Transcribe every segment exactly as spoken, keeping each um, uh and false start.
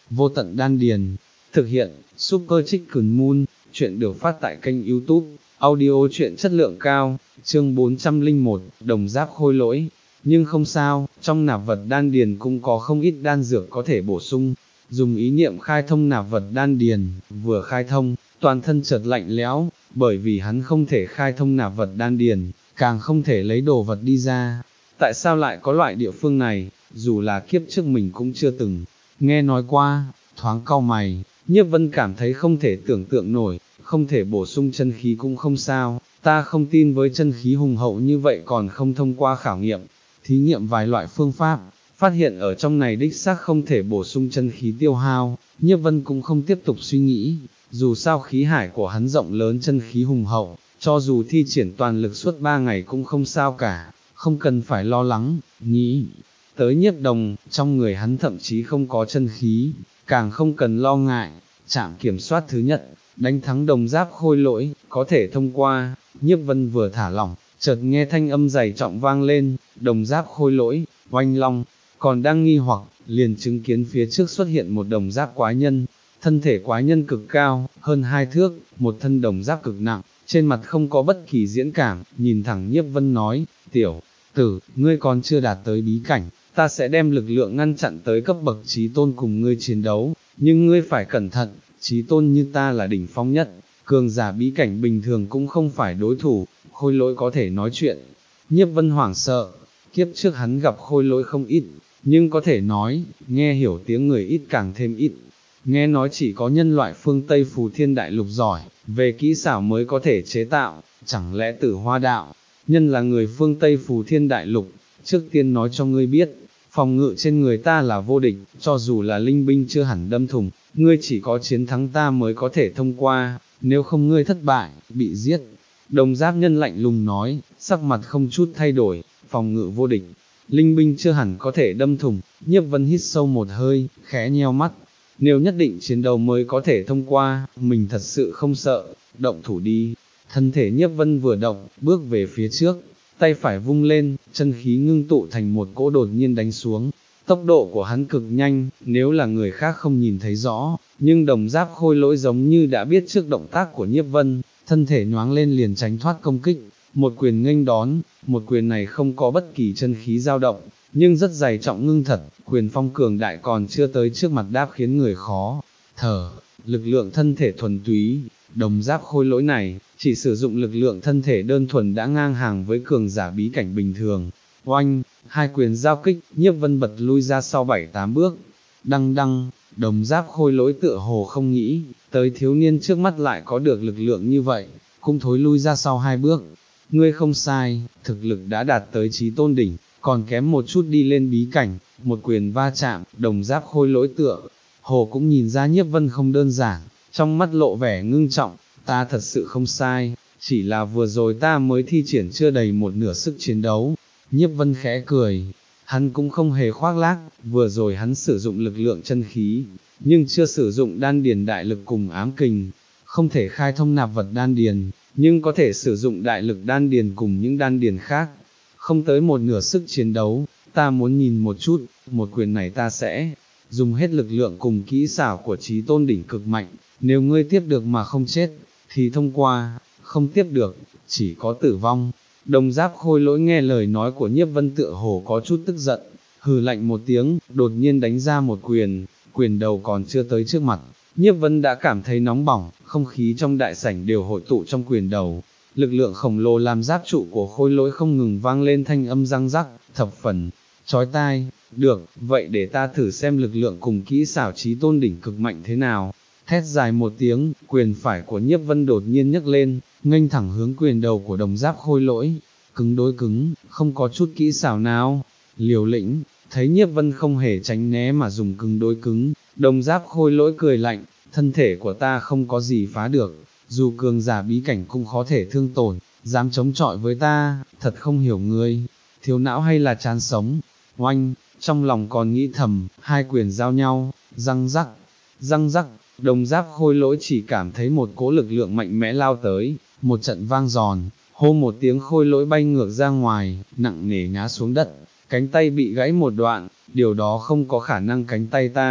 Vô tận đan điền, thực hiện, Super Chicken Moon, chuyện được phát tại kênh YouTube, audio truyện chất lượng cao, chương bốn trăm lẻ một, đồng giáp khôi lỗi. Nhưng không sao, trong nạp vật đan điền cũng có không ít đan dược có thể bổ sung. Dùng ý niệm khai thông nạp vật đan điền, vừa khai thông, toàn thân chợt lạnh lẽo, bởi vì hắn không thể khai thông nạp vật đan điền, càng không thể lấy đồ vật đi ra. Tại sao lại có loại địa phương này, dù là kiếp trước mình cũng chưa từng nghe nói qua, thoáng cau mày, Nhiếp Vân cảm thấy không thể tưởng tượng nổi, không thể bổ sung chân khí cũng không sao, ta không tin với chân khí hùng hậu như vậy còn không thông qua khảo nghiệm, thí nghiệm vài loại phương pháp, phát hiện ở trong này đích xác không thể bổ sung chân khí tiêu hao, Nhiếp Vân cũng không tiếp tục suy nghĩ, dù sao khí hải của hắn rộng lớn chân khí hùng hậu, cho dù thi triển toàn lực suốt ba ngày cũng không sao cả, không cần phải lo lắng, nghĩ tới Nhiếp Đồng, trong người hắn thậm chí không có chân khí, càng không cần lo ngại, trạm kiểm soát thứ nhất, đánh thắng đồng giáp khôi lỗi, có thể thông qua. Nhiếp Vân vừa thả lỏng, chợt nghe thanh âm dày trọng vang lên, đồng giáp khôi lỗi, oanh long, còn đang nghi hoặc, liền chứng kiến phía trước xuất hiện một đồng giáp quái nhân, thân thể quái nhân cực cao, hơn hai thước, một thân đồng giáp cực nặng, trên mặt không có bất kỳ diễn cảm, nhìn thẳng Nhiếp Vân nói, tiểu tử, ngươi còn chưa đạt tới bí cảnh, ta sẽ đem lực lượng ngăn chặn tới cấp bậc chí tôn cùng ngươi chiến đấu, nhưng ngươi phải cẩn thận, chí tôn như ta là đỉnh phong nhất, cường giả bí cảnh bình thường cũng không phải đối thủ, khôi lỗi có thể nói chuyện. Nhiếp Vân hoảng sợ, kiếp trước hắn gặp khôi lỗi không ít, nhưng có thể nói, nghe hiểu tiếng người ít càng thêm ít. Nghe nói chỉ có nhân loại phương Tây Phù Thiên Đại Lục giỏi, về kỹ xảo mới có thể chế tạo, chẳng lẽ Tử Hoa Đạo, nhân là người phương Tây Phù Thiên Đại Lục, trước tiên nói cho ngươi biết, phòng ngự trên người ta là vô địch, cho dù là linh binh chưa hẳn đâm thủng, ngươi chỉ có chiến thắng ta mới có thể thông qua, nếu không ngươi thất bại, bị giết. Đồng giáp nhân lạnh lùng nói, sắc mặt không chút thay đổi, phòng ngự vô địch, linh binh chưa hẳn có thể đâm thủng. Nhiếp Vân hít sâu một hơi, khẽ nheo mắt, nếu nhất định chiến đấu mới có thể thông qua, mình thật sự không sợ, động thủ đi. Thân thể Nhiếp Vân vừa động, bước về phía trước, tay phải vung lên, chân khí ngưng tụ thành một cỗ đột nhiên đánh xuống. Tốc độ của hắn cực nhanh, nếu là người khác không nhìn thấy rõ, nhưng đồng giáp khôi lỗi giống như đã biết trước động tác của Nhiếp Vân, thân thể nhoáng lên liền tránh thoát công kích, một quyền nghênh đón, một quyền này không có bất kỳ chân khí dao động, nhưng rất dày trọng ngưng thật, quyền phong cường đại còn chưa tới trước mặt đáp khiến người khó thở, lực lượng thân thể thuần túy, đồng giáp khôi lỗi này, chỉ sử dụng lực lượng thân thể đơn thuần đã ngang hàng với cường giả bí cảnh bình thường. Oanh, hai quyền giao kích, Nhiếp Vân bật lui ra sau bảy tám bước, đăng đăng, đồng giáp khôi lỗi tựa hồ không nghĩ, tới thiếu niên trước mắt lại có được lực lượng như vậy, cũng thối lui ra sau hai bước. Ngươi không sai, thực lực đã đạt tới chí tôn đỉnh, còn kém một chút đi lên bí cảnh, một quyền va chạm, đồng giáp khôi lỗi tựa hồ cũng nhìn ra Nhiếp Vân không đơn giản, trong mắt lộ vẻ ngưng trọng, ta thật sự không sai, chỉ là vừa rồi ta mới thi triển chưa đầy một nửa sức chiến đấu. Nhiếp Vân khẽ cười, hắn cũng không hề khoác lác, vừa rồi hắn sử dụng lực lượng chân khí, nhưng chưa sử dụng đan điền đại lực cùng ám kình, không thể khai thông nạp vật đan điền, nhưng có thể sử dụng đại lực đan điền cùng những đan điền khác, không tới một nửa sức chiến đấu, ta muốn nhìn một chút, một quyền này ta sẽ dùng hết lực lượng cùng kỹ xảo của chí tôn đỉnh cực mạnh, nếu ngươi tiếp được mà không chết, thì thông qua, không tiếp được, chỉ có tử vong. Đồng giáp khôi lỗi nghe lời nói của Nhiếp Vân tựa hồ có chút tức giận, hừ lạnh một tiếng, đột nhiên đánh ra một quyền, quyền đầu còn chưa tới trước mặt, Nhiếp Vân đã cảm thấy nóng bỏng, không khí trong đại sảnh đều hội tụ trong quyền đầu, lực lượng khổng lồ làm giáp trụ của khôi lỗi không ngừng vang lên thanh âm răng rắc, thập phần chói tai. Được, vậy để ta thử xem lực lượng cùng kỹ xảo chí tôn đỉnh cực mạnh thế nào. Thét dài một tiếng, quyền phải của Nhiếp Vân đột nhiên nhấc lên, nghênh thẳng hướng quyền đầu của đồng giáp khôi lỗi, cứng đối cứng, không có chút kỹ xảo nào. Liều lĩnh, thấy Nhiếp Vân không hề tránh né mà dùng cứng đối cứng, đồng giáp khôi lỗi cười lạnh, thân thể của ta không có gì phá được, dù cường giả bí cảnh cũng khó thể thương tổn, dám chống chọi với ta, thật không hiểu ngươi, thiếu não hay là chán sống. Oanh, trong lòng còn nghĩ thầm, hai quyền giao nhau, răng rắc, răng rắc, đồng giáp khôi lỗi chỉ cảm thấy một cỗ lực lượng mạnh mẽ lao tới, một trận vang giòn, hô một tiếng khôi lỗi bay ngược ra ngoài, nặng nề ngã xuống đất, cánh tay bị gãy một đoạn, điều đó không có khả năng cánh tay ta,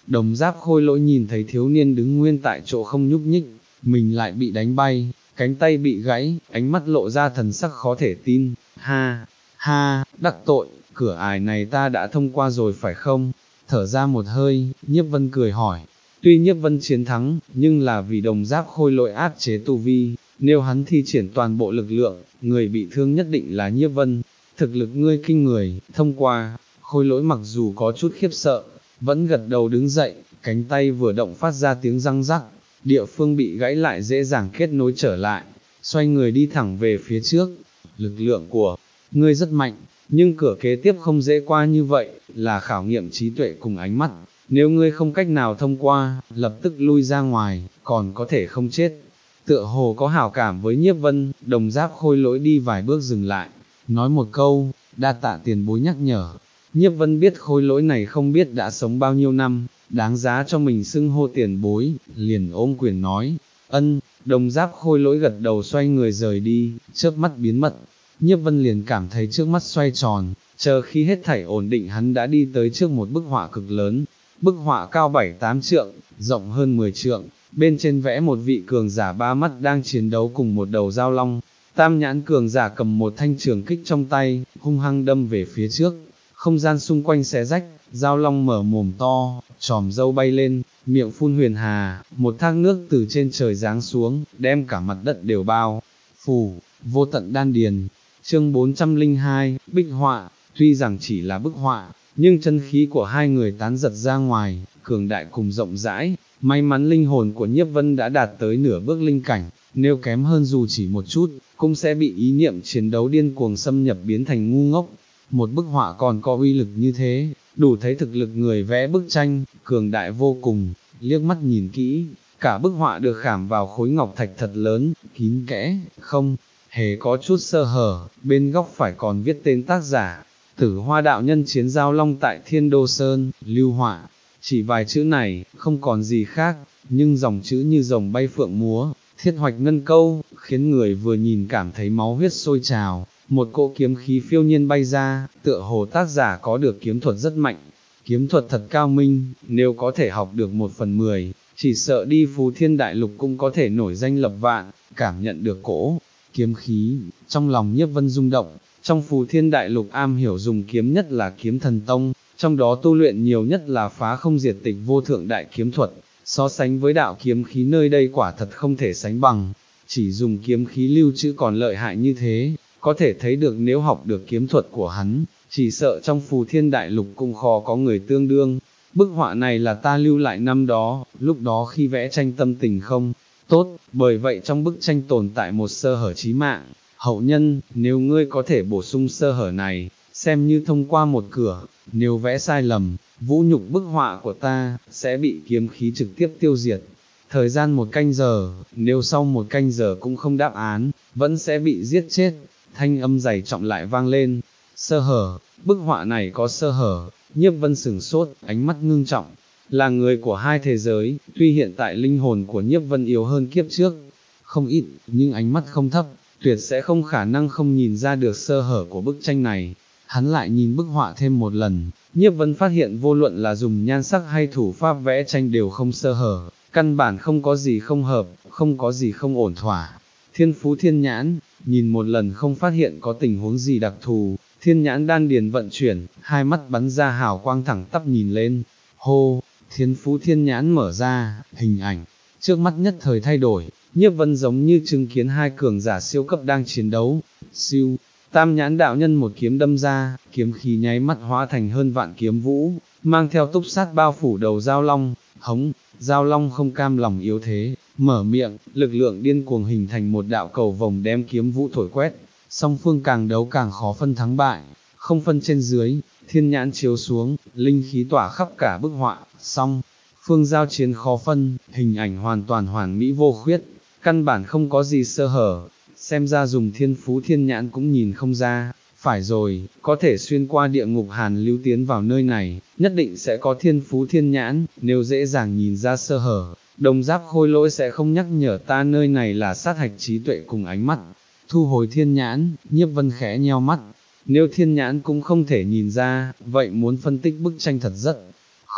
Đồng giáp khôi lỗi nhìn thấy thiếu niên đứng nguyên tại chỗ không nhúc nhích, mình lại bị đánh bay, cánh tay bị gãy, ánh mắt lộ ra thần sắc khó thể tin, ha, ha, đắc tội, cửa ải này ta đã thông qua rồi phải không? Thở ra một hơi, Nhiếp Vân cười hỏi, tuy Nhiếp Vân chiến thắng, nhưng là vì đồng giáp khôi lỗi áp chế tu vi, nếu hắn thi triển toàn bộ lực lượng, người bị thương nhất định là Nhiếp Vân, thực lực ngươi kinh người, thông qua, khôi lỗi mặc dù có chút khiếp sợ, vẫn gật đầu đứng dậy, cánh tay vừa động phát ra tiếng răng rắc, địa phương bị gãy lại dễ dàng kết nối trở lại, xoay người đi thẳng về phía trước, lực lượng của ngươi rất mạnh, nhưng cửa kế tiếp không dễ qua như vậy, là khảo nghiệm trí tuệ cùng ánh mắt, nếu ngươi không cách nào thông qua, lập tức lui ra ngoài, còn có thể không chết. Tựa hồ có hảo cảm với Nhiếp Vân, đồng giáp khôi lỗi đi vài bước dừng lại, nói một câu, đa tạ tiền bối nhắc nhở. Nhiếp Vân biết khôi lỗi này không biết đã sống bao nhiêu năm, đáng giá cho mình xưng hô tiền bối, liền ôm quyền nói, ân, đồng giáp khôi lỗi gật đầu xoay người rời đi, chớp mắt biến mất. Nhiếp Vân liền cảm thấy trước mắt xoay tròn, chờ khi hết thảy ổn định hắn đã đi tới trước một bức họa cực lớn, bức họa cao bảy tám trượng, rộng hơn mười trượng, bên trên vẽ một vị cường giả ba mắt đang chiến đấu cùng một đầu dao long, tam nhãn cường giả cầm một thanh trường kích trong tay, hung hăng đâm về phía trước, không gian xung quanh xé rách, dao long mở mồm to, tròm râu bay lên, miệng phun huyền hà, một thác nước từ trên trời giáng xuống, đem cả mặt đất đều bao, phủ, vô tận đan điền. Chương bốn trăm lẻ hai, bích họa, tuy rằng chỉ là bức họa, nhưng chân khí của hai người tán giật ra ngoài, cường đại cùng rộng rãi, may mắn linh hồn của Nhiếp Vân đã đạt tới nửa bước linh cảnh, nếu kém hơn dù chỉ một chút, cũng sẽ bị ý niệm chiến đấu điên cuồng xâm nhập biến thành ngu ngốc. Một bức họa còn có uy lực như thế, đủ thấy thực lực người vẽ bức tranh, cường đại vô cùng, liếc mắt nhìn kỹ, cả bức họa được khảm vào khối ngọc thạch thật lớn, kín kẽ, không hề có chút sơ hở, bên góc phải còn viết tên tác giả, Tử Hoa đạo nhân chiến giao long tại Thiên Đô Sơn, lưu họa, chỉ vài chữ này, không còn gì khác, nhưng dòng chữ như rồng bay phượng múa, thiết hoạch ngân câu, khiến người vừa nhìn cảm thấy máu huyết sôi trào, một cỗ kiếm khí phiêu nhiên bay ra, tựa hồ tác giả có được kiếm thuật rất mạnh, kiếm thuật thật cao minh, nếu có thể học được một phần mười, chỉ sợ đi Phú Thiên Đại Lục cũng có thể nổi danh lập vạn, cảm nhận được cỗ kiếm khí, trong lòng Nhiếp Vân rung động, trong Phù Thiên Đại Lục am hiểu dùng kiếm nhất là kiếm thần tông, trong đó tu luyện nhiều nhất là phá không diệt tịch vô thượng đại kiếm thuật, so sánh với đạo kiếm khí nơi đây quả thật không thể sánh bằng, chỉ dùng kiếm khí lưu trữ còn lợi hại như thế, có thể thấy được nếu học được kiếm thuật của hắn, chỉ sợ trong Phù Thiên Đại Lục cũng khó có người tương đương. Bức họa này là ta lưu lại năm đó, lúc đó khi vẽ tranh tâm tình không tốt, bởi vậy trong bức tranh tồn tại một sơ hở chí mạng. Hậu nhân, nếu ngươi có thể bổ sung sơ hở này, xem như thông qua một cửa, nếu vẽ sai lầm, vũ nhục bức họa của ta, sẽ bị kiếm khí trực tiếp tiêu diệt. Thời gian một canh giờ, nếu sau một canh giờ cũng không đáp án, vẫn sẽ bị giết chết. Thanh âm dày trọng lại vang lên, sơ hở, bức họa này có sơ hở, Nhiếp Vân sửng sốt, ánh mắt ngưng trọng, là người của hai thế giới, tuy hiện tại linh hồn của Nhiếp Vân yếu hơn kiếp trước, không ít, nhưng ánh mắt không thấp, tuyệt sẽ không khả năng không nhìn ra được sơ hở của bức tranh này. Hắn lại nhìn bức họa thêm một lần, Nhiếp Vân phát hiện vô luận là dùng nhan sắc hay thủ pháp vẽ tranh đều không sơ hở, căn bản không có gì không hợp, không có gì không ổn thỏa. Thiên phú thiên nhãn, nhìn một lần không phát hiện có tình huống gì đặc thù, thiên nhãn đan điền vận chuyển, hai mắt bắn ra hào quang thẳng tắp nhìn lên, hô, thiên phú thiên nhãn mở ra, hình ảnh, trước mắt nhất thời thay đổi, Nhiếp Vân giống như chứng kiến hai cường giả siêu cấp đang chiến đấu, siêu, tam nhãn đạo nhân một kiếm đâm ra, kiếm khí nháy mắt hóa thành hơn vạn kiếm vũ, mang theo túc sát bao phủ đầu giao long, hống, giao long không cam lòng yếu thế, mở miệng, lực lượng điên cuồng hình thành một đạo cầu vồng đem kiếm vũ thổi quét, song phương càng đấu càng khó phân thắng bại, không phân trên dưới, thiên nhãn chiếu xuống, linh khí tỏa khắp cả bức họa, song phương giao chiến khó phân, hình ảnh hoàn toàn hoàn mỹ vô khuyết, căn bản không có gì sơ hở, xem ra dùng thiên phú thiên nhãn cũng nhìn không ra, phải rồi, có thể xuyên qua địa ngục hàn lưu tiến vào nơi này, nhất định sẽ có thiên phú thiên nhãn, nếu dễ dàng nhìn ra sơ hở, đồng giáp khôi lỗi sẽ không nhắc nhở ta nơi này là sát hạch trí tuệ cùng ánh mắt. Thu hồi thiên nhãn, Nhiếp Vân khẽ nheo mắt, nếu thiên nhãn cũng không thể nhìn ra, vậy muốn phân tích bức tranh thật rất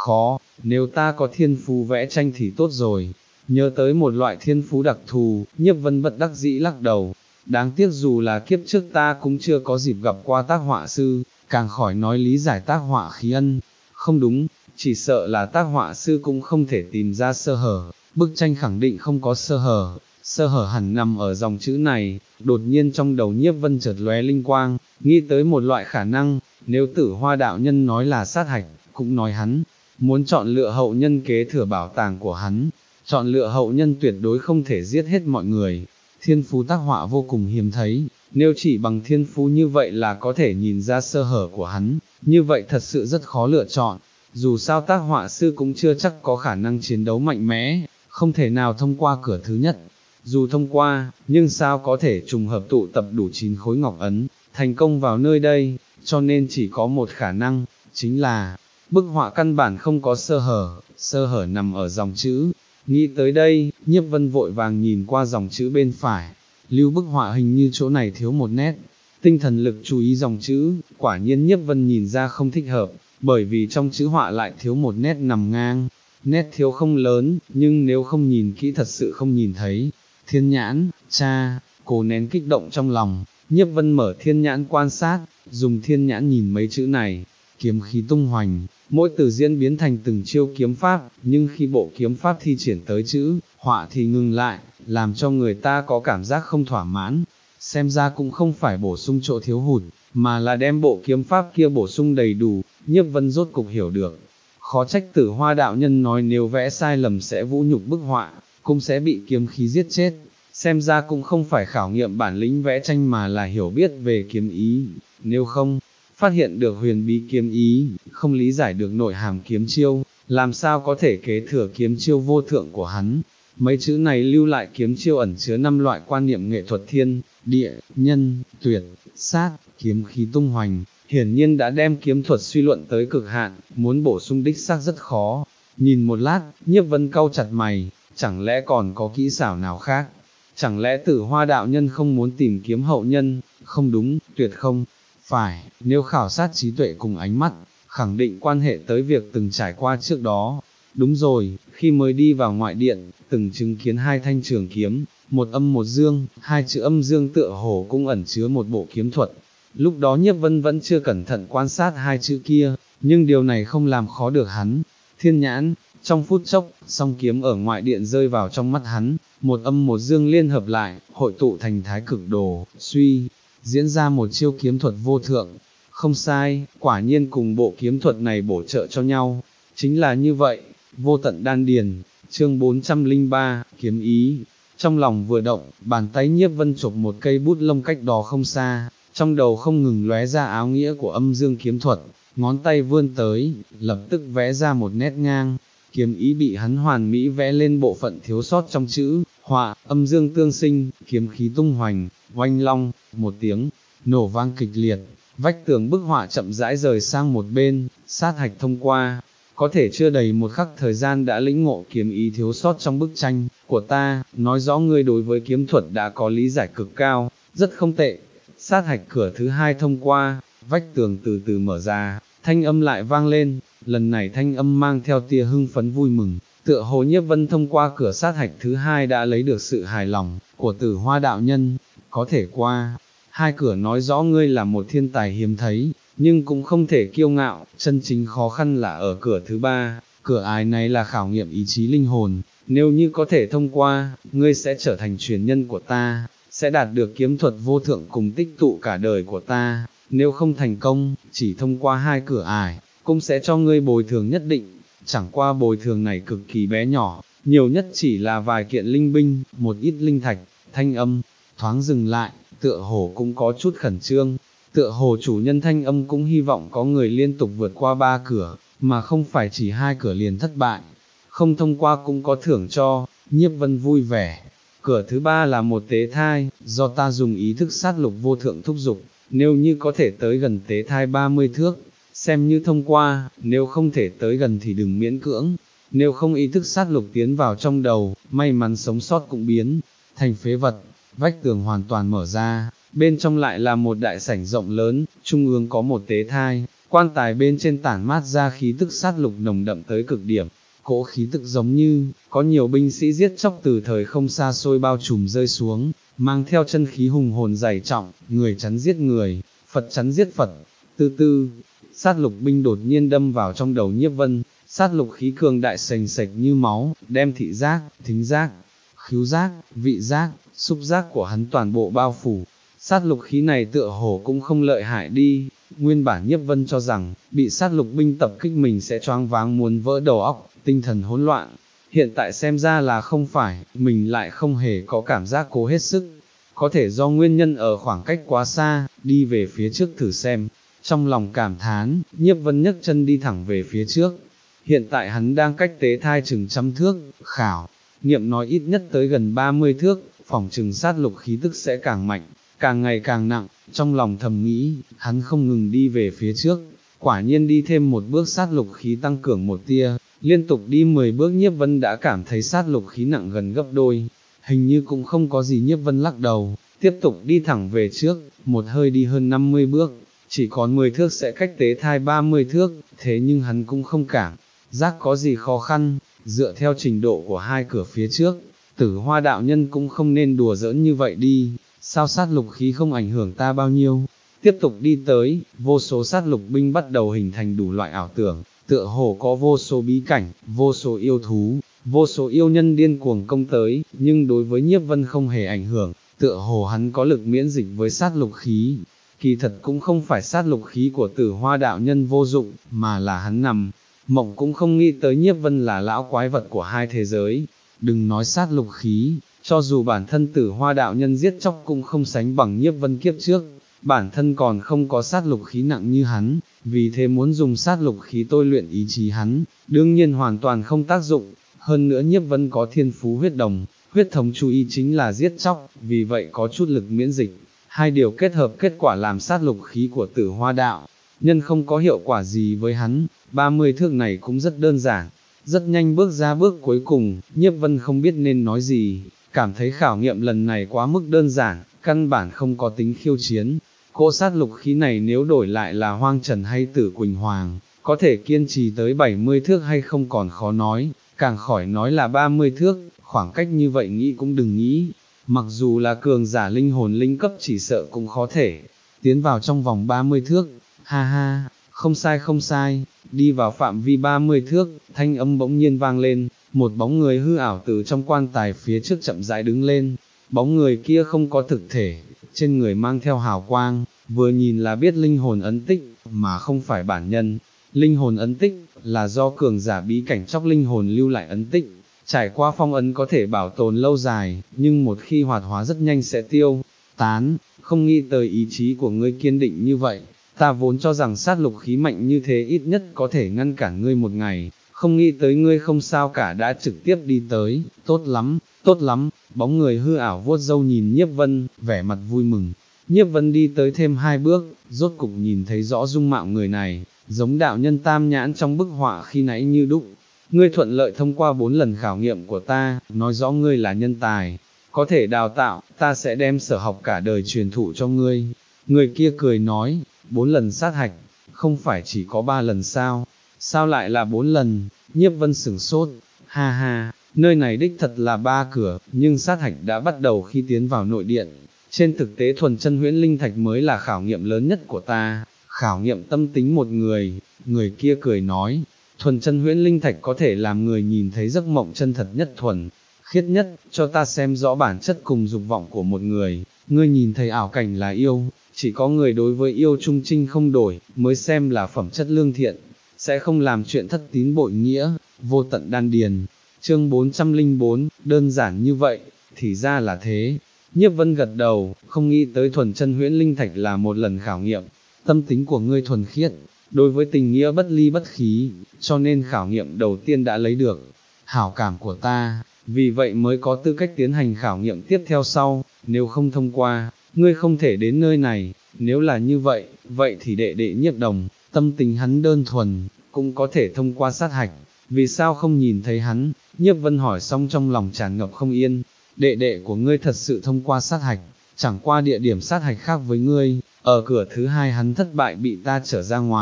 khó, nếu ta có thiên phú vẽ tranh thì tốt rồi. Nhớ tới một loại thiên phú đặc thù, Nhiếp Vân bất đắc dĩ lắc đầu. Đáng tiếc dù là kiếp trước ta cũng chưa có dịp gặp qua tác họa sư, càng khỏi nói lý giải tác họa khí ân. Không đúng, chỉ sợ là tác họa sư cũng không thể tìm ra sơ hở, bức tranh khẳng định không có sơ hở, sơ hở hẳn nằm ở dòng chữ này. Đột nhiên trong đầu Nhiếp Vân chợt lóe linh quang, nghĩ tới một loại khả năng, nếu Tử Hoa đạo nhân nói là sát hạch, cũng nói hắn muốn chọn lựa hậu nhân kế thừa bảo tàng của hắn, chọn lựa hậu nhân tuyệt đối không thể giết hết mọi người. Thiên phú tác họa vô cùng hiếm thấy, nếu chỉ bằng thiên phú như vậy là có thể nhìn ra sơ hở của hắn, như vậy thật sự rất khó lựa chọn. Dù sao tác họa sư cũng chưa chắc có khả năng chiến đấu mạnh mẽ, không thể nào thông qua cửa thứ nhất. Dù thông qua, nhưng sao có thể trùng hợp tụ tập đủ chín khối ngọc ấn, thành công vào nơi đây, cho nên chỉ có một khả năng, chính là, bức họa căn bản không có sơ hở, sơ hở nằm ở dòng chữ. Nghĩ tới đây, Nhiếp Vân vội vàng nhìn qua dòng chữ bên phải, lưu bức họa hình như chỗ này thiếu một nét, tinh thần lực chú ý dòng chữ, quả nhiên Nhiếp Vân nhìn ra không thích hợp, bởi vì trong chữ họa lại thiếu một nét nằm ngang, nét thiếu không lớn, nhưng nếu không nhìn kỹ thật sự không nhìn thấy. Thiên nhãn, cha, cố nén kích động trong lòng, Nhiếp Vân mở thiên nhãn quan sát, dùng thiên nhãn nhìn mấy chữ này, kiếm khí tung hoành, mỗi từ diễn biến thành từng chiêu kiếm pháp, nhưng khi bộ kiếm pháp thi triển tới chữ, họa thì ngừng lại, làm cho người ta có cảm giác không thỏa mãn, xem ra cũng không phải bổ sung chỗ thiếu hụt, mà là đem bộ kiếm pháp kia bổ sung đầy đủ. Nhiếp Vân rốt cục hiểu được, khó trách Tử Hoa đạo nhân nói nếu vẽ sai lầm sẽ vũ nhục bức họa, cũng sẽ bị kiếm khí giết chết, xem ra cũng không phải khảo nghiệm bản lĩnh vẽ tranh mà là hiểu biết về kiếm ý, nếu không, phát hiện được huyền bí kiếm ý, không lý giải được nội hàm kiếm chiêu, làm sao có thể kế thừa kiếm chiêu vô thượng của hắn. Mấy chữ này lưu lại kiếm chiêu ẩn chứa năm loại quan niệm nghệ thuật thiên, địa, nhân, tuyệt, sát, kiếm khí tung hoành, hiển nhiên đã đem kiếm thuật suy luận tới cực hạn, muốn bổ sung đích xác rất khó. Nhìn một lát, Nhiếp Vân cau chặt mày, chẳng lẽ còn có kỹ xảo nào khác? Chẳng lẽ Tử Hoa đạo nhân không muốn tìm kiếm hậu nhân? Không đúng, tuyệt không phải, nếu khảo sát trí tuệ cùng ánh mắt, khẳng định quan hệ tới việc từng trải qua trước đó. Đúng rồi, khi mới đi vào ngoại điện, từng chứng kiến hai thanh trường kiếm, một âm một dương, hai chữ âm dương tựa hồ cũng ẩn chứa một bộ kiếm thuật. Lúc đó Nhiếp Vân vẫn chưa cẩn thận quan sát hai chữ kia, nhưng điều này không làm khó được hắn. Thiên nhãn, trong phút chốc, song kiếm ở ngoại điện rơi vào trong mắt hắn, một âm một dương liên hợp lại, hội tụ thành thái cực đồ, suy, diễn ra một chiêu kiếm thuật vô thượng. Không sai, quả nhiên cùng bộ kiếm thuật này bổ trợ cho nhau, chính là như vậy. Vô tận đan điền, chương bốn trăm lẻ ba, kiếm ý. Trong lòng vừa động, bàn tay Nhiếp Vân chộp một cây bút lông cách đó không xa, trong đầu không ngừng lóe ra áo nghĩa của âm dương kiếm thuật, ngón tay vươn tới, lập tức vẽ ra một nét ngang, kiếm ý bị hắn hoàn mỹ vẽ lên bộ phận thiếu sót trong chữ, họa, âm dương tương sinh, kiếm khí tung hoành, oanh long, một tiếng, nổ vang kịch liệt, vách tường bức họa chậm rãi rời sang một bên, sát hạch thông qua. Có thể chưa đầy một khắc thời gian đã lĩnh ngộ kiếm ý thiếu sót trong bức tranh của ta, nói rõ ngươi đối với kiếm thuật đã có lý giải cực cao, rất không tệ. Sát hạch cửa thứ hai thông qua, vách tường từ từ mở ra, thanh âm lại vang lên, lần này thanh âm mang theo tia hưng phấn vui mừng, tựa hồ Nhiếp Vân thông qua cửa sát hạch thứ hai đã lấy được sự hài lòng của Tử Hoa đạo nhân, có thể qua. Hai cửa nói rõ ngươi là một thiên tài hiếm thấy, nhưng cũng không thể kiêu ngạo, chân chính khó khăn là ở cửa thứ ba, cửa ải này là khảo nghiệm ý chí linh hồn, nếu như có thể thông qua, ngươi sẽ trở thành truyền nhân của ta, sẽ đạt được kiếm thuật vô thượng cùng tích tụ cả đời của ta, nếu không thành công, chỉ thông qua hai cửa ải, cũng sẽ cho ngươi bồi thường nhất định, chẳng qua bồi thường này cực kỳ bé nhỏ, nhiều nhất chỉ là vài kiện linh binh, một ít linh thạch. Thanh âm thoáng dừng lại, tựa hồ cũng có chút khẩn trương, tựa hồ chủ nhân thanh âm cũng hy vọng có người liên tục vượt qua ba cửa, mà không phải chỉ hai cửa liền thất bại, không thông qua cũng có thưởng cho. Nhiếp Vân vui vẻ. Cửa thứ ba là một tế thai, do ta dùng ý thức sát lục vô thượng thúc dục, nếu như có thể tới gần tế thai ba mươi thước, xem như thông qua, nếu không thể tới gần thì đừng miễn cưỡng, nếu không ý thức sát lục tiến vào trong đầu, may mắn sống sót cũng biến thành phế vật. Vách tường hoàn toàn mở ra, bên trong lại là một đại sảnh rộng lớn, trung ương có một tế thai, quan tài bên trên tản mát ra khí tức sát lục nồng đậm tới cực điểm, cỗ khí tức giống như, có nhiều binh sĩ giết chóc từ thời không xa xôi bao trùm rơi xuống, mang theo chân khí hùng hồn dày trọng, người chắn giết người, Phật chắn giết Phật, tư tư, sát lục binh đột nhiên đâm vào trong đầu Nhiếp Vân, sát lục khí cường đại sành sạch như máu, đem thị giác, thính giác, khứu giác, vị giác, xúc giác của hắn toàn bộ bao phủ. Sát lục khí này tựa hồ cũng không lợi hại đi, nguyên bản Nhiếp Vân cho rằng, bị sát lục binh tập kích mình sẽ choáng váng muốn vỡ đầu óc, tinh thần hỗn loạn. Hiện tại xem ra là không phải, mình lại không hề có cảm giác cố hết sức. Có thể do nguyên nhân ở khoảng cách quá xa, đi về phía trước thử xem. Trong lòng cảm thán, Nhiếp Vân nhấc chân đi thẳng về phía trước. Hiện tại hắn đang cách tế thai chừng trăm thước, khảo, nghiệm nói ít nhất tới gần ba mươi thước, phòng chừng sát lục khí tức sẽ càng mạnh, càng ngày càng nặng, trong lòng thầm nghĩ, hắn không ngừng đi về phía trước, quả nhiên đi thêm một bước sát lục khí tăng cường một tia, liên tục đi mười bước Nhiếp Vân đã cảm thấy sát lục khí nặng gần gấp đôi, hình như cũng không có gì. Nhiếp Vân lắc đầu, tiếp tục đi thẳng về trước, một hơi đi hơn năm mươi bước, chỉ còn mười thước sẽ cách tế thai ba mươi thước, thế nhưng hắn cũng không cảm giác có gì khó khăn, dựa theo trình độ của hai cửa phía trước, Tử Hoa đạo nhân cũng không nên đùa giỡn như vậy đi, sao sát lục khí không ảnh hưởng ta bao nhiêu. Tiếp tục đi tới, vô số sát lục binh bắt đầu hình thành đủ loại ảo tưởng, tựa hồ có vô số bí cảnh, vô số yêu thú, vô số yêu nhân điên cuồng công tới, nhưng đối với Nhiếp Vân không hề ảnh hưởng, tựa hồ hắn có lực miễn dịch với sát lục khí. Kỳ thật cũng không phải sát lục khí của Tử Hoa đạo nhân vô dụng, mà là hắn nằm mộng cũng không nghĩ tới Nhiếp Vân là lão quái vật của hai thế giới. Đừng nói sát lục khí, cho dù bản thân Tử Hoa đạo nhân giết chóc cũng không sánh bằng Nhiếp Vân kiếp trước, bản thân còn không có sát lục khí nặng như hắn, vì thế muốn dùng sát lục khí tôi luyện ý chí hắn, đương nhiên hoàn toàn không tác dụng. Hơn nữa Nhiếp Vân có thiên phú huyết đồng, huyết thống chú ý chính là giết chóc, vì vậy có chút lực miễn dịch. Hai điều kết hợp kết quả làm sát lục khí của Tử Hoa đạo nhân không có hiệu quả gì với hắn. Ba mươi thước này cũng rất đơn giản, rất nhanh bước ra bước cuối cùng, Nhiếp Vân không biết nên nói gì, cảm thấy khảo nghiệm lần này quá mức đơn giản, căn bản không có tính khiêu chiến. Cỗ sát lục khí này nếu đổi lại là Hoang Trần hay Tử Quỳnh Hoàng, có thể kiên trì tới bảy mươi thước hay không còn khó nói, càng khỏi nói là ba mươi thước, khoảng cách như vậy nghĩ cũng đừng nghĩ. Mặc dù là cường giả linh hồn linh cấp chỉ sợ cũng khó thể tiến vào trong vòng ba mươi thước. Ha ha, không sai không sai, đi vào phạm vi ba mươi thước, thanh âm bỗng nhiên vang lên, một bóng người hư ảo từ trong quan tài phía trước chậm rãi đứng lên. Bóng người kia không có thực thể, trên người mang theo hào quang, vừa nhìn là biết linh hồn ấn tích, mà không phải bản nhân. Linh hồn ấn tích, là do cường giả bí cảnh chóc linh hồn lưu lại ấn tích, trải qua phong ấn có thể bảo tồn lâu dài, nhưng một khi hoạt hóa rất nhanh sẽ tiêu tán. Không nghĩ tới ý chí của ngươi kiên định như vậy, ta vốn cho rằng sát lục khí mạnh như thế ít nhất có thể ngăn cản ngươi một ngày, không nghĩ tới ngươi không sao cả đã trực tiếp đi tới, tốt lắm, tốt lắm. Bóng người hư ảo vuốt râu nhìn Nhiếp Vân, vẻ mặt vui mừng. Nhiếp Vân đi tới thêm hai bước, rốt cục nhìn thấy rõ dung mạo người này, giống đạo nhân tam nhãn trong bức họa khi nãy như đúc. Ngươi thuận lợi thông qua bốn lần khảo nghiệm của ta, nói rõ ngươi là nhân tài, có thể đào tạo, ta sẽ đem sở học cả đời truyền thụ cho ngươi. Người kia cười nói, bốn lần sát hạch, không phải chỉ có ba lần sao, sao lại là bốn lần? Nhiếp Vân sửng sốt, ha ha, nơi này đích thật là ba cửa, nhưng sát hạch đã bắt đầu khi tiến vào nội điện. Trên thực tế thuần chân huyễn linh thạch mới là khảo nghiệm lớn nhất của ta, khảo nghiệm tâm tính một người. Người kia cười nói, thuần chân huyễn linh thạch có thể làm người nhìn thấy giấc mộng chân thật nhất thuần khiết nhất, cho ta xem rõ bản chất cùng dục vọng của một người. Ngươi nhìn thấy ảo cảnh là yêu, chỉ có người đối với yêu trung trinh không đổi, mới xem là phẩm chất lương thiện, sẽ không làm chuyện thất tín bội nghĩa. Vô tận đan điền, chương bốn trăm lẻ bốn, đơn giản như vậy, thì ra là thế. Nhiếp Vân gật đầu, không nghĩ tới thuần chân huyễn linh thạch là một lần khảo nghiệm. Tâm tính của ngươi thuần khiết, đối với tình nghĩa bất ly bất khí, cho nên khảo nghiệm đầu tiên đã lấy được hảo cảm của ta, vì vậy mới có tư cách tiến hành khảo nghiệm tiếp theo sau. Nếu không thông qua, ngươi không thể đến nơi này. Nếu là như vậy, vậy thì đệ đệ Nhiếp Đồng, tâm tình hắn đơn thuần, cũng có thể thông qua sát hạch. Vì sao không nhìn thấy hắn? Nhiếp Vân hỏi xong trong lòng tràn ngập không yên. Đệ đệ của ngươi thật sự thông qua sát hạch, chẳng qua địa điểm sát hạch khác với ngươi, ở cửa thứ hai hắn thất bại bị ta trở ra ngoài,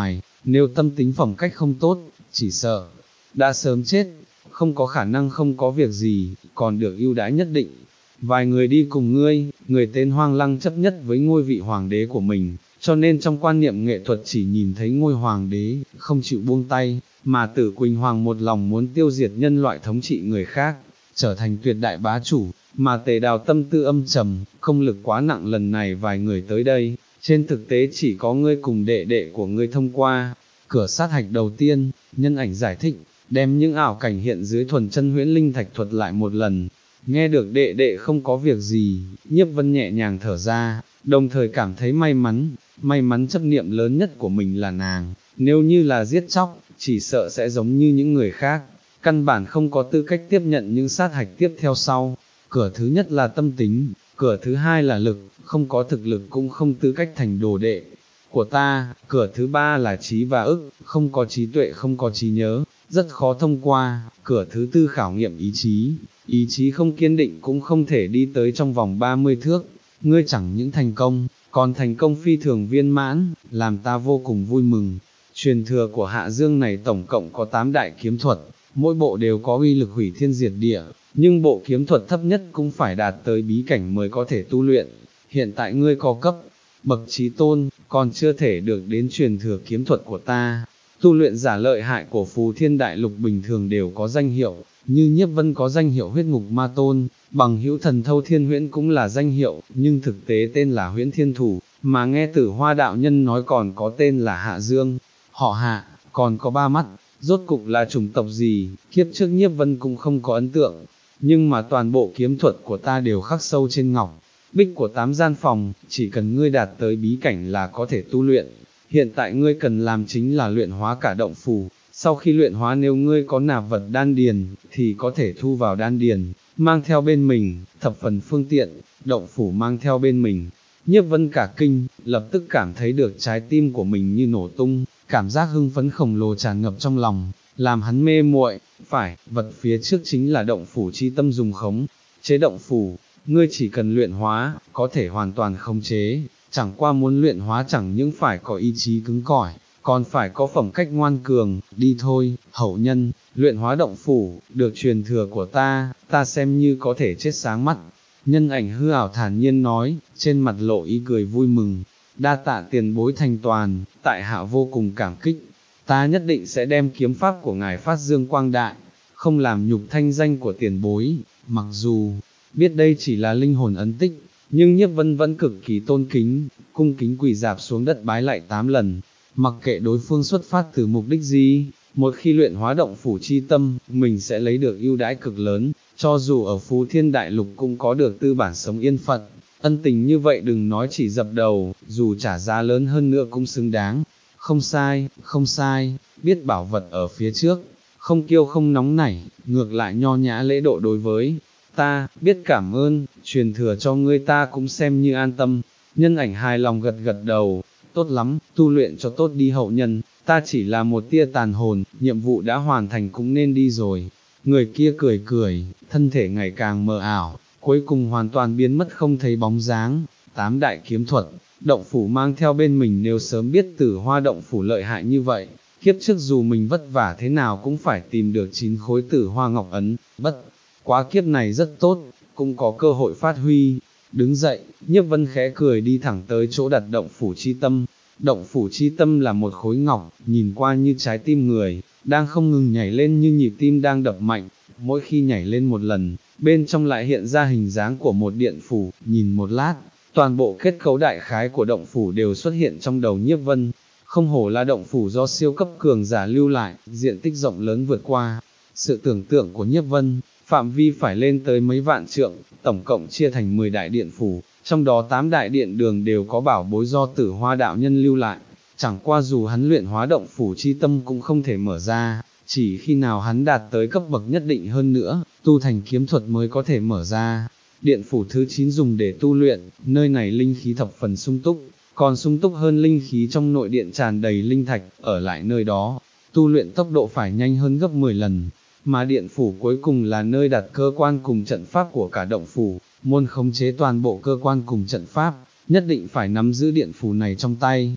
nếu tâm tính phẩm cách không tốt, chỉ sợ, đã sớm chết, không có khả năng không có việc gì, còn được ưu đãi nhất định. Vài người đi cùng ngươi, người tên Hoang Lăng chấp nhất với ngôi vị hoàng đế của mình, cho nên trong quan niệm nghệ thuật chỉ nhìn thấy ngôi hoàng đế, không chịu buông tay, mà Tử Quỳnh Hoàng một lòng muốn tiêu diệt nhân loại thống trị người khác, trở thành tuyệt đại bá chủ, mà Tề Đào tâm tư âm trầm, không lực quá nặng lần này vài người tới đây, trên thực tế chỉ có ngươi cùng đệ đệ của ngươi thông qua. Cửa sát hạch đầu tiên, Nhân Ảnh giải thích, đem những ảo cảnh hiện dưới thuần chân huyễn linh thạch thuật lại một lần. Nghe được đệ đệ không có việc gì, Nhiếp Vân nhẹ nhàng thở ra, đồng thời cảm thấy may mắn, may mắn chấp niệm lớn nhất của mình là nàng, nếu như là giết chóc, chỉ sợ sẽ giống như những người khác, căn bản không có tư cách tiếp nhận những sát hạch tiếp theo sau. Cửa thứ nhất là tâm tính, cửa thứ hai là lực, không có thực lực cũng không tư cách thành đồ đệ của ta, cửa thứ ba là trí và ức, không có trí tuệ không có trí nhớ, rất khó thông qua, cửa thứ tư khảo nghiệm ý chí, ý chí không kiên định cũng không thể đi tới trong vòng ba mươi thước, ngươi chẳng những thành công, còn thành công phi thường viên mãn, làm ta vô cùng vui mừng. Truyền thừa của Hạ Dương này tổng cộng có tám đại kiếm thuật, mỗi bộ đều có uy lực hủy thiên diệt địa, nhưng bộ kiếm thuật thấp nhất cũng phải đạt tới bí cảnh mới có thể tu luyện. Hiện tại ngươi có cấp bậc chí tôn, còn chưa thể được đến truyền thừa kiếm thuật của ta. Tu luyện giả lợi hại của Phù Thiên Đại Lục bình thường đều có danh hiệu, như Nhiếp Vân có danh hiệu Huyết Ngục Ma Tôn, Bằng Hữu Thần Thâu Thiên Huyễn cũng là danh hiệu, nhưng thực tế tên là Huyễn Thiên Thủ, mà nghe Tử Hoa đạo nhân nói còn có tên là Hạ Dương. Họ Hạ, còn có ba mắt, rốt cục là chủng tộc gì, kiếp trước Nhiếp Vân cũng không có ấn tượng, nhưng mà toàn bộ kiếm thuật của ta đều khắc sâu trên ngọc bích của tám gian phòng, chỉ cần ngươi đạt tới bí cảnh là có thể tu luyện. Hiện tại ngươi cần làm chính là luyện hóa cả động phủ, sau khi luyện hóa nếu ngươi có nạp vật đan điền, thì có thể thu vào đan điền, mang theo bên mình, thập phần phương tiện, động phủ mang theo bên mình. Nhiếp Vân cả kinh, lập tức cảm thấy được trái tim của mình như nổ tung, cảm giác hưng phấn khổng lồ tràn ngập trong lòng, làm hắn mê muội. Phải, vật phía trước chính là động phủ chi tâm dùng khống chế động phủ, ngươi chỉ cần luyện hóa, có thể hoàn toàn khống chế, chẳng qua muốn luyện hóa chẳng những phải có ý chí cứng cỏi, còn phải có phẩm cách ngoan cường. Đi thôi, hậu nhân, luyện hóa động phủ, được truyền thừa của ta, ta xem như có thể chết sáng mắt. Nhân Ảnh hư ảo thản nhiên nói, trên mặt lộ ý cười vui mừng, đa tạ tiền bối thành toàn, tại hạ vô cùng cảm kích, ta nhất định sẽ đem kiếm pháp của ngài phát dương quang đại, không làm nhục thanh danh của tiền bối. Mặc dù biết đây chỉ là linh hồn ấn tích, nhưng Nhiếp Vân vẫn cực kỳ tôn kính, cung kính quỳ dạp xuống đất bái lạy tám lần, mặc kệ đối phương xuất phát từ mục đích gì, một khi luyện hóa động phủ chi tâm, mình sẽ lấy được ưu đãi cực lớn, cho dù ở Phú Thiên Đại Lục cũng có được tư bản sống yên phận, ân tình như vậy đừng nói chỉ dập đầu, dù trả giá lớn hơn nữa cũng xứng đáng. Không sai, không sai, biết bảo vật ở phía trước, không kiêu không nóng nảy, ngược lại nho nhã lễ độ đối với ta, biết cảm ơn, truyền thừa cho ngươi ta cũng xem như an tâm. Nhân Ảnh hài lòng gật gật đầu, tốt lắm, tu luyện cho tốt đi hậu nhân, ta chỉ là một tia tàn hồn, nhiệm vụ đã hoàn thành cũng nên đi rồi. Người kia cười cười, thân thể ngày càng mờ ảo, cuối cùng hoàn toàn biến mất không thấy bóng dáng. Tám đại kiếm thuật, động phủ mang theo bên mình, nếu sớm biết Tử Hoa động phủ lợi hại như vậy, kiếp trước dù mình vất vả thế nào cũng phải tìm được chín khối Tử Hoa ngọc ấn, bất quá kiếp này rất tốt, cũng có cơ hội phát huy. Đứng dậy, Nhiếp Vân khẽ cười đi thẳng tới chỗ đặt động phủ chi tâm. Động phủ chi tâm là một khối ngọc, nhìn qua như trái tim người, đang không ngừng nhảy lên như nhịp tim đang đập mạnh, mỗi khi nhảy lên một lần, bên trong lại hiện ra hình dáng của một điện phủ. Nhìn một lát, toàn bộ kết cấu đại khái của động phủ đều xuất hiện trong đầu Nhiếp Vân. Không hổ là động phủ do siêu cấp cường giả lưu lại, diện tích rộng lớn vượt qua sự tưởng tượng của Nhiếp Vân, phạm vi phải lên tới mấy vạn trượng, tổng cộng chia thành mười đại điện phủ, trong đó tám đại điện đường đều có bảo bối do Tử Hoa đạo nhân lưu lại, chẳng qua dù hắn luyện hóa động phủ chi tâm cũng không thể mở ra, chỉ khi nào hắn đạt tới cấp bậc nhất định hơn nữa, tu thành kiếm thuật mới có thể mở ra. Điện phủ thứ chín dùng để tu luyện, nơi này linh khí thập phần sung túc, còn sung túc hơn linh khí trong nội điện tràn đầy linh thạch, ở lại nơi đó, tu luyện tốc độ phải nhanh hơn gấp mười lần. Mà điện phủ cuối cùng là nơi đặt cơ quan cùng trận pháp của cả động phủ, muốn khống chế toàn bộ cơ quan cùng trận pháp, nhất định phải nắm giữ điện phủ này trong tay.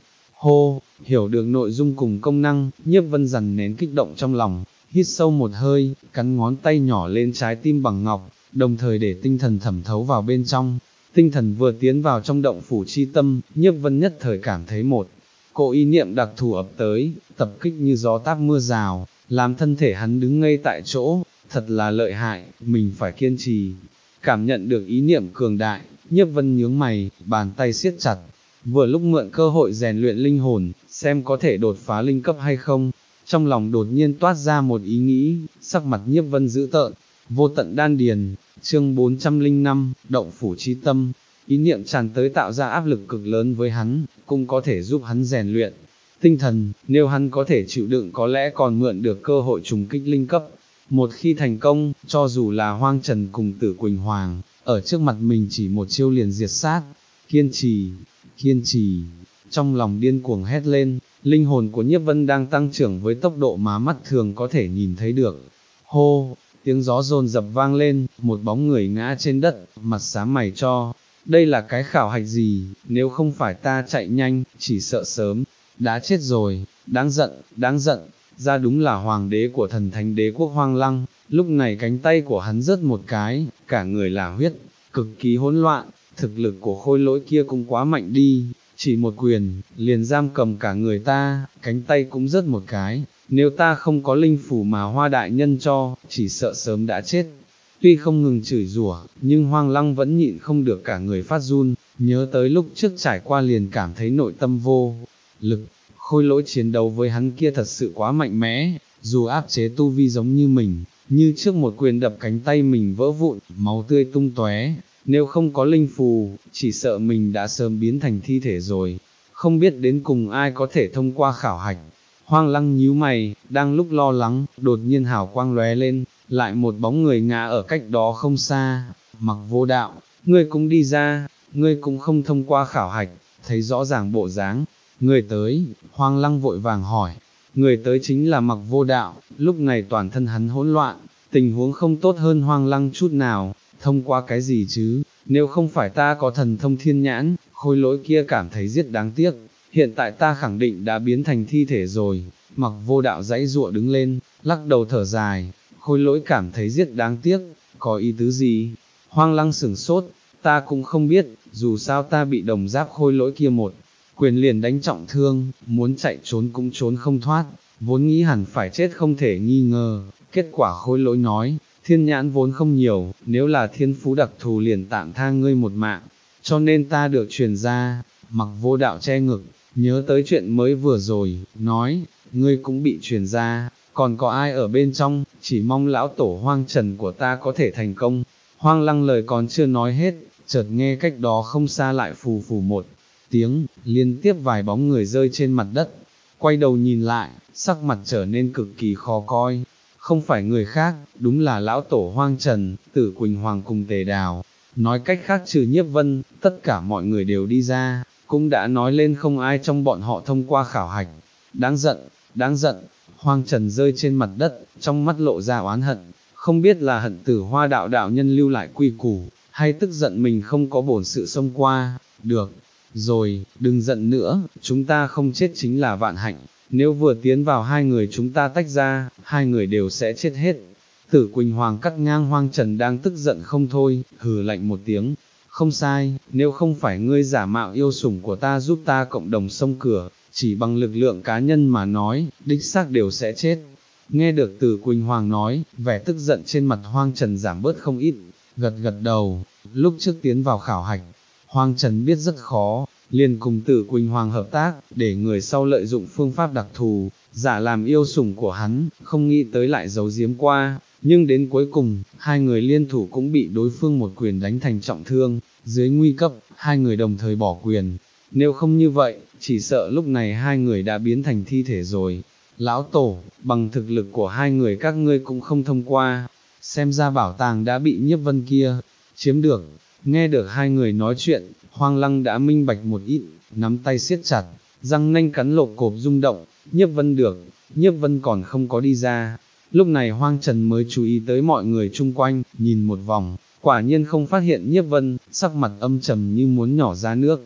Hô, hiểu được nội dung cùng công năng, Nhiếp Vân dằn nén kích động trong lòng, hít sâu một hơi, cắn ngón tay nhỏ lên trái tim bằng ngọc, đồng thời để tinh thần thẩm thấu vào bên trong. Tinh thần vừa tiến vào trong động phủ chi tâm, Nhiếp Vân nhất thời cảm thấy một cỗ ý niệm đặc thù ập tới, tập kích như gió táp mưa rào, làm thân thể hắn đứng ngây tại chỗ, thật là lợi hại, mình phải kiên trì. Cảm nhận được ý niệm cường đại, Nhiếp Vân nhướng mày, bàn tay siết chặt, vừa lúc mượn cơ hội rèn luyện linh hồn, xem có thể đột phá linh cấp hay không. Trong lòng đột nhiên toát ra một ý nghĩ, sắc mặt Nhiếp Vân dữ tợn, vô tận đan điền, chương bốn trăm linh năm, động phủ chi tâm. Ý niệm tràn tới tạo ra áp lực cực lớn với hắn, cũng có thể giúp hắn rèn luyện tinh thần, nếu hắn có thể chịu đựng có lẽ còn mượn được cơ hội trùng kích linh cấp. Một khi thành công, cho dù là Hoang Trần cùng Tử Quỳnh Hoàng, ở trước mặt mình chỉ một chiêu liền diệt sát. Kiên trì, kiên trì, trong lòng điên cuồng hét lên, linh hồn của Nhiếp Vân đang tăng trưởng với tốc độ mà mắt thường có thể nhìn thấy được. Hô, tiếng gió dồn dập vang lên, một bóng người ngã trên đất, mặt xám mày cho. Đây là cái khảo hạch gì, nếu không phải ta chạy nhanh, chỉ sợ sớm đã chết rồi. Đáng giận, đáng giận, ra đúng là hoàng đế của thần thánh đế quốc Hoang Lăng. Lúc này cánh tay của hắn rớt một cái, cả người là huyết, cực kỳ hỗn loạn. Thực lực của khôi lỗi kia cũng quá mạnh đi, chỉ một quyền, liền giam cầm cả người ta, cánh tay cũng rớt một cái, nếu ta không có linh phủ mà Hoa đại nhân cho, chỉ sợ sớm đã chết. Tuy không ngừng chửi rủa, nhưng Hoang Lăng vẫn nhịn không được cả người phát run, nhớ tới lúc trước trải qua liền cảm thấy nội tâm vô lực, khôi lỗi chiến đấu với hắn kia thật sự quá mạnh mẽ, dù áp chế tu vi giống như mình, như trước một quyền đập cánh tay mình vỡ vụn, máu tươi tung tóe. Nếu không có linh phù, chỉ sợ mình đã sớm biến thành thi thể rồi, không biết đến cùng ai có thể thông qua khảo hạch. Hoang Lăng nhíu mày, đang lúc lo lắng, đột nhiên hào quang lóe lên, lại một bóng người ngã ở cách đó không xa. Mặc Vô Đạo, ngươi cũng đi ra, ngươi cũng không thông qua khảo hạch, thấy rõ ràng bộ dáng. Người tới, Hoang Lăng vội vàng hỏi, người tới chính là Mặc Vô Đạo. Lúc này toàn thân hắn hỗn loạn, tình huống không tốt hơn Hoang Lăng chút nào. Thông qua cái gì chứ, nếu không phải ta có thần thông thiên nhãn, khôi lỗi kia cảm thấy giết đáng tiếc, hiện tại ta khẳng định đã biến thành thi thể rồi. Mặc Vô Đạo dãy dụa đứng lên, lắc đầu thở dài, khôi lỗi cảm thấy giết đáng tiếc, có ý tứ gì? Hoang Lăng sửng sốt, ta cũng không biết, dù sao ta bị đồng giáp khôi lỗi kia một quyền liền đánh trọng thương, muốn chạy trốn cũng trốn không thoát, vốn nghĩ hẳn phải chết không thể nghi ngờ, kết quả khôi lỗi nói, thiên nhãn vốn không nhiều, nếu là thiên phú đặc thù liền tạm tha ngươi một mạng, cho nên ta được truyền ra. Mặc Vô Đạo che ngực, nhớ tới chuyện mới vừa rồi, nói, ngươi cũng bị truyền ra, còn có ai ở bên trong, chỉ mong lão tổ Hoang Trần của ta có thể thành công. Hoang Lăng lời còn chưa nói hết, chợt nghe cách đó không xa lại phù phù một tiếng, liên tiếp vài bóng người rơi trên mặt đất, quay đầu nhìn lại, sắc mặt trở nên cực kỳ khó coi. Không phải người khác, đúng là lão tổ Hoang Trần, Tử Quỳnh Hoàng cùng Tề Đào. Nói cách khác trừ Nhiếp Vân, tất cả mọi người đều đi ra, cũng đã nói lên không ai trong bọn họ thông qua khảo hạch. Đáng giận, đáng giận, Hoang Trần rơi trên mặt đất, trong mắt lộ ra oán hận, không biết là hận Tử Hoa đạo đạo nhân lưu lại quy củ, hay tức giận mình không có bổn sự xông qua. Được rồi, đừng giận nữa, chúng ta không chết chính là vạn hạnh. Nếu vừa tiến vào hai người chúng ta tách ra, hai người đều sẽ chết hết. Tử Quỳnh Hoàng cắt ngang Hoang Trần đang tức giận không thôi, hừ lạnh một tiếng. Không sai, nếu không phải ngươi giả mạo yêu sủng của ta giúp ta cộng đồng xông cửa, chỉ bằng lực lượng cá nhân mà nói, đích xác đều sẽ chết. Nghe được Tử Quỳnh Hoàng nói, vẻ tức giận trên mặt Hoang Trần giảm bớt không ít, gật gật đầu. Lúc trước tiến vào khảo hạch, Hoang Trần biết rất khó, liền cùng Tử Quỳnh Hoàng hợp tác, để người sau lợi dụng phương pháp đặc thù, giả làm yêu sủng của hắn, không nghĩ tới lại giấu giếm qua, nhưng đến cuối cùng, hai người liên thủ cũng bị đối phương một quyền đánh thành trọng thương, dưới nguy cấp, hai người đồng thời bỏ quyền, nếu không như vậy, chỉ sợ lúc này hai người đã biến thành thi thể rồi. Lão Tổ, bằng thực lực của hai người các ngươi cũng không thông qua, xem ra bảo tàng đã bị Nhiếp Vân kia chiếm được. Nghe được hai người nói chuyện, Hoang Lăng đã minh bạch một ít, nắm tay siết chặt, răng nanh cắn lộp cộp rung động. Nhiếp Vân được, Nhiếp Vân còn không có đi ra. Lúc này Hoang Trần mới chú ý tới mọi người chung quanh, nhìn một vòng, quả nhiên không phát hiện Nhiếp Vân, sắc mặt âm trầm như muốn nhỏ ra nước.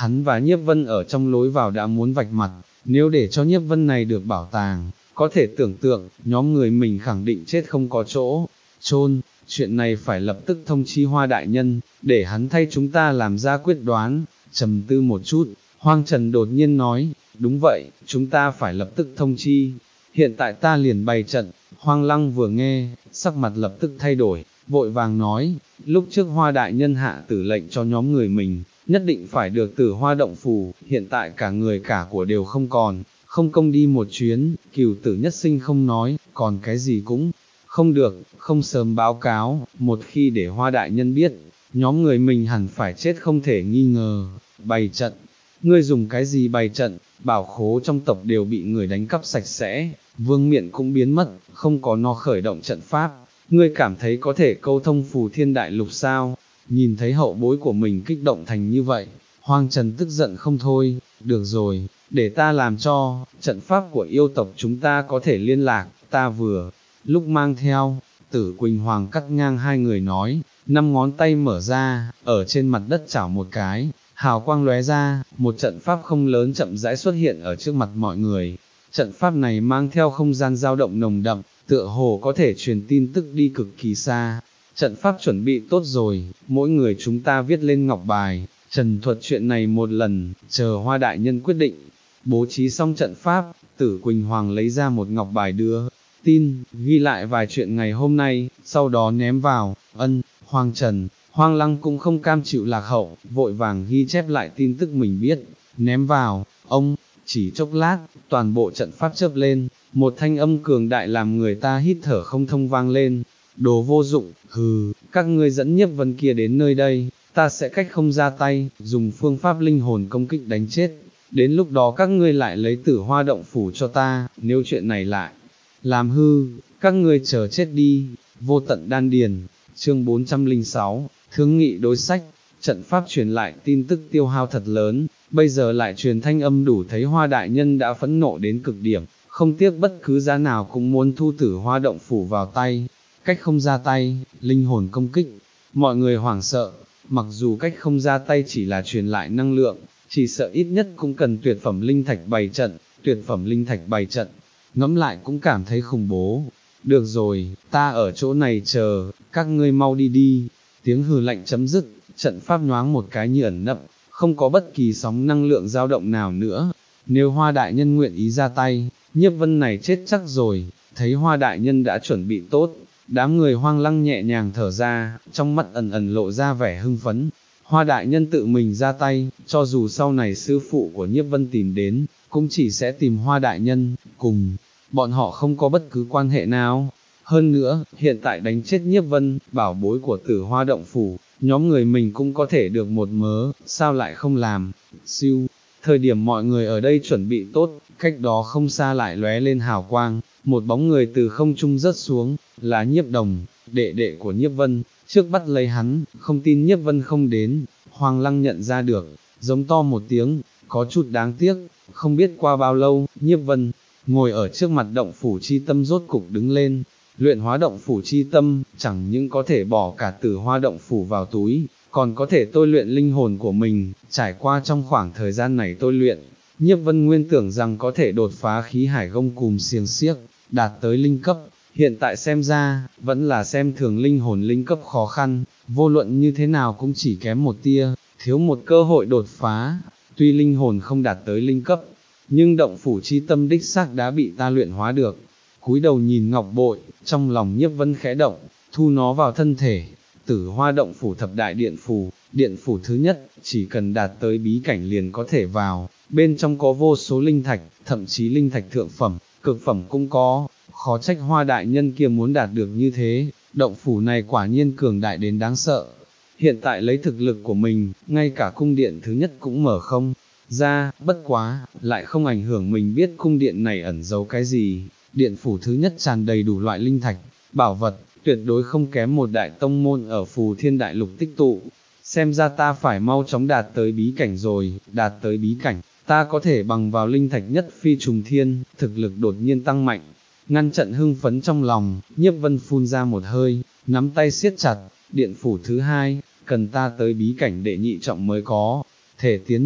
hắn và Nhiếp Vân ở trong lối vào đã muốn vạch mặt, nếu để cho Nhiếp Vân này được bảo tàng, có thể tưởng tượng, nhóm người mình khẳng định chết không có chỗ, chôn, chuyện này phải lập tức thông chi Hoa đại nhân, để hắn thay chúng ta làm ra quyết đoán. Trầm tư một chút, Hoang Trần đột nhiên nói, đúng vậy, chúng ta phải lập tức thông chi, hiện tại ta liền bày trận. Hoang Lăng vừa nghe, sắc mặt lập tức thay đổi, vội vàng nói, lúc trước Hoa đại nhân hạ tử lệnh cho nhóm người mình, nhất định phải được Tử Hoa động phủ, hiện tại cả người cả của đều không còn, không công đi một chuyến, cửu tử nhất sinh không nói, còn cái gì cũng không được, không sớm báo cáo, một khi để Hoa đại nhân biết, nhóm người mình hẳn phải chết không thể nghi ngờ. Bày trận, ngươi dùng cái gì bày trận? Bảo khố trong tộc đều bị người đánh cắp sạch sẽ, vương miện cũng biến mất, không có nó khởi động trận pháp, ngươi cảm thấy có thể câu thông phù thiên đại lục sao? Nhìn thấy hậu bối của mình kích động thành như vậy, Hoang Trần tức giận không thôi, được rồi, để ta làm cho, trận pháp của yêu tộc chúng ta có thể liên lạc, ta vừa, lúc mang theo, Tử Quỳnh Hoàng cắt ngang hai người nói, năm ngón tay mở ra, ở trên mặt đất chảo một cái, hào quang lóe ra, một trận pháp không lớn chậm rãi xuất hiện ở trước mặt mọi người. Trận pháp này mang theo không gian dao động nồng đậm, tựa hồ có thể truyền tin tức đi cực kỳ xa. Trận pháp chuẩn bị tốt rồi, mỗi người chúng ta viết lên ngọc bài, trần thuật chuyện này một lần, chờ Hoa đại nhân quyết định. Bố trí xong trận pháp, Tử Quỳnh Hoàng lấy ra một ngọc bài đưa tin, ghi lại vài chuyện ngày hôm nay, sau đó ném vào. Ân, Hoang Trần, Hoang Lăng cũng không cam chịu lạc hậu, vội vàng ghi chép lại tin tức mình biết, ném vào. Ông, chỉ chốc lát, toàn bộ trận pháp chớp lên, một thanh âm cường đại làm người ta hít thở không thông vang lên. Đồ vô dụng, hừ, các ngươi dẫn Nhiếp Vân kia đến nơi đây, ta sẽ cách không ra tay, dùng phương pháp linh hồn công kích đánh chết. Đến lúc đó các ngươi lại lấy Tử Hoa động phủ cho ta, nếu chuyện này lại làm hư, các ngươi chờ chết đi. Vô tận đan điền, chương bốn trăm lẻ sáu, thương nghị đối sách. Trận pháp truyền lại tin tức tiêu hao thật lớn, bây giờ lại truyền thanh âm đủ thấy Hoa đại nhân đã phẫn nộ đến cực điểm, không tiếc bất cứ giá nào cũng muốn thu Tử Hoa động phủ vào tay. Cách không ra tay, linh hồn công kích, mọi người hoảng sợ, mặc dù cách không ra tay chỉ là truyền lại năng lượng, chỉ sợ ít nhất cũng cần tuyệt phẩm linh thạch bày trận, tuyệt phẩm linh thạch bày trận, ngẫm lại cũng cảm thấy khủng bố. Được rồi, ta ở chỗ này chờ, các ngươi mau đi đi. Tiếng hừ lạnh chấm dứt, trận pháp nhoáng một cái như ẩn nấp, không có bất kỳ sóng năng lượng dao động nào nữa. Nếu Hoa đại nhân nguyện ý ra tay, Nhiếp Vân này chết chắc rồi. Thấy Hoa đại nhân đã chuẩn bị tốt, đám người Hoang Lăng nhẹ nhàng thở ra, trong mắt ẩn ẩn lộ ra vẻ hưng phấn. Hoa đại nhân tự mình ra tay, cho dù sau này sư phụ của Nhiếp Vân tìm đến, cũng chỉ sẽ tìm Hoa đại nhân, cùng bọn họ không có bất cứ quan hệ nào. Hơn nữa, hiện tại đánh chết Nhiếp Vân, bảo bối của Tử Hoa động phủ, nhóm người mình cũng có thể được một mớ, sao lại không làm? Siêu, thời điểm mọi người ở đây chuẩn bị tốt, cách đó không xa lại lóe lên hào quang, một bóng người từ không trung rớt xuống, là Nhiếp Đồng, đệ đệ của Nhiếp Vân, trước bắt lấy hắn, không tin Nhiếp Vân không đến. Hoang Lăng nhận ra được, giống to một tiếng, có chút đáng tiếc, không biết qua bao lâu, Nhiếp Vân ngồi ở trước mặt động phủ chi tâm rốt cục đứng lên. Luyện hóa động phủ chi tâm, chẳng những có thể bỏ cả Tử Hoa động phủ vào túi, còn có thể tôi luyện linh hồn của mình. Trải qua trong khoảng thời gian này tôi luyện, Nhiếp Vân nguyên tưởng rằng có thể đột phá khí hải gông cùm xiềng xiếc, đạt tới linh cấp, hiện tại xem ra, vẫn là xem thường linh hồn linh cấp khó khăn, vô luận như thế nào cũng chỉ kém một tia, thiếu một cơ hội đột phá. Tuy linh hồn không đạt tới linh cấp, nhưng động phủ chi tâm đích xác đã bị ta luyện hóa được. Cúi đầu nhìn ngọc bội, trong lòng Nhiếp Vân khẽ động, thu nó vào thân thể. Tử Hoa động phủ thập đại điện phủ, điện phủ thứ nhất, chỉ cần đạt tới bí cảnh liền có thể vào, bên trong có vô số linh thạch, thậm chí linh thạch thượng phẩm, cực phẩm cũng có, khó trách Hoa đại nhân kia muốn đạt được như thế, động phủ này quả nhiên cường đại đến đáng sợ. Hiện tại lấy thực lực của mình, ngay cả cung điện thứ nhất cũng mở không ra, bất quá, lại không ảnh hưởng mình biết cung điện này ẩn giấu cái gì. Điện phủ thứ nhất tràn đầy đủ loại linh thạch, bảo vật, tuyệt đối không kém một đại tông môn ở phù thiên đại lục tích tụ. Xem ra ta phải mau chóng đạt tới bí cảnh rồi, đạt tới bí cảnh, ta có thể bằng vào linh thạch nhất phi trùng thiên, thực lực đột nhiên tăng mạnh. Ngăn trận hưng phấn trong lòng, Nhiếp Vân phun ra một hơi, nắm tay siết chặt. Điện phủ thứ hai, cần ta tới bí cảnh đệ nhị trọng mới có thể tiến nhập,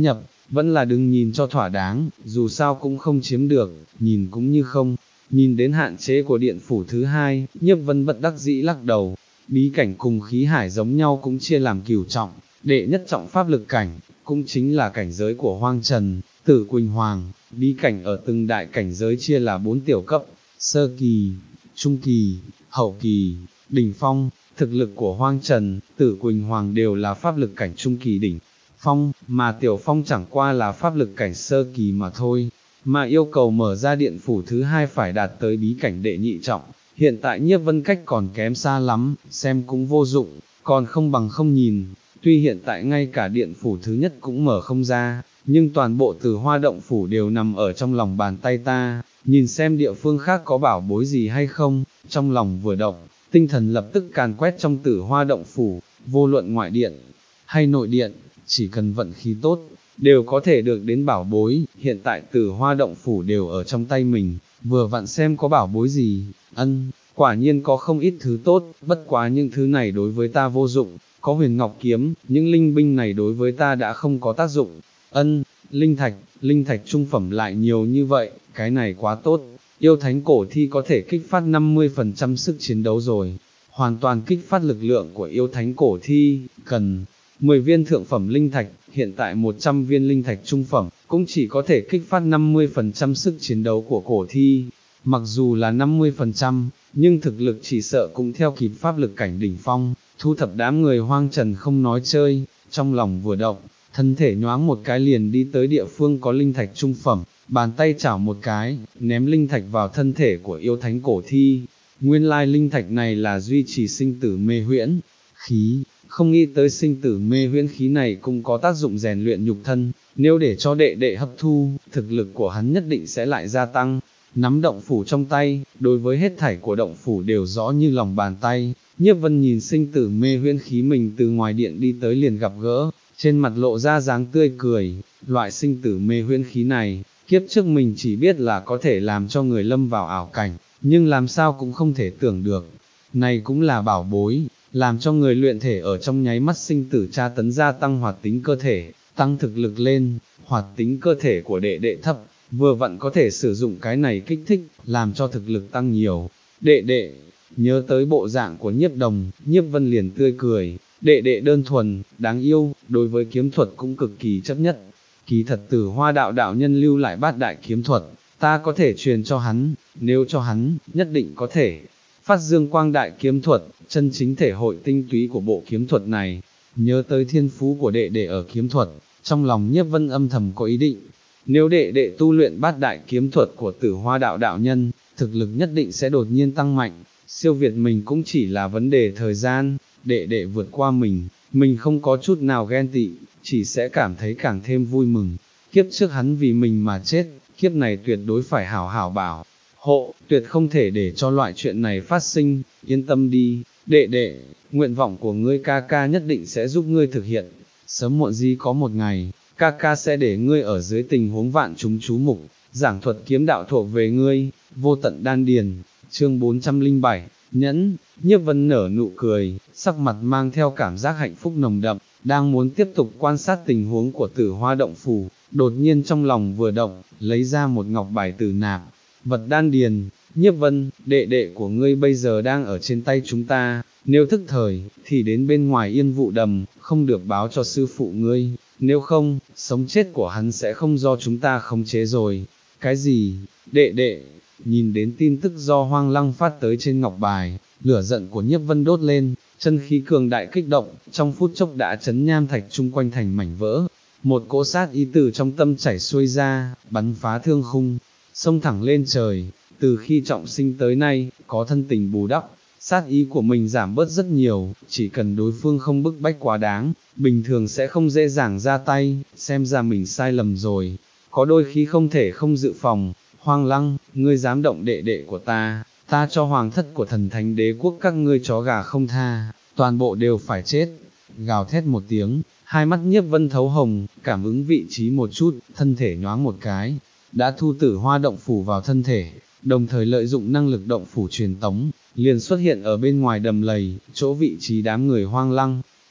vẫn là đừng nhìn cho thỏa đáng, dù sao cũng không chiếm được, nhìn cũng như không. Nhìn đến hạn chế của điện phủ thứ hai, Nhiếp Vân bất đắc dĩ lắc đầu, bí cảnh cùng khí hải giống nhau cũng chia làm cửu trọng, đệ nhất trọng pháp lực cảnh, cũng chính là cảnh giới của Hoang Trần, Tử Quỳnh Hoàng, bí cảnh ở từng đại cảnh giới chia là bốn tiểu cấp, sơ kỳ, trung kỳ, hậu kỳ, đỉnh phong, thực lực của Hoang Trần, Tử Quỳnh Hoàng đều là pháp lực cảnh trung kỳ đỉnh phong, mà tiểu phong chẳng qua là pháp lực cảnh sơ kỳ mà thôi. Mà yêu cầu mở ra điện phủ thứ hai phải đạt tới bí cảnh đệ nhị trọng, hiện tại Nhiếp Vân cách còn kém xa lắm, xem cũng vô dụng, còn không bằng không nhìn, tuy hiện tại ngay cả điện phủ thứ nhất cũng mở không ra, nhưng toàn bộ Tử Hoa động phủ đều nằm ở trong lòng bàn tay ta, nhìn xem địa phương khác có bảo bối gì hay không, trong lòng vừa động, tinh thần lập tức càn quét trong Tử Hoa động phủ, vô luận ngoại điện hay nội điện, chỉ cần vận khí tốt, đều có thể được đến bảo bối, hiện tại Tử Hoa động phủ đều ở trong tay mình, vừa vặn xem có bảo bối gì, ân, quả nhiên có không ít thứ tốt, bất quá những thứ này đối với ta vô dụng, có huyền ngọc kiếm, những linh binh này đối với ta đã không có tác dụng, ân, linh thạch, linh thạch trung phẩm lại nhiều như vậy, cái này quá tốt, yêu thánh cổ thi có thể kích phát năm mươi phần trăm sức chiến đấu rồi, hoàn toàn kích phát lực lượng của yêu thánh cổ thi, cần mười viên thượng phẩm linh thạch, hiện tại một trăm viên linh thạch trung phẩm, cũng chỉ có thể kích phát năm mươi phần trăm sức chiến đấu của cổ thi, mặc dù là năm mươi phần trăm, nhưng thực lực chỉ sợ cũng theo kịp pháp lực cảnh đỉnh phong, thu thập đám người Hoang Trần không nói chơi, trong lòng vừa động, thân thể nhoáng một cái liền đi tới địa phương có linh thạch trung phẩm, bàn tay chảo một cái, ném linh thạch vào thân thể của yêu thánh cổ thi, nguyên lai linh thạch này là duy trì sinh tử mê huyễn, khí. Không nghĩ tới sinh tử mê huyễn khí này cũng có tác dụng rèn luyện nhục thân, nếu để cho đệ đệ hấp thu, thực lực của hắn nhất định sẽ lại gia tăng. Nắm động phủ trong tay, đối với hết thảy của động phủ đều rõ như lòng bàn tay, Nhiếp Vân nhìn sinh tử mê huyễn khí mình từ ngoài điện đi tới liền gặp gỡ, trên mặt lộ ra dáng tươi cười, loại sinh tử mê huyễn khí này, kiếp trước mình chỉ biết là có thể làm cho người lâm vào ảo cảnh, nhưng làm sao cũng không thể tưởng được, này cũng là bảo bối. Làm cho người luyện thể ở trong nháy mắt sinh tử tra tấn gia tăng hoạt tính cơ thể, tăng thực lực lên, hoạt tính cơ thể của đệ đệ thấp, vừa vặn có thể sử dụng cái này kích thích, làm cho thực lực tăng nhiều. Đệ đệ, nhớ tới bộ dạng của Nhiếp Đồng, Nhiếp Vân liền tươi cười, đệ đệ đơn thuần, đáng yêu, đối với kiếm thuật cũng cực kỳ chấp nhất. Kỳ thật Tử Hoa đạo đạo nhân lưu lại bát đại kiếm thuật, ta có thể truyền cho hắn, nếu cho hắn, nhất định có thể phát dương quang đại kiếm thuật, chân chính thể hội tinh túy của bộ kiếm thuật này. Nhớ tới thiên phú của đệ đệ ở kiếm thuật, trong lòng Nhiếp Vân âm thầm có ý định, nếu đệ đệ tu luyện bát đại kiếm thuật của Tử Hoa đạo đạo nhân, thực lực nhất định sẽ đột nhiên tăng mạnh, siêu việt mình cũng chỉ là vấn đề thời gian, đệ đệ vượt qua mình, mình không có chút nào ghen tị, chỉ sẽ cảm thấy càng thêm vui mừng. Kiếp trước hắn vì mình mà chết, kiếp này tuyệt đối phải hảo hảo bảo hộ, tuyệt không thể để cho loại chuyện này phát sinh, yên tâm đi, đệ đệ, nguyện vọng của ngươi ca ca nhất định sẽ giúp ngươi thực hiện, sớm muộn gì có một ngày, ca ca sẽ để ngươi ở dưới tình huống vạn chúng chú mục, giảng thuật kiếm đạo thuộc về ngươi, vô tận đan điền, chương bốn trăm lẻ bảy, nhẫn, Nhiếp Vân nở nụ cười, sắc mặt mang theo cảm giác hạnh phúc nồng đậm, đang muốn tiếp tục quan sát tình huống của Tử Hoa động phủ, đột nhiên trong lòng vừa động, lấy ra một ngọc bài tử nạp, vật đan điền. Nhiếp Vân, đệ đệ của ngươi bây giờ đang ở trên tay chúng ta, nếu thức thời, thì đến bên ngoài Yên Vụ Đầm, không được báo cho sư phụ ngươi, nếu không, sống chết của hắn sẽ không do chúng ta khống chế rồi. Cái gì, đệ đệ, nhìn đến tin tức do Hoang Lăng phát tới trên ngọc bài, lửa giận của Nhiếp Vân đốt lên, chân khí cường đại kích động, trong phút chốc đã chấn nham thạch chung quanh thành mảnh vỡ, một cỗ sát ý từ trong tâm chảy xuôi ra, bắn phá thương khung, xông thẳng lên trời. Từ khi trọng sinh tới nay, có thân tình bù đắp, sát ý của mình giảm bớt rất nhiều, chỉ cần đối phương không bức bách quá đáng, bình thường sẽ không dễ dàng ra tay, xem ra mình sai lầm rồi, có đôi khi không thể không dự phòng. Hoang Lăng, ngươi dám động đệ đệ của ta, ta cho hoàng thất của thần thánh đế quốc các ngươi chó gà không tha, toàn bộ đều phải chết. Gào thét một tiếng, hai mắt Nhiếp Vân thấu hồng, cảm ứng vị trí một chút, thân thể nhoáng một cái, đã thu Tử Hoa động phủ vào thân thể, đồng thời lợi dụng năng lực động phủ truyền tống, liền xuất hiện ở bên ngoài đầm lầy, chỗ vị trí đám người Hoang Lăng.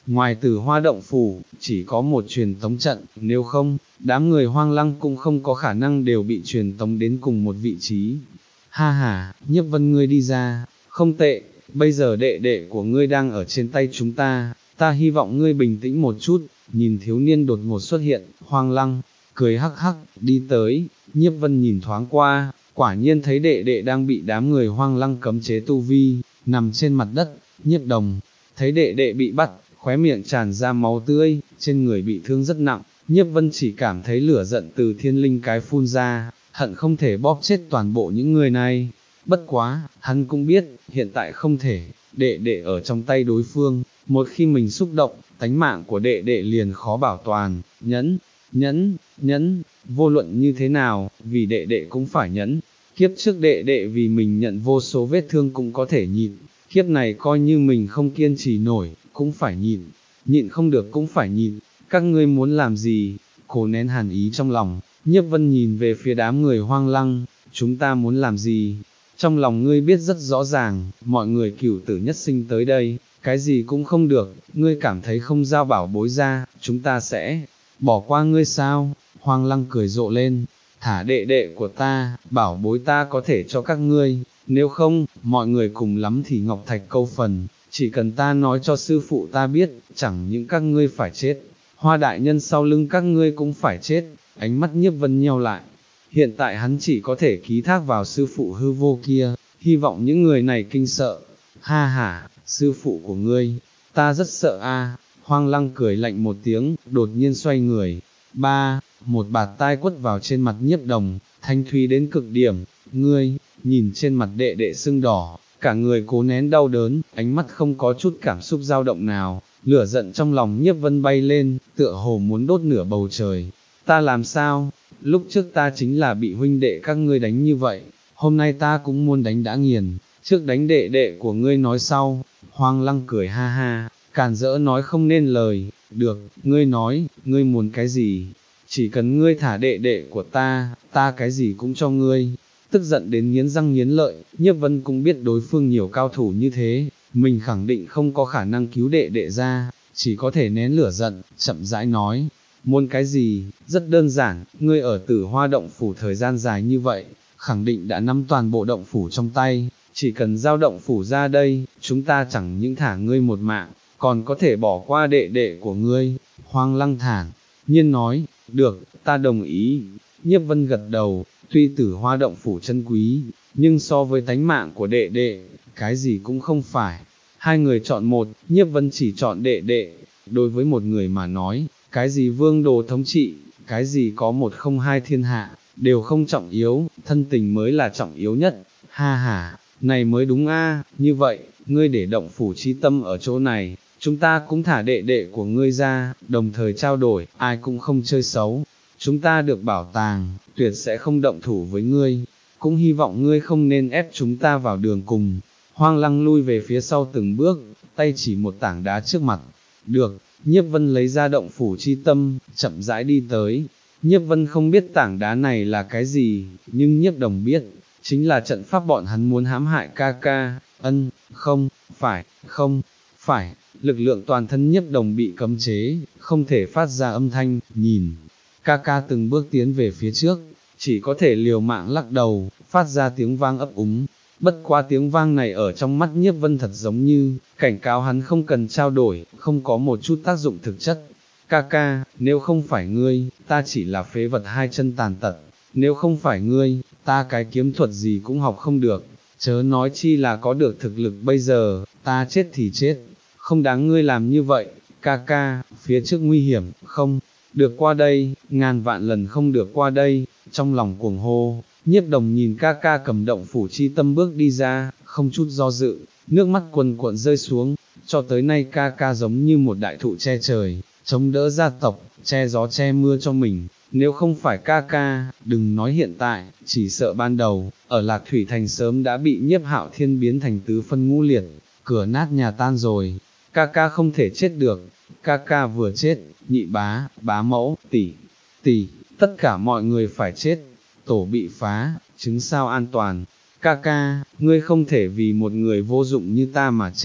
ngoài Tử Hoa động phủ, chỉ có một truyền tống trận, nếu không, đám người Hoang Lăng cũng không có khả năng đều bị truyền tống đến cùng một vị trí. Ha ha, Nhiếp Vân ngươi đi ra, không tệ, bây giờ đệ đệ của ngươi đang ở trên tay chúng ta, ta hy vọng ngươi bình tĩnh một chút. Nhìn thiếu niên đột ngột xuất hiện, Hoang Lăng, cười hắc hắc, đi tới, Nhiếp Vân nhìn thoáng qua, quả nhiên thấy đệ đệ đang bị đám người Hoang Lăng cấm chế tu vi, nằm trên mặt đất. Nhiếp Đồng, thấy đệ đệ bị bắt, khóe miệng tràn ra máu tươi, trên người bị thương rất nặng, Nhiếp Vân chỉ cảm thấy lửa giận từ thiên linh cái phun ra, hận không thể bóp chết toàn bộ những người này. Bất quá, hắn cũng biết, hiện tại không thể, đệ đệ ở trong tay đối phương, một khi mình xúc động, tánh mạng của đệ đệ liền khó bảo toàn, nhẫn, nhẫn, nhẫn, vô luận như thế nào, vì đệ đệ cũng phải nhẫn. Kiếp trước đệ đệ vì mình nhận vô số vết thương cũng có thể nhịn, kiếp này coi như mình không kiên trì nổi, cũng phải nhịn, nhịn không được cũng phải nhịn. Các ngươi muốn làm gì? Cố nén hàn ý trong lòng, Nhiếp Vân nhìn về phía đám người Hoang Lăng, chúng ta muốn làm gì? Trong lòng ngươi biết rất rõ ràng, mọi người cửu tử nhất sinh tới đây, cái gì cũng không được, ngươi cảm thấy không giao bảo bối ra, chúng ta sẽ bỏ qua ngươi sao? Hoang Lăng cười rộ lên, thả đệ đệ của ta, bảo bối ta có thể cho các ngươi, nếu không, mọi người cùng lắm thì Ngọc Thạch câu phần, chỉ cần ta nói cho sư phụ ta biết, chẳng những các ngươi phải chết, Hoa đại nhân sau lưng các ngươi cũng phải chết. Ánh mắt Nhiếp Vân nheo lại, hiện tại hắn chỉ có thể ký thác vào sư phụ hư vô kia, hy vọng những người này kinh sợ. Ha ha, sư phụ của ngươi, ta rất sợ a. Hoang Lăng cười lạnh một tiếng, đột nhiên xoay người, ba, một bạt tai quất vào trên mặt Nhiếp Đồng, thanh thúy đến cực điểm. Ngươi, nhìn trên mặt đệ đệ sưng đỏ, cả người cố nén đau đớn, ánh mắt không có chút cảm xúc dao động nào, lửa giận trong lòng Nhiếp Vân bay lên, tựa hồ muốn đốt nửa bầu trời. Ta làm sao? Lúc trước ta chính là bị huynh đệ các ngươi đánh như vậy, hôm nay ta cũng muốn đánh đã nghiền, trước đánh đệ đệ của ngươi nói sau. Hoang Lăng cười ha ha, càn rỡ nói không nên lời, được, ngươi nói, ngươi muốn cái gì? Chỉ cần ngươi thả đệ đệ của ta, ta cái gì cũng cho ngươi. Tức giận đến nghiến răng nghiến lợi, Nhiếp Vân cũng biết đối phương nhiều cao thủ như thế, mình khẳng định không có khả năng cứu đệ đệ ra, chỉ có thể nén lửa giận, chậm rãi nói. Muốn cái gì? Rất đơn giản, ngươi ở Tử Hoa động phủ thời gian dài như vậy, khẳng định đã nắm toàn bộ động phủ trong tay, chỉ cần giao động phủ ra đây, chúng ta chẳng những thả ngươi một mạng, còn có thể bỏ qua đệ đệ của ngươi. Hoang Lăng thản nhiên nói, được, ta đồng ý. Nhiếp Vân gật đầu, tuy Tử Hoa động phủ chân quý, nhưng so với tánh mạng của đệ đệ, cái gì cũng không phải. Hai người chọn một, Nhiếp Vân chỉ chọn đệ đệ. Đối với một người mà nói, cái gì vương đồ thống trị, cái gì có một không hai thiên hạ, đều không trọng yếu, thân tình mới là trọng yếu nhất. Ha ha, này mới đúng a. Như vậy, ngươi để động phủ chi tâm ở chỗ này, chúng ta cũng thả đệ đệ của ngươi ra, đồng thời trao đổi, ai cũng không chơi xấu. Chúng ta được bảo tàng, tuyệt sẽ không động thủ với ngươi, cũng hy vọng ngươi không nên ép chúng ta vào đường cùng. Hoang Lăng lui về phía sau từng bước, tay chỉ một tảng đá trước mặt. Được, Nhiếp Vân lấy ra động phủ chi tâm, chậm rãi đi tới. Nhiếp Vân không biết tảng đá này là cái gì, nhưng Nhiếp Đồng biết, chính là trận pháp bọn hắn muốn hãm hại ca ca. Ân, không, phải, không, phải, lực lượng toàn thân Nhiếp Đồng bị cấm chế, không thể phát ra âm thanh, nhìn. Ca ca từng bước tiến về phía trước, chỉ có thể liều mạng lắc đầu, phát ra tiếng vang ấp úng. Bất qua tiếng vang này ở trong mắt Nhiếp Vân thật giống như, cảnh cáo hắn không cần trao đổi, không có một chút tác dụng thực chất. Ca ca, nếu không phải ngươi, ta chỉ là phế vật hai chân tàn tật, nếu không phải ngươi, ta cái kiếm thuật gì cũng học không được, chớ nói chi là có được thực lực bây giờ, ta chết thì chết, không đáng ngươi làm như vậy. Ca ca, phía trước nguy hiểm, không được qua đây, ngàn vạn lần không được qua đây. Trong lòng cuồng hô, Nhiếp Đồng nhìn ca ca cầm động phủ chi tâm bước đi ra, không chút do dự, nước mắt quần cuộn rơi xuống. Cho tới nay ca ca giống như một đại thụ che trời, chống đỡ gia tộc, che gió che mưa cho mình. Nếu không phải ca ca, đừng nói hiện tại, chỉ sợ ban đầu, ở Lạc Thủy Thành sớm đã bị Nhiếp Hạo Thiên biến thành tứ phân ngũ liệt, cửa nát nhà tan rồi. Ca ca không thể chết được, ca ca vừa chết, nhị bá, bá mẫu, tỷ, tỷ, tất cả mọi người phải chết. Tổ bị phá, chứng sao an toàn. Ca ca, ngươi không thể vì một người vô dụng như ta mà chết.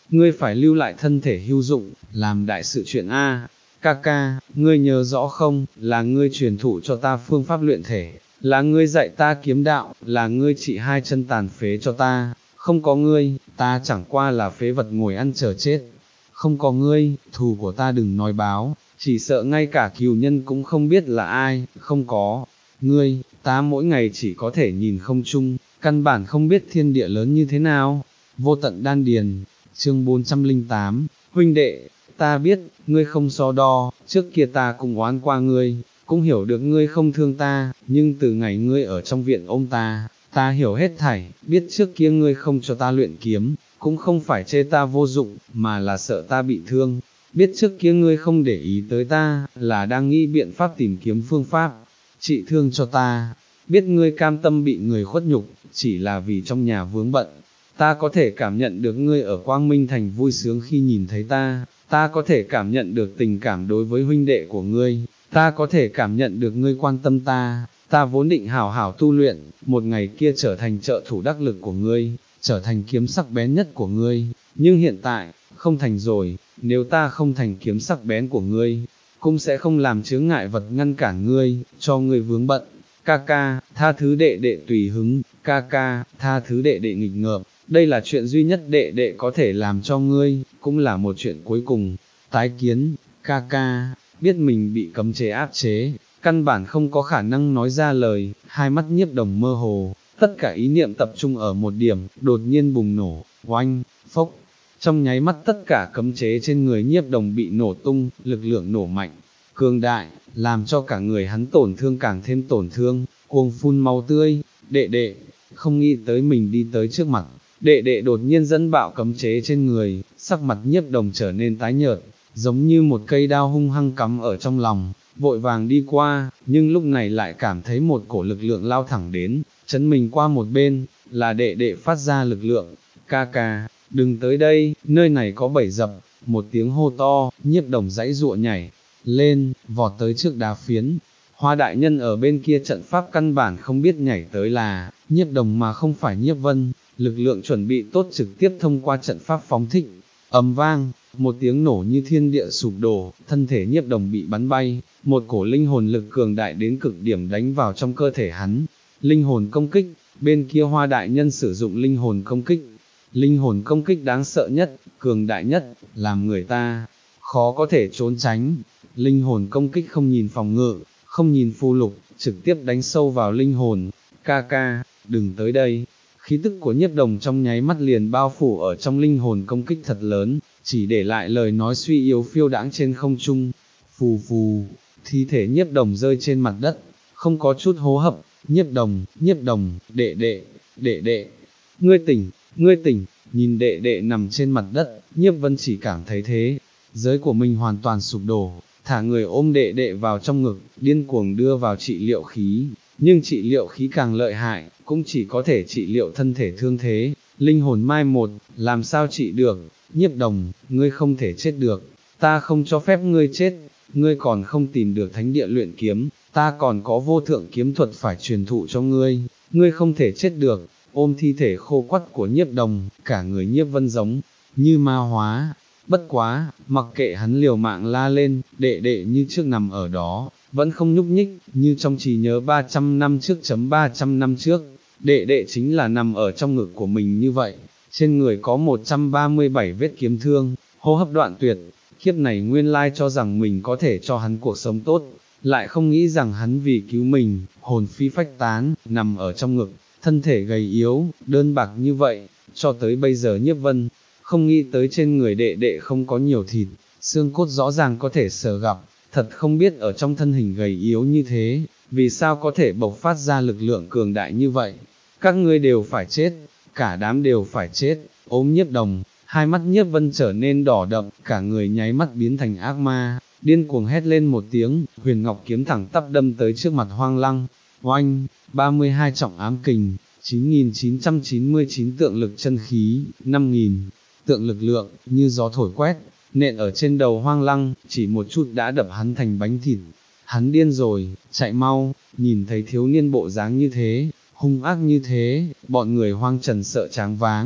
ngươi phải lưu lại thân thể hữu dụng, làm đại sự chuyện A. Ca ca, ngươi nhớ rõ không, là ngươi truyền thụ cho ta phương pháp luyện thể, là ngươi dạy ta kiếm đạo, là ngươi trị hai chân tàn phế cho ta, không có ngươi, ta chẳng qua là phế vật ngồi ăn chờ chết. Không có ngươi, thù của ta đừng nói báo, chỉ sợ ngay cả cừu nhân cũng không biết là ai, không có ngươi, ta mỗi ngày chỉ có thể nhìn không chung, căn bản không biết thiên địa lớn như thế nào. Vô tận đan điền, chương bốn trăm lẻ tám, huynh đệ, ta biết, ngươi không so đo, trước kia ta cũng oán qua ngươi, cũng hiểu được ngươi không thương ta, nhưng từ ngày ngươi ở trong viện ôm ta, ta hiểu hết thảy, biết trước kia ngươi không cho ta luyện kiếm, cũng không phải chê ta vô dụng, mà là sợ ta bị thương, biết trước kia ngươi không để ý tới ta, là đang nghĩ biện pháp tìm kiếm phương pháp, trị thương cho ta, biết ngươi cam tâm bị người khuất nhục, chỉ là vì trong nhà vướng bận. Ta có thể cảm nhận được ngươi ở Quang Minh Thành vui sướng khi nhìn thấy ta, ta có thể cảm nhận được tình cảm đối với huynh đệ của ngươi, ta có thể cảm nhận được ngươi quan tâm ta, ta vốn định hảo hảo tu luyện, một ngày kia trở thành trợ thủ đắc lực của ngươi, trở thành kiếm sắc bén nhất của ngươi, nhưng hiện tại, không thành rồi, nếu ta không thành kiếm sắc bén của ngươi, cũng sẽ không làm chướng ngại vật ngăn cản ngươi, cho ngươi vướng bận. Ca ca, tha thứ đệ đệ tùy hứng, ca ca, tha thứ đệ đệ nghịch ngợm, đây là chuyện duy nhất đệ đệ có thể làm cho ngươi, cũng là một chuyện cuối cùng. Tái kiến, ca ca, biết mình bị cấm chế áp chế, căn bản không có khả năng nói ra lời, hai mắt nhiếp đồng mơ hồ, tất cả ý niệm tập trung ở một điểm, đột nhiên bùng nổ, oanh, phốc. Trong nháy mắt tất cả cấm chế trên người nhiếp đồng bị nổ tung, lực lượng nổ mạnh, cường đại, làm cho cả người hắn tổn thương càng thêm tổn thương, cuồng phun máu tươi, đệ đệ, không nghĩ tới mình đi tới trước mặt, đệ đệ đột nhiên dẫn bạo cấm chế trên người, sắc mặt nhiếp đồng trở nên tái nhợt, giống như một cây đao hung hăng cắm ở trong lòng, vội vàng đi qua, nhưng lúc này lại cảm thấy một cổ lực lượng lao thẳng đến, chấn mình qua một bên, là đệ đệ phát ra lực lượng, ca ca, đừng tới đây, nơi này có bẫy dập, một tiếng hô to, nhiếp đồng dãy dụa nhảy lên, vọt tới trước đá phiến. Hoa đại nhân ở bên kia trận pháp căn bản không biết nhảy tới là nhiếp đồng mà không phải nhiếp vân, lực lượng chuẩn bị tốt trực tiếp thông qua trận pháp phóng thịnh, ầm vang, một tiếng nổ như thiên địa sụp đổ, thân thể nhiếp đồng bị bắn bay, một cổ linh hồn lực cường đại đến cực điểm đánh vào trong cơ thể hắn, linh hồn công kích, bên kia hoa đại nhân sử dụng linh hồn công kích, linh hồn công kích đáng sợ nhất, cường đại nhất, làm người ta khó có thể trốn tránh, linh hồn công kích không nhìn phòng ngự, không nhìn phù lục, trực tiếp đánh sâu vào linh hồn, ca ca, đừng tới đây, khí tức của nhiếp đồng trong nháy mắt liền bao phủ ở trong linh hồn công kích thật lớn, chỉ để lại lời nói suy yếu phiêu đãng trên không trung, phù phù, thi thể nhiếp đồng rơi trên mặt đất, không có chút hô hấp, nhiếp đồng, nhiếp đồng, đệ đệ, đệ đệ, ngươi tỉnh, ngươi tỉnh, nhìn đệ đệ nằm trên mặt đất, nhiếp vân chỉ cảm thấy thế, giới của mình hoàn toàn sụp đổ, thả người ôm đệ đệ vào trong ngực, điên cuồng đưa vào trị liệu khí, nhưng trị liệu khí càng lợi hại, cũng chỉ có thể trị liệu thân thể thương thế, linh hồn mai một, làm sao trị được, nhiếp đồng, ngươi không thể chết được, ta không cho phép ngươi chết, ngươi còn không tìm được thánh địa luyện kiếm, ta còn có vô thượng kiếm thuật phải truyền thụ cho ngươi, ngươi không thể chết được, ôm thi thể khô quắt của nhiếp đồng, cả người nhiếp vân giống như ma hóa. Bất quá, mặc kệ hắn liều mạng la lên, đệ đệ như trước nằm ở đó, vẫn không nhúc nhích, như trong trí nhớ ba trăm năm trước chấm ba trăm năm trước, đệ đệ chính là nằm ở trong ngực của mình như vậy, trên người có một trăm ba mươi bảy vết kiếm thương, hô hấp đoạn tuyệt, kiếp này nguyên lai cho rằng mình có thể cho hắn cuộc sống tốt, lại không nghĩ rằng hắn vì cứu mình, hồn phi phách tán, nằm ở trong ngực, thân thể gầy yếu, đơn bạc như vậy, cho tới bây giờ nhiếp vân, không nghĩ tới trên người đệ đệ không có nhiều thịt, xương cốt rõ ràng có thể sờ gặp, thật không biết ở trong thân hình gầy yếu như thế, vì sao có thể bộc phát ra lực lượng cường đại như vậy, các ngươi đều phải chết, cả đám đều phải chết, ôm nhiếp đồng, hai mắt nhiếp vân trở nên đỏ đậm, cả người nháy mắt biến thành ác ma, điên cuồng hét lên một tiếng, huyền ngọc kiếm thẳng tắp đâm tới trước mặt Hoang Lăng, oanh, ba mươi hai trọng ám kình, chín nghìn chín trăm chín mươi chín tượng lực chân khí, năm nghìn tượng lực lượng, như gió thổi quét, nện ở trên đầu Hoang Lăng, chỉ một chút đã đập hắn thành bánh thịt. Hắn điên rồi, chạy mau, nhìn thấy thiếu niên bộ dáng như thế, hung ác như thế, bọn người Hoang Trần sợ tráng váng,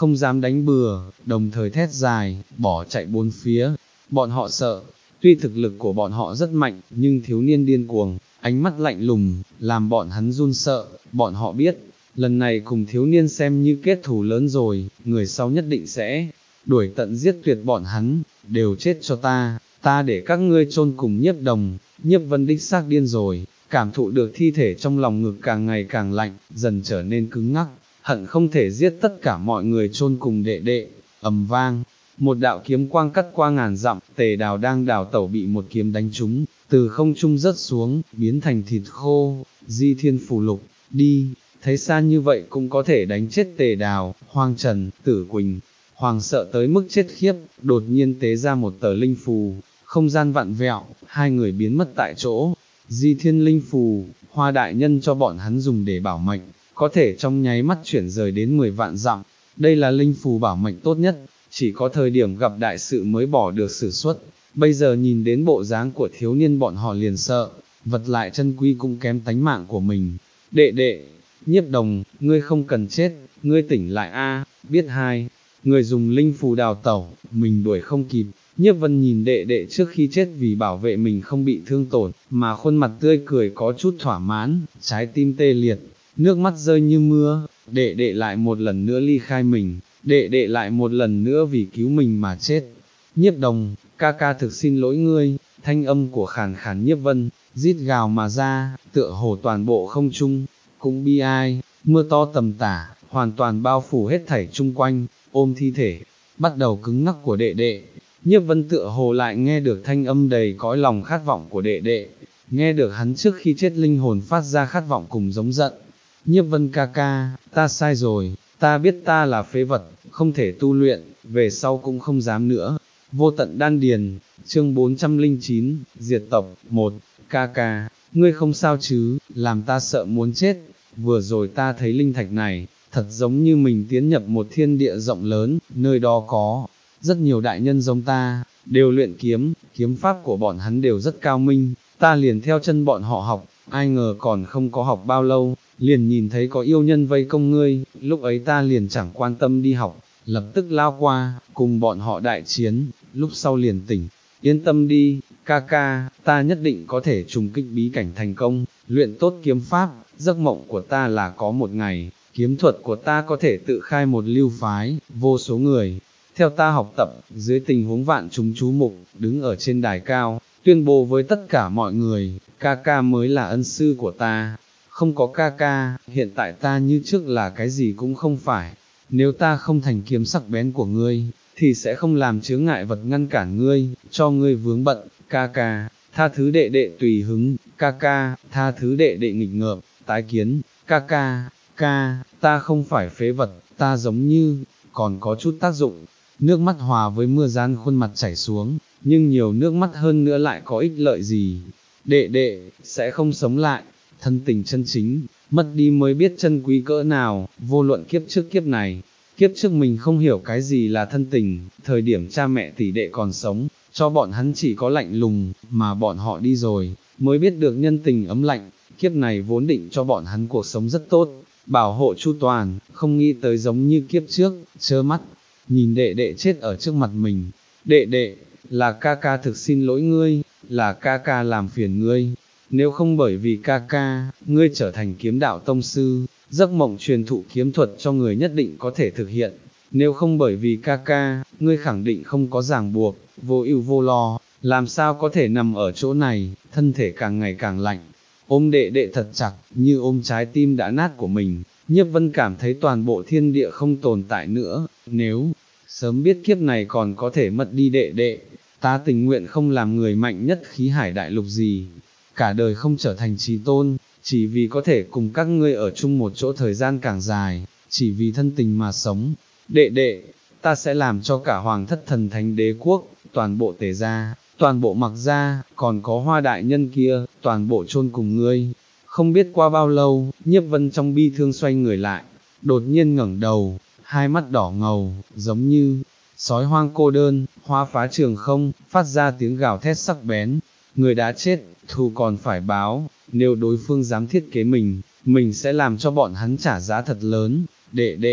không dám đánh bừa, đồng thời thét dài, bỏ chạy bốn phía. Bọn họ sợ, tuy thực lực của bọn họ rất mạnh, nhưng thiếu niên điên cuồng, ánh mắt lạnh lùng, làm bọn hắn run sợ. Bọn họ biết, lần này cùng thiếu niên xem như kết thù lớn rồi, người sau nhất định sẽ đuổi tận giết tuyệt bọn hắn, đều chết cho ta, ta để các ngươi chôn cùng Nhiếp Đồng. Nhiếp Vân đích xác điên rồi, cảm thụ được thi thể trong lòng ngực càng ngày càng lạnh, dần trở nên cứng ngắc, hận không thể giết tất cả mọi người chôn cùng đệ đệ. Ầm vang, một đạo kiếm quang cắt qua ngàn dặm, Tề Đào đang đào tẩu bị một kiếm đánh trúng, từ không trung rớt xuống, biến thành thịt khô. Di Thiên Phù Lục, đi, thấy xa như vậy cũng có thể đánh chết Tề Đào. Hoang Trần, Tử Quỳnh, Hoàng sợ tới mức chết khiếp, đột nhiên tế ra một tờ linh phù, không gian vặn vẹo, hai người biến mất tại chỗ. Di Thiên linh phù, Hoa đại nhân cho bọn hắn dùng để bảo mệnh, có thể trong nháy mắt chuyển rời đến mười vạn dặm. Đây là linh phù bảo mệnh tốt nhất, chỉ có thời điểm gặp đại sự mới bỏ được sử xuất. Bây giờ nhìn đến bộ dáng của thiếu niên bọn họ liền sợ, vật lại chân quý cũng kém tánh mạng của mình. Đệ đệ, Nhiếp Đồng, ngươi không cần chết, ngươi tỉnh lại a. Biết hai người dùng linh phù đào tẩu, mình đuổi không kịp. Nhiếp Vân nhìn đệ đệ trước khi chết vì bảo vệ mình không bị thương tổn, mà khuôn mặt tươi cười có chút thỏa mãn, trái tim tê liệt, nước mắt rơi như mưa. Đệ đệ lại một lần nữa ly khai mình, đệ đệ lại một lần nữa vì cứu mình mà chết. Nhiếp Đồng, ca ca thực xin lỗi ngươi. Thanh âm của khàn khàn Nhiếp Vân, rít gào mà ra, tựa hồ toàn bộ không trung, cũng bi ai, mưa to tầm tả, hoàn toàn bao phủ hết thảy chung quanh, ôm thi thể, bắt đầu cứng ngắc của đệ đệ. Nhiếp Vân tựa hồ lại nghe được thanh âm đầy cõi lòng khát vọng của đệ đệ, nghe được hắn trước khi chết linh hồn phát ra khát vọng cùng giống giận. Nhiếp Vân ca ca, ta sai rồi, ta biết ta là phế vật, không thể tu luyện, về sau cũng không dám nữa. Vô tận đan điền, chương bốn trăm lẻ chín, diệt tộc. Một, ca ca, ngươi không sao chứ, làm ta sợ muốn chết. Vừa rồi ta thấy linh thạch này, thật giống như mình tiến nhập một thiên địa rộng lớn, nơi đó có rất nhiều đại nhân giống ta, đều luyện kiếm, kiếm pháp của bọn hắn đều rất cao minh, ta liền theo chân bọn họ học, ai ngờ còn không có học bao lâu, liền nhìn thấy có yêu nhân vây công ngươi, lúc ấy ta liền chẳng quan tâm đi học, lập tức lao qua, cùng bọn họ đại chiến, lúc sau liền tỉnh. Yên tâm đi, ca ca, ta nhất định có thể trùng kích bí cảnh thành công, luyện tốt kiếm pháp. Giấc mộng của ta là có một ngày, kiếm thuật của ta có thể tự khai một lưu phái, vô số người theo ta học tập, dưới tình huống vạn chúng chú mục, đứng ở trên đài cao, tuyên bố với tất cả mọi người, ca ca mới là ân sư của ta. Không có ca ca, hiện tại ta như trước là cái gì cũng không phải. Nếu ta không thành kiếm sắc bén của ngươi, thì sẽ không làm chướng ngại vật ngăn cản ngươi, cho ngươi vướng bận. Ca ca, tha thứ đệ đệ tùy hứng. Ca ca, tha thứ đệ đệ nghịch ngợm, tái kiến. Ca ca, ca, ta không phải phế vật, ta giống như còn có chút tác dụng. Nước mắt hòa với mưa gian khuôn mặt chảy xuống, nhưng nhiều nước mắt hơn nữa lại có ích lợi gì. Đệ đệ, sẽ không sống lại, thân tình chân chính, mất đi mới biết chân quý cỡ nào, vô luận kiếp trước kiếp này. Kiếp trước mình không hiểu cái gì là thân tình, thời điểm cha mẹ tỷ đệ còn sống, cho bọn hắn chỉ có lạnh lùng, mà bọn họ đi rồi, mới biết được nhân tình ấm lạnh. Kiếp này vốn định cho bọn hắn cuộc sống rất tốt, bảo hộ chu toàn, không nghĩ tới giống như kiếp trước, trơ mắt nhìn đệ đệ chết ở trước mặt mình. Đệ đệ, là ca ca thực xin lỗi ngươi, là ca ca làm phiền ngươi, nếu không bởi vì ca ca, ngươi trở thành kiếm đạo tông sư, giấc mộng truyền thụ kiếm thuật cho người nhất định có thể thực hiện, nếu không bởi vì ca ca, ngươi khẳng định không có ràng buộc, vô ưu vô lo, làm sao có thể nằm ở chỗ này. Thân thể càng ngày càng lạnh, ôm đệ đệ thật chặt, như ôm trái tim đã nát của mình. Nhiếp Vân cảm thấy toàn bộ thiên địa không tồn tại nữa, nếu sớm biết kiếp này còn có thể mất đi đệ đệ, ta tình nguyện không làm người mạnh nhất khí hải đại lục gì, cả đời không trở thành chí tôn, chỉ vì có thể cùng các ngươi ở chung một chỗ thời gian càng dài, chỉ vì thân tình mà sống. Đệ đệ, ta sẽ làm cho cả hoàng thất thần thánh đế quốc, toàn bộ Tề gia, toàn bộ Mặc gia, còn có Hoa đại nhân kia, toàn bộ chôn cùng ngươi. Không biết qua bao lâu, Nhiếp Vân trong bi thương xoay người lại, đột nhiên ngẩng đầu, hai mắt đỏ ngầu, giống như sói hoang cô đơn, hoa phá trường không, phát ra tiếng gào thét sắc bén. Người đã chết, thù còn phải báo, nếu đối phương dám thiết kế mình, mình sẽ làm cho bọn hắn trả giá thật lớn. Đệ đệ,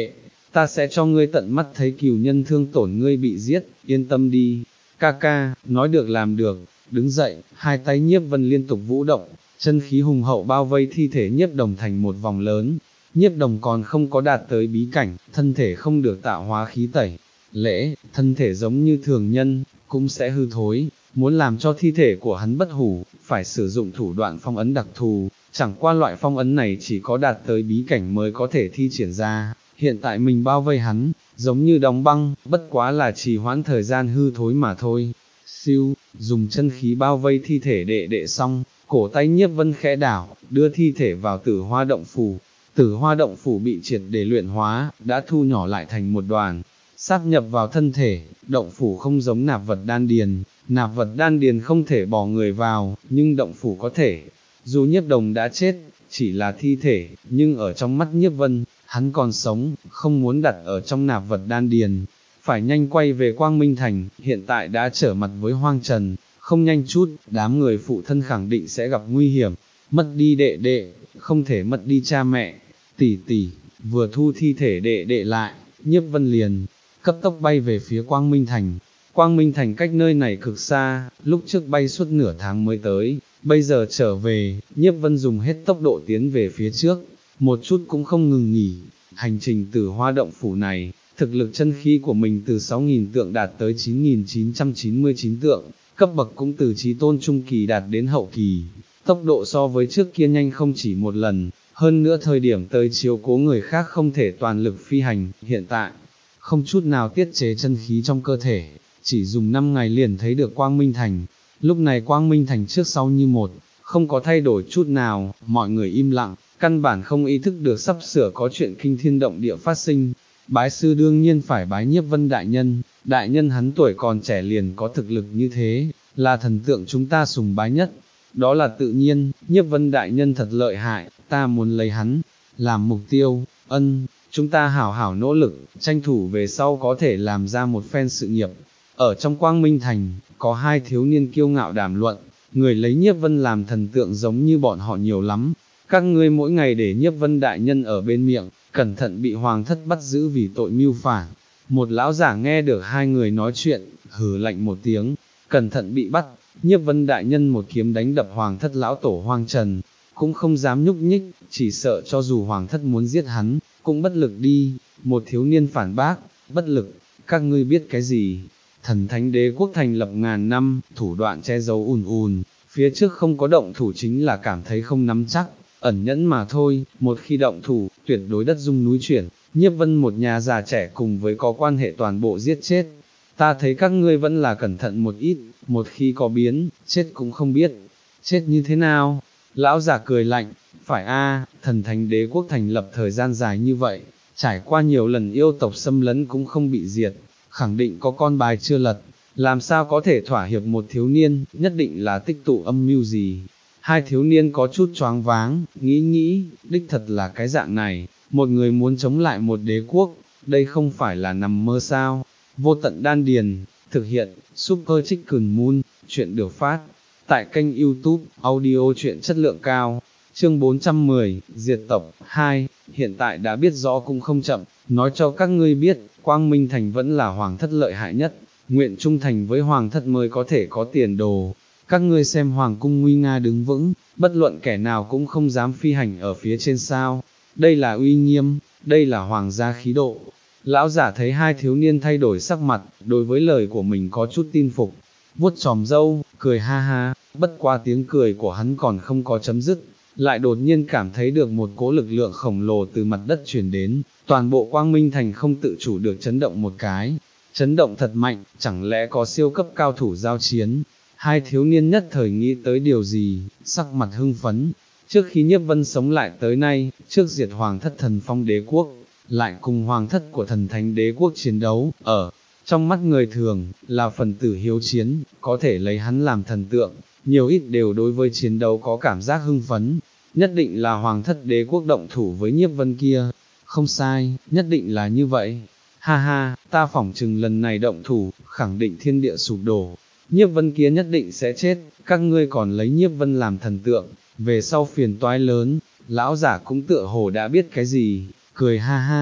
ta sẽ cho ngươi tận mắt thấy cừu nhân thương tổn ngươi bị giết, yên tâm đi, ca ca, nói được làm được, đứng dậy, hai tay Nhiếp Vân liên tục vũ động, chân khí hùng hậu bao vây thi thể Nhiếp Đồng thành một vòng lớn. Nhiếp Đồng còn không có đạt tới bí cảnh, thân thể không được tạo hóa khí tẩy, lễ, thân thể giống như thường nhân, cũng sẽ hư thối, muốn làm cho thi thể của hắn bất hủ, phải sử dụng thủ đoạn phong ấn đặc thù, chẳng qua loại phong ấn này chỉ có đạt tới bí cảnh mới có thể thi triển ra, hiện tại mình bao vây hắn, giống như đóng băng, bất quá là trì hoãn thời gian hư thối mà thôi. Siêu, dùng chân khí bao vây thi thể đệ đệ xong, cổ tay Nhiếp Vân khẽ đảo, đưa thi thể vào Tử Hoa động phủ. Tử Hoa động phủ bị triệt để luyện hóa, đã thu nhỏ lại thành một đoàn, sáp nhập vào thân thể. Động phủ không giống nạp vật đan điền, nạp vật đan điền không thể bỏ người vào, nhưng động phủ có thể. Dù Nhiếp Đồng đã chết, chỉ là thi thể, nhưng ở trong mắt Nhiếp Vân, hắn còn sống, không muốn đặt ở trong nạp vật đan điền. Phải nhanh quay về Quang Minh Thành, hiện tại đã trở mặt với Hoang Trần, không nhanh chút, đám người phụ thân khẳng định sẽ gặp nguy hiểm, mất đi đệ đệ, không thể mất đi cha mẹ, tỷ tỷ, vừa thu thi thể đệ đệ lại, Nhiếp Vân liền, cấp tốc bay về phía Quang Minh Thành. Quang Minh Thành cách nơi này cực xa, lúc trước bay suốt nửa tháng mới tới, bây giờ trở về, Nhiếp Vân dùng hết tốc độ tiến về phía trước, một chút cũng không ngừng nghỉ. Hành trình từ Hoa động phủ này, thực lực chân khí của mình từ sáu nghìn tượng đạt tới chín nghìn chín trăm chín mươi chín tượng, cấp bậc cũng từ chí tôn trung kỳ đạt đến hậu kỳ, tốc độ so với trước kia nhanh không chỉ một lần, hơn nữa thời điểm tới chiếu cố người khác không thể toàn lực phi hành, hiện tại, không chút nào tiết chế chân khí trong cơ thể, chỉ dùng năm ngày liền thấy được Quang Minh Thành. Lúc này Quang Minh Thành trước sau như một, không có thay đổi chút nào, mọi người im lặng, căn bản không ý thức được sắp sửa có chuyện kinh thiên động địa phát sinh. Bái sư đương nhiên phải bái Nhiếp Vân đại nhân, đại nhân hắn tuổi còn trẻ liền có thực lực như thế, là thần tượng chúng ta sùng bái nhất, đó là tự nhiên. Nhiếp Vân đại nhân thật lợi hại, ta muốn lấy hắn, làm mục tiêu, ân, chúng ta hảo hảo nỗ lực, tranh thủ về sau có thể làm ra một phen sự nghiệp. Ở trong Quang Minh Thành, có hai thiếu niên kiêu ngạo đàm luận, người lấy Nhiếp Vân làm thần tượng giống như bọn họ nhiều lắm, các ngươi mỗi ngày để Nhiếp Vân đại nhân ở bên miệng, cẩn thận bị hoàng thất bắt giữ vì tội mưu phản. Một lão giả nghe được hai người nói chuyện, hừ lạnh một tiếng, cẩn thận bị bắt. Nhiếp Vân đại nhân một kiếm đánh đập hoàng thất lão tổ Hoang Trần, cũng không dám nhúc nhích, chỉ sợ cho dù hoàng thất muốn giết hắn, cũng bất lực đi. Một thiếu niên phản bác, bất lực, các ngươi biết cái gì? Thần thánh đế quốc thành lập ngàn năm, thủ đoạn che giấu ùn ùn, phía trước không có động thủ chính là cảm thấy không nắm chắc, ẩn nhẫn mà thôi, một khi động thủ, tuyệt đối đất rung núi chuyển. Nhiếp Vân một nhà già trẻ cùng với có quan hệ toàn bộ giết chết. Ta thấy các ngươi vẫn là cẩn thận một ít, một khi có biến, chết cũng không biết. Chết như thế nào? Lão giả cười lạnh, phải a, thần thánh đế quốc thành lập thời gian dài như vậy, trải qua nhiều lần yêu tộc xâm lấn cũng không bị diệt, khẳng định có con bài chưa lật, làm sao có thể thỏa hiệp một thiếu niên, nhất định là tích tụ âm mưu gì. Hai thiếu niên có chút choáng váng, nghĩ nghĩ, đích thật là cái dạng này, một người muốn chống lại một đế quốc, đây không phải là nằm mơ sao. Vô tận đan điền, thực hiện, Super Chicken Moon, chuyện được phát, tại kênh YouTube, audio chuyện chất lượng cao, chương bốn trăm mười, diệt tộc, hai, hiện tại đã biết rõ cũng không chậm, nói cho các ngươi biết, Quang Minh Thành vẫn là hoàng thất lợi hại nhất, nguyện trung thành với hoàng thất mới có thể có tiền đồ. Các ngươi xem hoàng cung nguy nga đứng vững, bất luận kẻ nào cũng không dám phi hành ở phía trên sao, đây là uy nghiêm, đây là hoàng gia khí độ. Lão giả thấy hai thiếu niên thay đổi sắc mặt, đối với lời của mình có chút tin phục, vuốt chòm râu, cười ha ha, bất qua tiếng cười của hắn còn không có chấm dứt, lại đột nhiên cảm thấy được một cỗ lực lượng khổng lồ từ mặt đất truyền đến, toàn bộ Quang Minh Thành không tự chủ được chấn động một cái, chấn động thật mạnh, chẳng lẽ có siêu cấp cao thủ giao chiến. Hai thiếu niên nhất thời nghĩ tới điều gì, sắc mặt hưng phấn, trước khi Nhiếp Vân sống lại tới nay, trước diệt hoàng thất thần phong đế quốc, lại cùng hoàng thất của thần thánh đế quốc chiến đấu, ở trong mắt người thường, là phần tử hiếu chiến, có thể lấy hắn làm thần tượng, nhiều ít đều đối với chiến đấu có cảm giác hưng phấn, nhất định là hoàng thất đế quốc động thủ với Nhiếp Vân kia, không sai, nhất định là như vậy, ha ha, ta phỏng chừng lần này động thủ, khẳng định thiên địa sụp đổ, Nhiếp Vân kia nhất định sẽ chết, các ngươi còn lấy Nhiếp Vân làm thần tượng, về sau phiền toái lớn. Lão giả cũng tựa hồ đã biết cái gì, cười ha ha,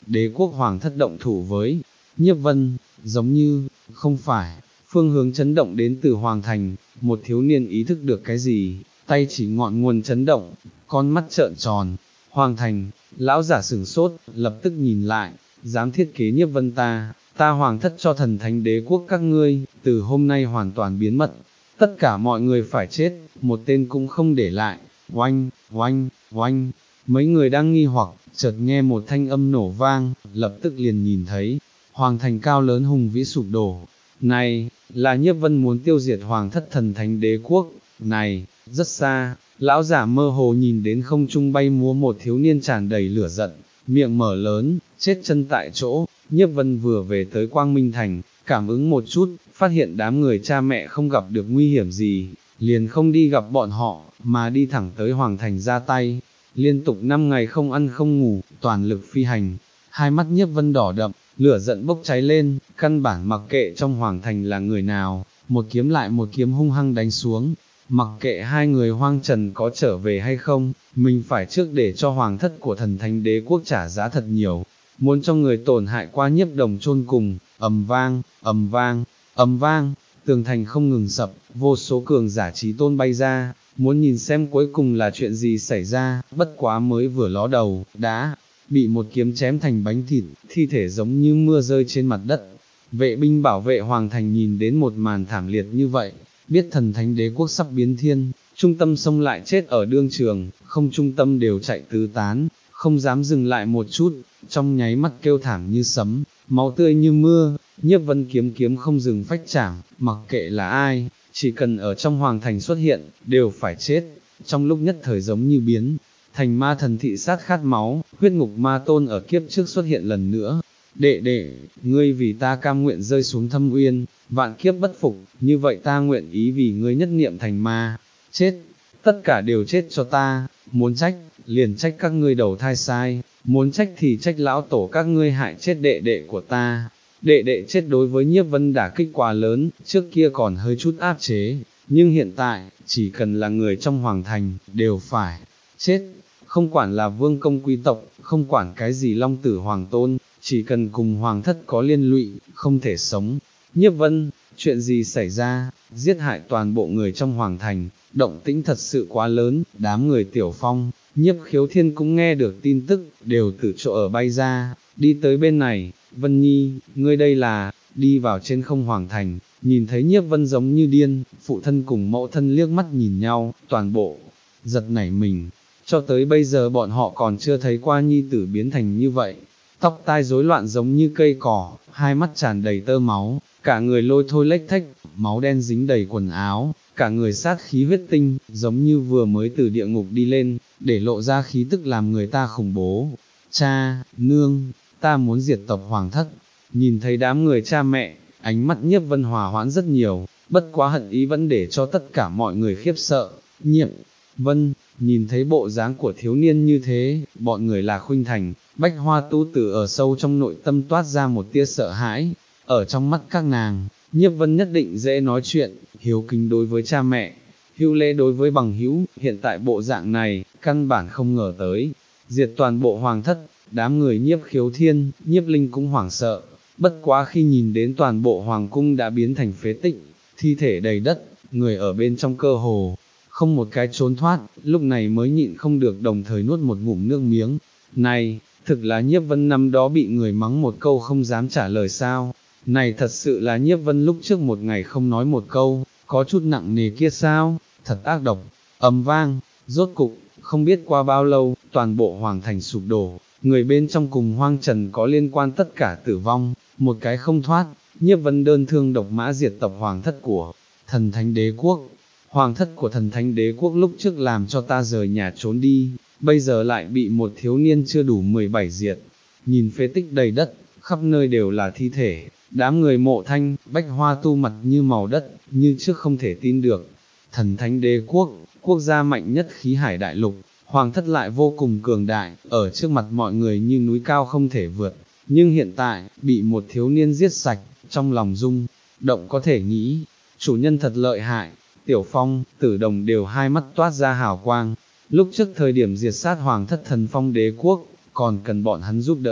đế quốc hoàng thất động thủ với Nhiếp Vân, giống như, không phải, phương hướng chấn động đến từ hoàng thành, một thiếu niên ý thức được cái gì, tay chỉ ngọn nguồn chấn động, con mắt trợn tròn, hoàng thành, lão giả sửng sốt, lập tức nhìn lại, dám thiết kế Nhiếp Vân ta, ta hoàng thất cho thần thánh đế quốc các ngươi, từ hôm nay hoàn toàn biến mất, tất cả mọi người phải chết, một tên cũng không để lại, oanh, oanh, oanh, mấy người đang nghi hoặc, chợt nghe một thanh âm nổ vang, lập tức liền nhìn thấy, hoàng thành cao lớn hùng vĩ sụp đổ, này, là Nhiếp Vân muốn tiêu diệt hoàng thất thần thánh đế quốc, này, rất xa, lão giả mơ hồ nhìn đến không trung bay múa một thiếu niên tràn đầy lửa giận, miệng mở lớn, chết chân tại chỗ, Nhiếp Vân vừa về tới Quang Minh Thành, cảm ứng một chút, phát hiện đám người cha mẹ không gặp được nguy hiểm gì, liền không đi gặp bọn họ, mà đi thẳng tới Hoàng Thành ra tay, liên tục năm ngày không ăn không ngủ, toàn lực phi hành, hai mắt Nhiếp Vân đỏ đậm, lửa giận bốc cháy lên, căn bản mặc kệ trong Hoàng Thành là người nào, một kiếm lại một kiếm hung hăng đánh xuống, mặc kệ hai người hoang trần có trở về hay không, mình phải trước để cho hoàng thất của thần thánh đế quốc trả giá thật nhiều, muốn cho người tổn hại qua Nhiếp Đồng chôn cùng, ầm vang, ầm vang, ầm vang, tường thành không ngừng sập, vô số cường giả trí tôn bay ra, muốn nhìn xem cuối cùng là chuyện gì xảy ra, bất quá mới vừa ló đầu, đã bị một kiếm chém thành bánh thịt, thi thể giống như mưa rơi trên mặt đất. Vệ binh bảo vệ hoàng thành nhìn đến một màn thảm liệt như vậy, biết thần thánh đế quốc sắp biến thiên, trung tâm xông lại chết ở đương trường, không trung tâm đều chạy tứ tán, không dám dừng lại một chút, trong nháy mắt kêu thảm như sấm, máu tươi như mưa, Nhiếp Vân kiếm kiếm không dừng phách chảm, mặc kệ là ai, chỉ cần ở trong hoàng thành xuất hiện, đều phải chết, trong lúc nhất thời giống như biến thành ma thần thị sát khát máu, huyết ngục ma tôn ở kiếp trước xuất hiện lần nữa. Đệ đệ, ngươi vì ta cam nguyện rơi xuống thâm uyên, vạn kiếp bất phục, như vậy ta nguyện ý vì ngươi nhất niệm thành ma, chết, tất cả đều chết cho ta, muốn trách, liền trách các ngươi đầu thai sai, muốn trách thì trách lão tổ các ngươi hại chết đệ đệ của ta. Đệ đệ chết đối với Nhiếp Vân đả kích quá lớn, trước kia còn hơi chút áp chế, nhưng hiện tại, chỉ cần là người trong hoàng thành, đều phải chết, không quản là vương công quý tộc, không quản cái gì long tử hoàng tôn, chỉ cần cùng hoàng thất có liên lụy, không thể sống. Nhiếp Vân, chuyện gì xảy ra, giết hại toàn bộ người trong hoàng thành, động tĩnh thật sự quá lớn, đám người Tiểu Phong, Nhiếp Khiếu Thiên cũng nghe được tin tức, đều từ chỗ ở bay ra, đi tới bên này. Vân Nhi, ngươi đây là, đi vào trên không hoàng thành, nhìn thấy Nhiếp Vân giống như điên, phụ thân cùng mẫu thân liếc mắt nhìn nhau, toàn bộ, giật nảy mình, cho tới bây giờ bọn họ còn chưa thấy qua nhi tử biến thành như vậy, tóc tai rối loạn giống như cây cỏ, hai mắt tràn đầy tơ máu, cả người lôi thôi lếch thếch, máu đen dính đầy quần áo, cả người sát khí huyết tinh, giống như vừa mới từ địa ngục đi lên, để lộ ra khí tức làm người ta khủng bố. Cha, nương, ta muốn diệt tộc hoàng thất. Nhìn thấy đám người cha mẹ, ánh mắt Nhiếp Vân hòa hoãn rất nhiều, bất quá hận ý vẫn để cho tất cả mọi người khiếp sợ. Nhiếp Vân, nhìn thấy bộ dáng của thiếu niên như thế, bọn người là Khuynh Thành, Bách Hoa Tu Tử ở sâu trong nội tâm toát ra một tia sợ hãi, ở trong mắt các nàng, Nhiếp Vân nhất định dễ nói chuyện, hiếu kính đối với cha mẹ, hữu lễ đối với bằng hữu, hiện tại bộ dạng này, căn bản không ngờ tới, diệt toàn bộ hoàng thất, đám người Nhiếp Khiếu Thiên, Nhiếp Linh cũng hoảng sợ, bất quá khi nhìn đến toàn bộ hoàng cung đã biến thành phế tích, thi thể đầy đất, người ở bên trong cơ hồ, không một cái trốn thoát, lúc này mới nhịn không được đồng thời nuốt một ngụm nước miếng. Này, thực là Nhiếp Vân năm đó bị người mắng một câu không dám trả lời sao, này thật sự là Nhiếp Vân lúc trước một ngày không nói một câu, có chút nặng nề kia sao, thật ác độc, ầm vang, rốt cục, không biết qua bao lâu, toàn bộ hoàng thành sụp đổ, người bên trong cùng hoang trần có liên quan tất cả tử vong, một cái không thoát, Nhiếp Vân đơn thương độc mã diệt tộc hoàng thất của thần thánh đế quốc. Hoàng thất của thần thánh đế quốc lúc trước làm cho ta rời nhà trốn đi, bây giờ lại bị một thiếu niên chưa đủ mười bảy diệt. Nhìn phế tích đầy đất, khắp nơi đều là thi thể, đám người Mộ Thanh, Bách Hoa Tu mặt như màu đất, như trước không thể tin được. Thần thánh đế quốc, quốc gia mạnh nhất khí hải đại lục, hoàng thất lại vô cùng cường đại, ở trước mặt mọi người như núi cao không thể vượt, nhưng hiện tại, bị một thiếu niên giết sạch, trong lòng rung động có thể nghĩ, chủ nhân thật lợi hại. Tiểu Phong, Tử Đồng đều hai mắt toát ra hào quang, lúc trước thời điểm diệt sát hoàng thất thần phong đế quốc, còn cần bọn hắn giúp đỡ,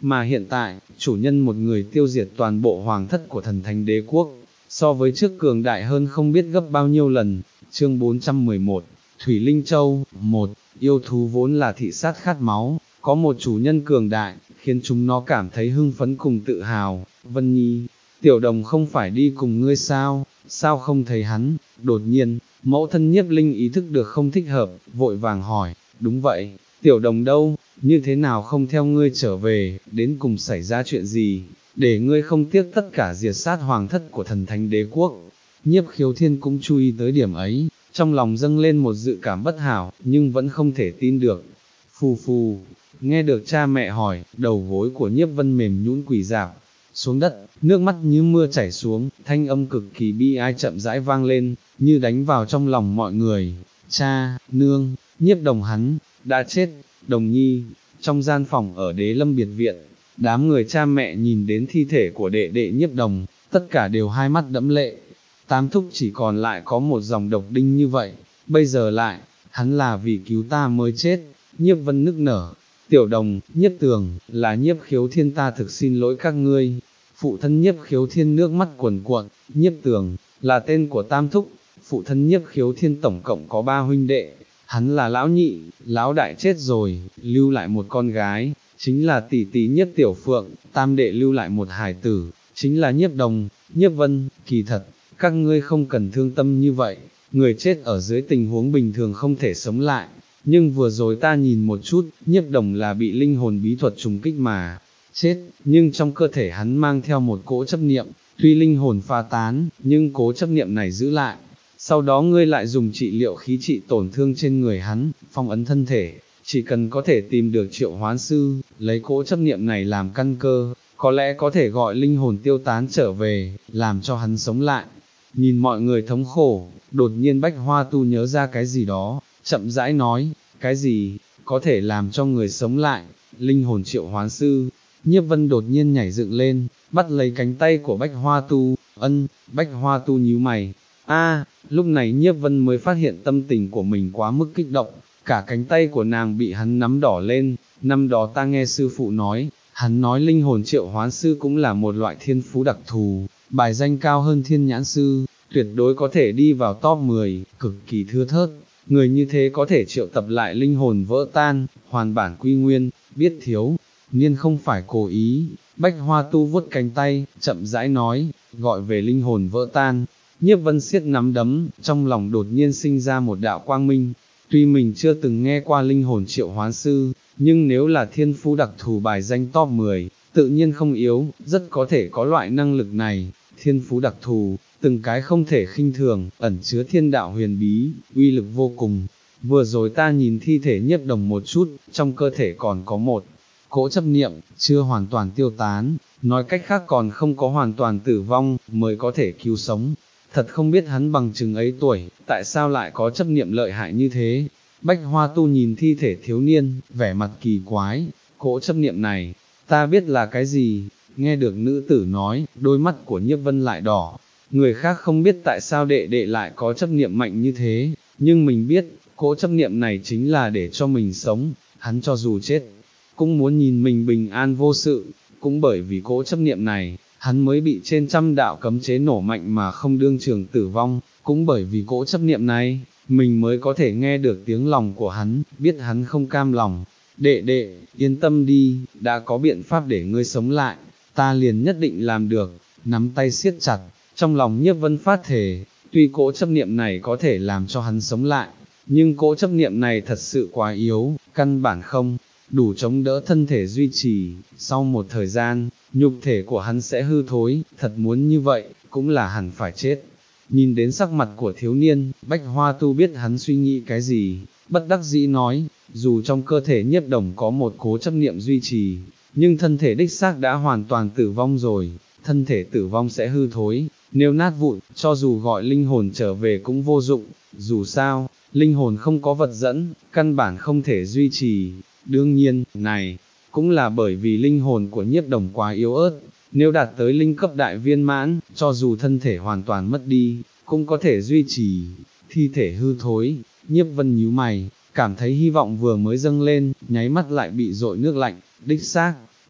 Mà hiện tại, chủ nhân một người tiêu diệt toàn bộ hoàng thất của thần thánh đế quốc, so với trước cường đại hơn không biết gấp bao nhiêu lần. Chương bốn trăm mười một, Thủy Linh Châu. Một, yêu thú vốn là thị sát khát máu, có một chủ nhân cường đại, khiến chúng nó cảm thấy hưng phấn cùng tự hào. Vân Nhi, tiểu đồng không phải đi cùng ngươi sao, sao không thấy hắn? Đột nhiên, mẫu thân Nhiếp Linh ý thức được không thích hợp, vội vàng hỏi. Đúng vậy, tiểu đồng đâu, như thế nào không theo ngươi trở về, đến cùng xảy ra chuyện gì, để ngươi không tiếc tất cả diệt sát hoàng thất của thần thánh đế quốc. Nhiếp Khiếu Thiên cũng chú ý tới điểm ấy, trong lòng dâng lên một dự cảm bất hảo, nhưng vẫn không thể tin được. Phù phù, nghe được cha mẹ hỏi, đầu gối của Nhiếp Vân mềm nhũn quỳ rạp xuống đất, nước mắt như mưa chảy xuống, thanh âm cực kỳ bi ai chậm rãi vang lên, như đánh vào trong lòng mọi người. Cha, nương, Nhiếp Đồng hắn đã chết. Đồng Nhi, trong gian phòng ở Đế Lâm biệt viện, đám người cha mẹ nhìn đến thi thể của đệ đệ Nhiếp Đồng, tất cả đều hai mắt đẫm lệ. Tam thúc chỉ còn lại có một dòng độc đinh như vậy, bây giờ lại, hắn là vì cứu ta mới chết. Nhiếp Vân nức nở. Tiểu Đồng, Nhiếp Tường, là Nhiếp Khiếu Thiên, ta thực xin lỗi các ngươi. Phụ thân Nhiếp Khiếu Thiên nước mắt cuồn cuộn. Nhiếp Tường, là tên của Tam thúc. Phụ thân Nhiếp Khiếu Thiên tổng cộng có ba huynh đệ, hắn là lão nhị, lão đại chết rồi, lưu lại một con gái, chính là tỷ tỷ Nhiếp Tiểu Phượng. Tam đệ lưu lại một hài tử, chính là Nhiếp Đồng. Nhiếp Vân, kỳ thật, các ngươi không cần thương tâm như vậy, người chết ở dưới tình huống bình thường không thể sống lại, nhưng vừa rồi ta nhìn một chút, Nhiếp Đồng là bị linh hồn bí thuật trùng kích mà chết, nhưng trong cơ thể hắn mang theo một cỗ chấp niệm, tuy linh hồn pha tán, nhưng cố chấp niệm này giữ lại. Sau đó ngươi lại dùng trị liệu khí trị tổn thương trên người hắn, phong ấn thân thể, chỉ cần có thể tìm được triệu hoán sư, lấy cỗ chấp niệm này làm căn cơ, có lẽ có thể gọi linh hồn tiêu tán trở về, làm cho hắn sống lại. Nhìn mọi người thống khổ, đột nhiên Bách Hoa Tu nhớ ra cái gì đó, chậm rãi nói, cái gì, có thể làm cho người sống lại, linh hồn triệu hoán sư. Nhiếp Vân đột nhiên nhảy dựng lên, bắt lấy cánh tay của Bách Hoa Tu, ân. Bách Hoa Tu nhíu mày. A, lúc này Nhiếp Vân mới phát hiện tâm tình của mình quá mức kích động, cả cánh tay của nàng bị hắn nắm đỏ lên. Năm đó ta nghe sư phụ nói, hắn nói linh hồn triệu hoán sư cũng là một loại thiên phú đặc thù, bài danh cao hơn thiên nhãn sư, tuyệt đối có thể đi vào top mười, cực kỳ thưa thớt. Người như thế có thể triệu tập lại linh hồn vỡ tan, hoàn bản quy nguyên, biết thiếu niên không phải cố ý. Bách Hoa Tu vuốt cánh tay, chậm rãi nói, gọi về linh hồn vỡ tan. Nhiếp Vân siết nắm đấm, trong lòng đột nhiên sinh ra một đạo quang minh. Tuy mình chưa từng nghe qua linh hồn triệu hoán sư, nhưng nếu là thiên phú đặc thù bài danh top mười, tự nhiên không yếu, rất có thể có loại năng lực này. Thiên phú đặc thù, từng cái không thể khinh thường, ẩn chứa thiên đạo huyền bí, uy lực vô cùng. Vừa rồi ta nhìn thi thể Nhiếp Đồng một chút, trong cơ thể còn có một cỗ chấp niệm, chưa hoàn toàn tiêu tán, nói cách khác còn không có hoàn toàn tử vong, mới có thể cứu sống. Thật không biết hắn bằng chừng ấy tuổi, tại sao lại có chấp niệm lợi hại như thế. Bách Hoa Tu nhìn thi thể thiếu niên, vẻ mặt kỳ quái, cỗ chấp niệm này, ta biết là cái gì. Nghe được nữ tử nói, đôi mắt của Nhiếp Vân lại đỏ. Người khác không biết tại sao đệ đệ lại có chấp niệm mạnh như thế, nhưng mình biết, cỗ chấp niệm này chính là để cho mình sống. Hắn cho dù chết, cũng muốn nhìn mình bình an vô sự. Cũng bởi vì cỗ chấp niệm này, hắn mới bị trên trăm đạo cấm chế nổ mạnh mà không đương trường tử vong. Cũng bởi vì cỗ chấp niệm này, mình mới có thể nghe được tiếng lòng của hắn, biết hắn không cam lòng. Đệ đệ, yên tâm đi, đã có biện pháp để ngươi sống lại, ta liền nhất định làm được. Nắm tay siết chặt, trong lòng Nhiếp Vân phát thề, tuy cỗ chấp niệm này có thể làm cho hắn sống lại, nhưng cỗ chấp niệm này thật sự quá yếu, căn bản không đủ chống đỡ thân thể duy trì. Sau một thời gian, nhục thể của hắn sẽ hư thối, thật muốn như vậy, cũng là hẳn phải chết. Nhìn đến sắc mặt của thiếu niên, Bách Hoa Tu biết hắn suy nghĩ cái gì, bất đắc dĩ nói, dù trong cơ thể Nhiếp Đồng có một cố chấp niệm duy trì, nhưng thân thể đích xác đã hoàn toàn tử vong rồi, thân thể tử vong sẽ hư thối, nếu nát vụn, cho dù gọi linh hồn trở về cũng vô dụng, dù sao, linh hồn không có vật dẫn, căn bản không thể duy trì. Đương nhiên, này, cũng là bởi vì linh hồn của Nhiếp Đồng quá yếu ớt, nếu đạt tới linh cấp đại viên mãn, cho dù thân thể hoàn toàn mất đi, cũng có thể duy trì. Thi thể hư thối, Nhiếp Vân nhíu mày, cảm thấy hy vọng vừa mới dâng lên, nháy mắt lại bị dội nước lạnh. Đích xác,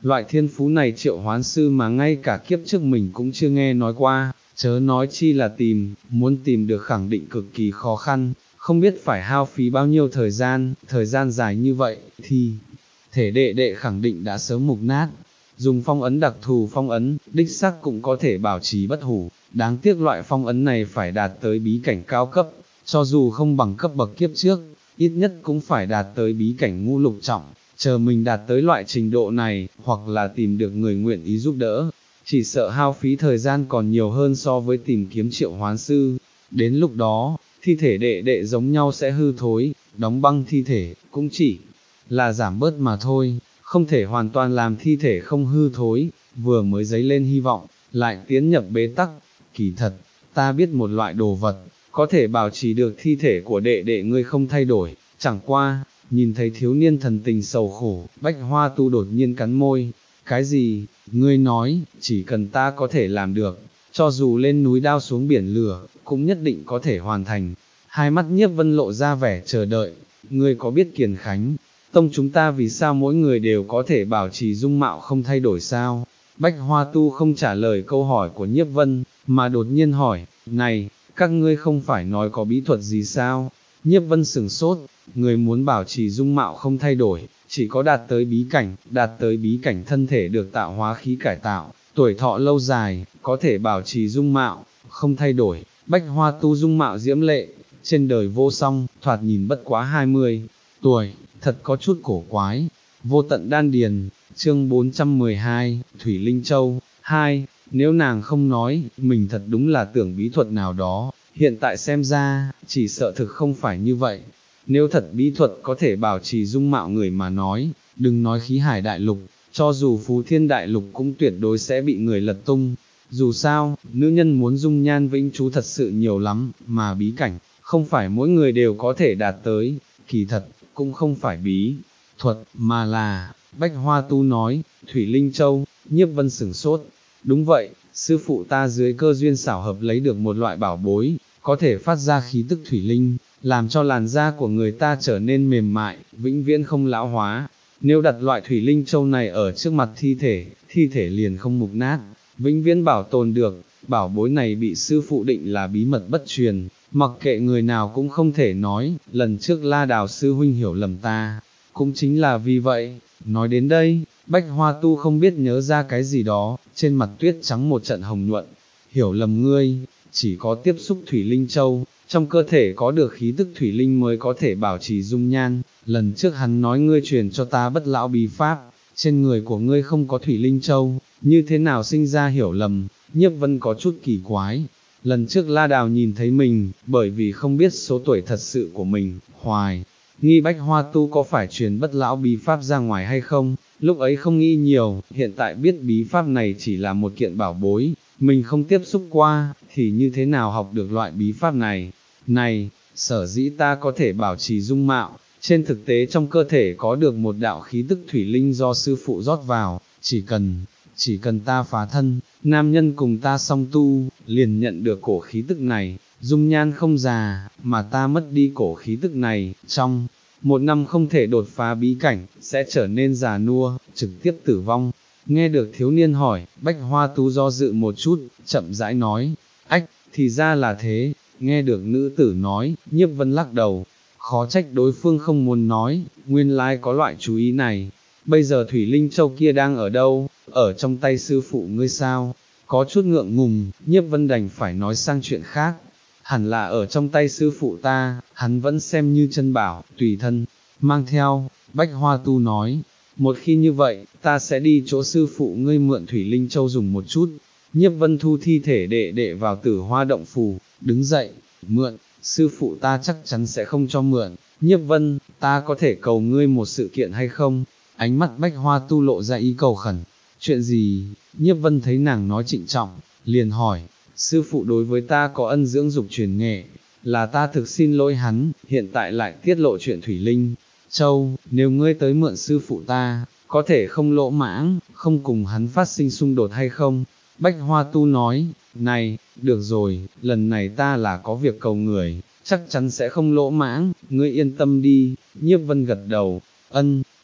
Loại thiên phú này triệu hoán sư mà ngay cả kiếp trước mình cũng chưa nghe nói qua, chớ nói chi là tìm, muốn tìm được khẳng định cực kỳ khó khăn, không biết phải hao phí bao nhiêu thời gian, thời gian dài như vậy, thì thể đệ đệ khẳng định đã sớm mục nát. Dùng phong ấn đặc thù phong ấn, đích xác cũng có thể bảo trì bất hủ, đáng tiếc loại phong ấn này phải đạt tới bí cảnh cao cấp, cho dù không bằng cấp bậc kiếp trước, ít nhất cũng phải đạt tới bí cảnh ngũ lục trọng, chờ mình đạt tới loại trình độ này, hoặc là tìm được người nguyện ý giúp đỡ, chỉ sợ hao phí thời gian còn nhiều hơn so với tìm kiếm triệu hoán sư, đến lúc đó, thi thể đệ đệ giống nhau sẽ hư thối, đóng băng thi thể, cũng chỉ là giảm bớt mà thôi, không thể hoàn toàn làm thi thể không hư thối, vừa mới dấy lên hy vọng, lại tiến nhập bế tắc, kỳ thật, ta biết một loại đồ vật, có thể bảo trì được thi thể của đệ đệ ngươi không thay đổi, chẳng qua, nhìn thấy thiếu niên thần tình sầu khổ, Bách Hoa Tu đột nhiên cắn môi, cái gì, ngươi nói, chỉ cần ta có thể làm được, cho dù lên núi đao xuống biển lửa, cũng nhất định có thể hoàn thành. Hai mắt Nhiếp Vân lộ ra vẻ chờ đợi, ngươi có biết Kiền Khánh tông chúng ta vì sao mỗi người đều có thể bảo trì dung mạo không thay đổi sao? Bách Hoa Tu không trả lời câu hỏi của Nhiếp Vân, mà đột nhiên hỏi, này, các ngươi không phải nói có bí thuật gì sao? Nhiếp Vân sửng sốt, người muốn bảo trì dung mạo không thay đổi, chỉ có đạt tới bí cảnh, đạt tới bí cảnh thân thể được tạo hóa khí cải tạo, tuổi thọ lâu dài, có thể bảo trì dung mạo, không thay đổi. Bách Hoa Tu dung mạo diễm lệ, trên đời vô song, thoạt nhìn bất quá hai mươi tuổi, thật có chút cổ quái. Vô tận đan điền, chương bốn trăm mười hai, Thủy Linh Châu, hai, nếu nàng không nói, mình thật đúng là tưởng bí thuật nào đó, hiện tại xem ra, chỉ sợ thực không phải như vậy. Nếu thật bí thuật có thể bảo trì dung mạo người mà nói, đừng nói khí hải đại lục, cho dù phú thiên đại lục cũng tuyệt đối sẽ bị người lật tung. Dù sao, nữ nhân muốn dung nhan vĩnh trú thật sự nhiều lắm, mà bí cảnh, không phải mỗi người đều có thể đạt tới, kỳ thật, cũng không phải bí thuật, mà là, Bách Hoa Tu nói, Thủy Linh Châu. Nhiếp Vân sửng sốt, đúng vậy, sư phụ ta dưới cơ duyên xảo hợp lấy được một loại bảo bối, có thể phát ra khí tức thủy linh, làm cho làn da của người ta trở nên mềm mại, vĩnh viễn không lão hóa. Nếu đặt loại Thủy Linh Châu này ở trước mặt thi thể, thi thể liền không mục nát, vĩnh viễn bảo tồn được. Bảo bối này bị sư phụ định là bí mật bất truyền, mặc kệ người nào cũng không thể nói, lần trước La Đào sư huynh hiểu lầm ta, cũng chính là vì vậy. Nói đến đây, Bách Hoa Tu không biết nhớ ra cái gì đó, trên mặt tuyết trắng một trận hồng nhuận, hiểu lầm ngươi, chỉ có tiếp xúc Thủy Linh Châu, trong cơ thể có được khí tức Thủy Linh mới có thể bảo trì dung nhan, lần trước hắn nói ngươi truyền cho ta bất lão bí pháp, trên người của ngươi không có Thủy Linh Châu, như thế nào sinh ra hiểu lầm. Nhiếp Vân có chút kỳ quái, lần trước La Đào nhìn thấy mình, bởi vì không biết số tuổi thật sự của mình, hoài nghi Bách Hoa Tu có phải truyền bất lão bí pháp ra ngoài hay không, lúc ấy không nghĩ nhiều, hiện tại biết bí pháp này chỉ là một kiện bảo bối, mình không tiếp xúc qua, thì như thế nào học được loại bí pháp này. Này, sở dĩ ta có thể bảo trì dung mạo, trên thực tế trong cơ thể có được một đạo khí tức thủy linh do sư phụ rót vào, chỉ cần, chỉ cần ta phá thân, nam nhân cùng ta song tu, liền nhận được cổ khí tức này, dung nhan không già, mà ta mất đi cổ khí tức này, trong một năm không thể đột phá bí cảnh, sẽ trở nên già nua, trực tiếp tử vong. Nghe được thiếu niên hỏi, Bách Hoa Tu do dự một chút, chậm rãi nói, ách, thì ra là thế. Nghe được nữ tử nói, Nhiếp Vân lắc đầu, khó trách đối phương không muốn nói, nguyên lai có loại chú ý này. Bây giờ Thủy Linh Châu kia đang ở đâu, ở trong tay sư phụ ngươi sao? Có chút ngượng ngùng, Nhiếp Vân đành phải nói sang chuyện khác. Hẳn là ở trong tay sư phụ ta, hắn vẫn xem như chân bảo, tùy thân, mang theo. Bách Hoa Tu nói, một khi như vậy, ta sẽ đi chỗ sư phụ ngươi mượn Thủy Linh Châu dùng một chút. Nhiếp Vân thu thi thể đệ đệ vào Tử Hoa động phủ, đứng dậy, mượn, sư phụ ta chắc chắn sẽ không cho mượn. Nhiếp Vân, ta có thể cầu ngươi một sự kiện hay không? Ánh mắt Bách Hoa Tu lộ ra ý cầu khẩn. Chuyện gì? Nhiếp Vân thấy nàng nói trịnh trọng, liền hỏi, sư phụ đối với ta có ân dưỡng dục truyền nghệ, là ta thực xin lỗi hắn, hiện tại lại tiết lộ chuyện Thủy Linh Châu, nếu ngươi tới mượn sư phụ ta, có thể không lỗ mãng, không cùng hắn phát sinh xung đột hay không? Bách Hoa Tu nói, này, được rồi, lần này ta là có việc cầu người, chắc chắn sẽ không lỗ mãng, ngươi yên tâm đi. Nhiếp Vân gật đầu, ân,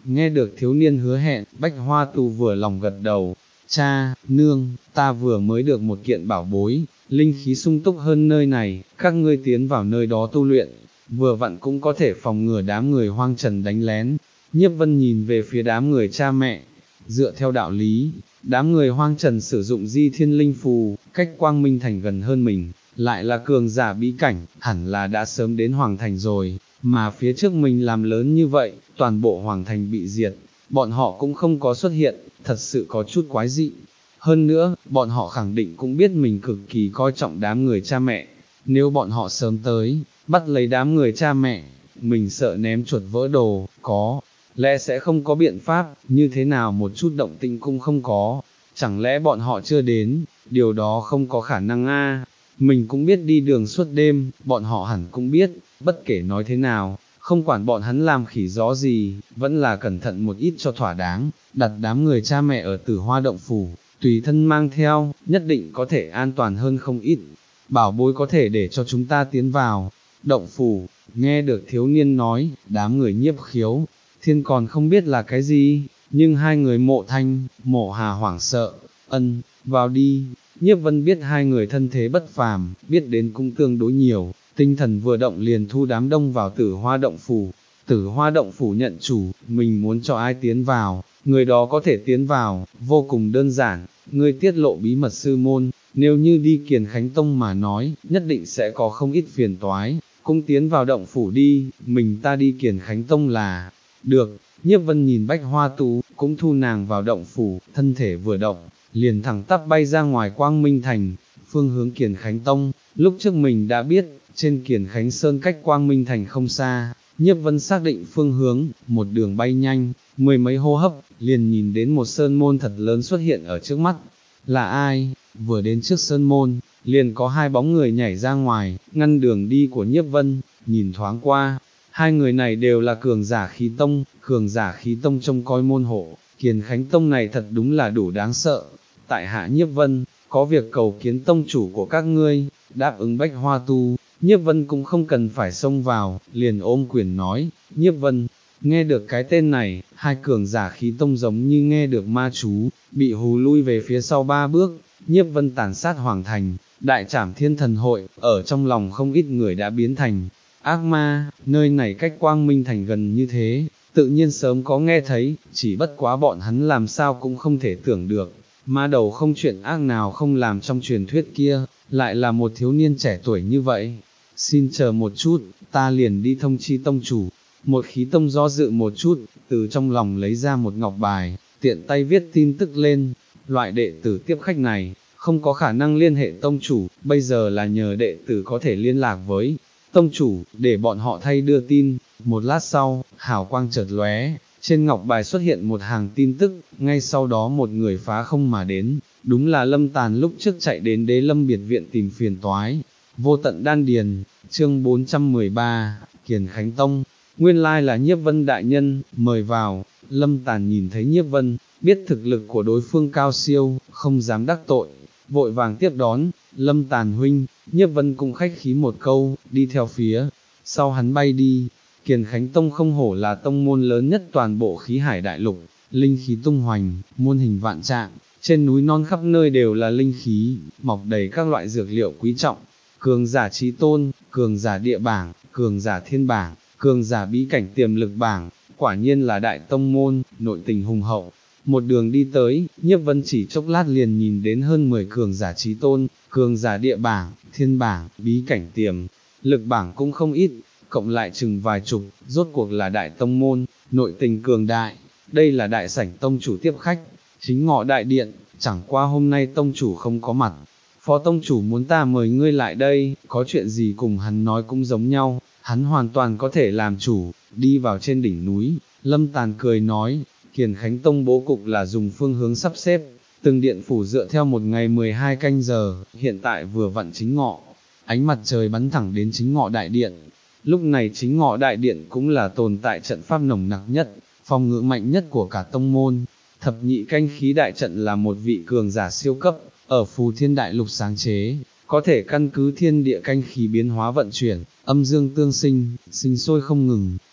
Nghe được thiếu niên hứa hẹn, Bách Hoa Tu vừa lòng gật đầu, cha, nương, ta vừa mới được một kiện bảo bối, linh khí sung túc hơn nơi này, các ngươi tiến vào nơi đó tu luyện, vừa vặn cũng có thể phòng ngừa đám người hoang trần đánh lén. Nhiếp Vân nhìn về phía đám người cha mẹ, dựa theo đạo lý, đám người hoang trần sử dụng di thiên linh phù, cách Quang Minh Thành gần hơn mình, lại là cường giả bí cảnh, hẳn là đã sớm đến Hoàng Thành rồi, mà phía trước mình làm lớn như vậy, toàn bộ Hoàng Thành bị diệt, bọn họ cũng không có xuất hiện, thật sự có chút quái dị. Hơn nữa, bọn họ khẳng định cũng biết mình cực kỳ coi trọng đám người cha mẹ, nếu bọn họ sớm tới, bắt lấy đám người cha mẹ, mình sợ ném chuột vỡ đồ, có lẽ sẽ không có biện pháp, như thế nào một chút động tĩnh cũng không có, chẳng lẽ bọn họ chưa đến, điều đó không có khả năng a. Mình cũng biết đi đường suốt đêm, bọn họ hẳn cũng biết, bất kể nói thế nào, không quản bọn hắn làm khỉ gió gì, vẫn là cẩn thận một ít cho thỏa đáng, đặt đám người cha mẹ ở Tử Hoa Động Phủ, tùy thân mang theo, nhất định có thể an toàn hơn không ít. Bảo bối có thể để cho chúng ta tiến vào. Động Phủ, nghe được thiếu niên nói, đám người Nhiếp Khiếu, Thiên còn không biết là cái gì, nhưng hai người Mộ Thanh, Mộ Hà hoảng sợ, ân, vào đi. Nhiếp Vân biết hai người thân thế bất phàm, biết đến cũng tương đối nhiều, tinh thần vừa động liền thu đám đông vào Tử Hoa Động Phủ. Tử Hoa Động Phủ nhận chủ, mình muốn cho ai tiến vào, người đó có thể tiến vào, vô cùng đơn giản, ngươi tiết lộ bí mật sư môn, nếu như đi Kiền Khánh Tông mà nói, nhất định sẽ có không ít phiền toái, cũng tiến vào động phủ đi, mình ta đi Kiền Khánh Tông là được. Nhiếp Vân nhìn Bách Hoa Tú, cũng thu nàng vào động phủ, thân thể vừa động, liền thẳng tắp bay ra ngoài Quang Minh Thành, phương hướng Kiền Khánh Tông. Lúc trước mình đã biết, trên Kiền Khánh Sơn cách Quang Minh Thành không xa, Nhiếp Vân xác định phương hướng, một đường bay nhanh, mười mấy hô hấp, liền nhìn đến một sơn môn thật lớn xuất hiện ở trước mắt. Là ai? Vừa đến trước sơn môn, liền có hai bóng người nhảy ra ngoài, ngăn đường đi của Nhiếp Vân, nhìn thoáng qua. Hai người này đều là cường giả khí tông, cường giả khí tông trông coi môn hộ, Kiền Khánh Tông này thật đúng là đủ đáng sợ. Tại hạ Nhiếp Vân, có việc cầu kiến tông chủ của các ngươi, đáp ứng Bách Hoa Tu. Nhiếp Vân cũng không cần phải xông vào, liền ôm quyền nói, Nhiếp Vân, nghe được cái tên này, hai cường giả khí tông giống như nghe được ma chú, bị hù lui về phía sau ba bước. Nhiếp Vân tàn sát Hoàng Thành, đại trảm thiên thần hội, ở trong lòng không ít người đã biến thành ác ma, nơi này cách Quang Minh Thành gần như thế, tự nhiên sớm có nghe thấy, chỉ bất quá bọn hắn làm sao cũng không thể tưởng được, ma đầu không chuyện ác nào không làm trong truyền thuyết kia, lại là một thiếu niên trẻ tuổi như vậy. Xin chờ một chút, ta liền đi thông chi tông chủ. Một khí tông do dự một chút, từ trong lòng lấy ra một ngọc bài, tiện tay viết tin tức lên. Loại đệ tử tiếp khách này, không có khả năng liên hệ tông chủ, bây giờ là nhờ đệ tử có thể liên lạc với tông chủ, để bọn họ thay đưa tin. Một lát sau, hào quang chợt lóe, trên ngọc bài xuất hiện một hàng tin tức, ngay sau đó một người phá không mà đến, đúng là Lâm Tàn lúc trước chạy đến Đế Lâm biệt viện tìm phiền toái. Vô tận đan điền, chương bốn trăm mười ba, Kiền Khánh Tông, nguyên lai là Nhiếp Vân đại nhân, mời vào. Lâm Tàn nhìn thấy Nhiếp Vân, biết thực lực của đối phương cao siêu, không dám đắc tội, vội vàng tiếp đón. Lâm Tàn huynh, Nhiếp Vân cũng khách khí một câu, đi theo phía sau hắn bay đi. Kiền Khánh Tông không hổ là tông môn lớn nhất toàn bộ khí hải đại lục, linh khí tung hoành, muôn hình vạn trạng, trên núi non khắp nơi đều là linh khí, mọc đầy các loại dược liệu quý trọng. Cường giả trí tôn, cường giả địa bảng, cường giả thiên bảng, cường giả bí cảnh tiềm lực bảng, quả nhiên là đại tông môn, nội tình hùng hậu. Một đường đi tới, Nhiếp Vân chỉ chốc lát liền nhìn đến hơn mười cường giả trí tôn, cường giả địa bảng, thiên bảng, bí cảnh tiềm lực bảng cũng không ít, cộng lại chừng vài chục, rốt cuộc là đại tông môn, nội tình cường đại. Đây là đại sảnh tông chủ tiếp khách, chính ngọ đại điện, chẳng qua hôm nay tông chủ không có mặt. Phó tông chủ muốn ta mời ngươi lại đây, có chuyện gì cùng hắn nói cũng giống nhau, hắn hoàn toàn có thể làm chủ. Đi vào trên đỉnh núi, Lâm Tàn cười nói, Kiền Khánh Tông bố cục là dùng phương hướng sắp xếp, từng điện phủ dựa theo một ngày mười hai canh giờ, hiện tại vừa vặn chính ngọ, ánh mặt trời bắn thẳng đến chính ngọ đại điện. Lúc này chính ngọ đại điện cũng là tồn tại trận pháp nồng nặc nhất, phòng ngự mạnh nhất của cả tông môn. Thập nhị canh khí đại trận là một vị cường giả siêu cấp, ở Phù Thiên Đại Lục sáng chế, có thể căn cứ thiên địa canh khí biến hóa vận chuyển, âm dương tương sinh, sinh sôi không ngừng,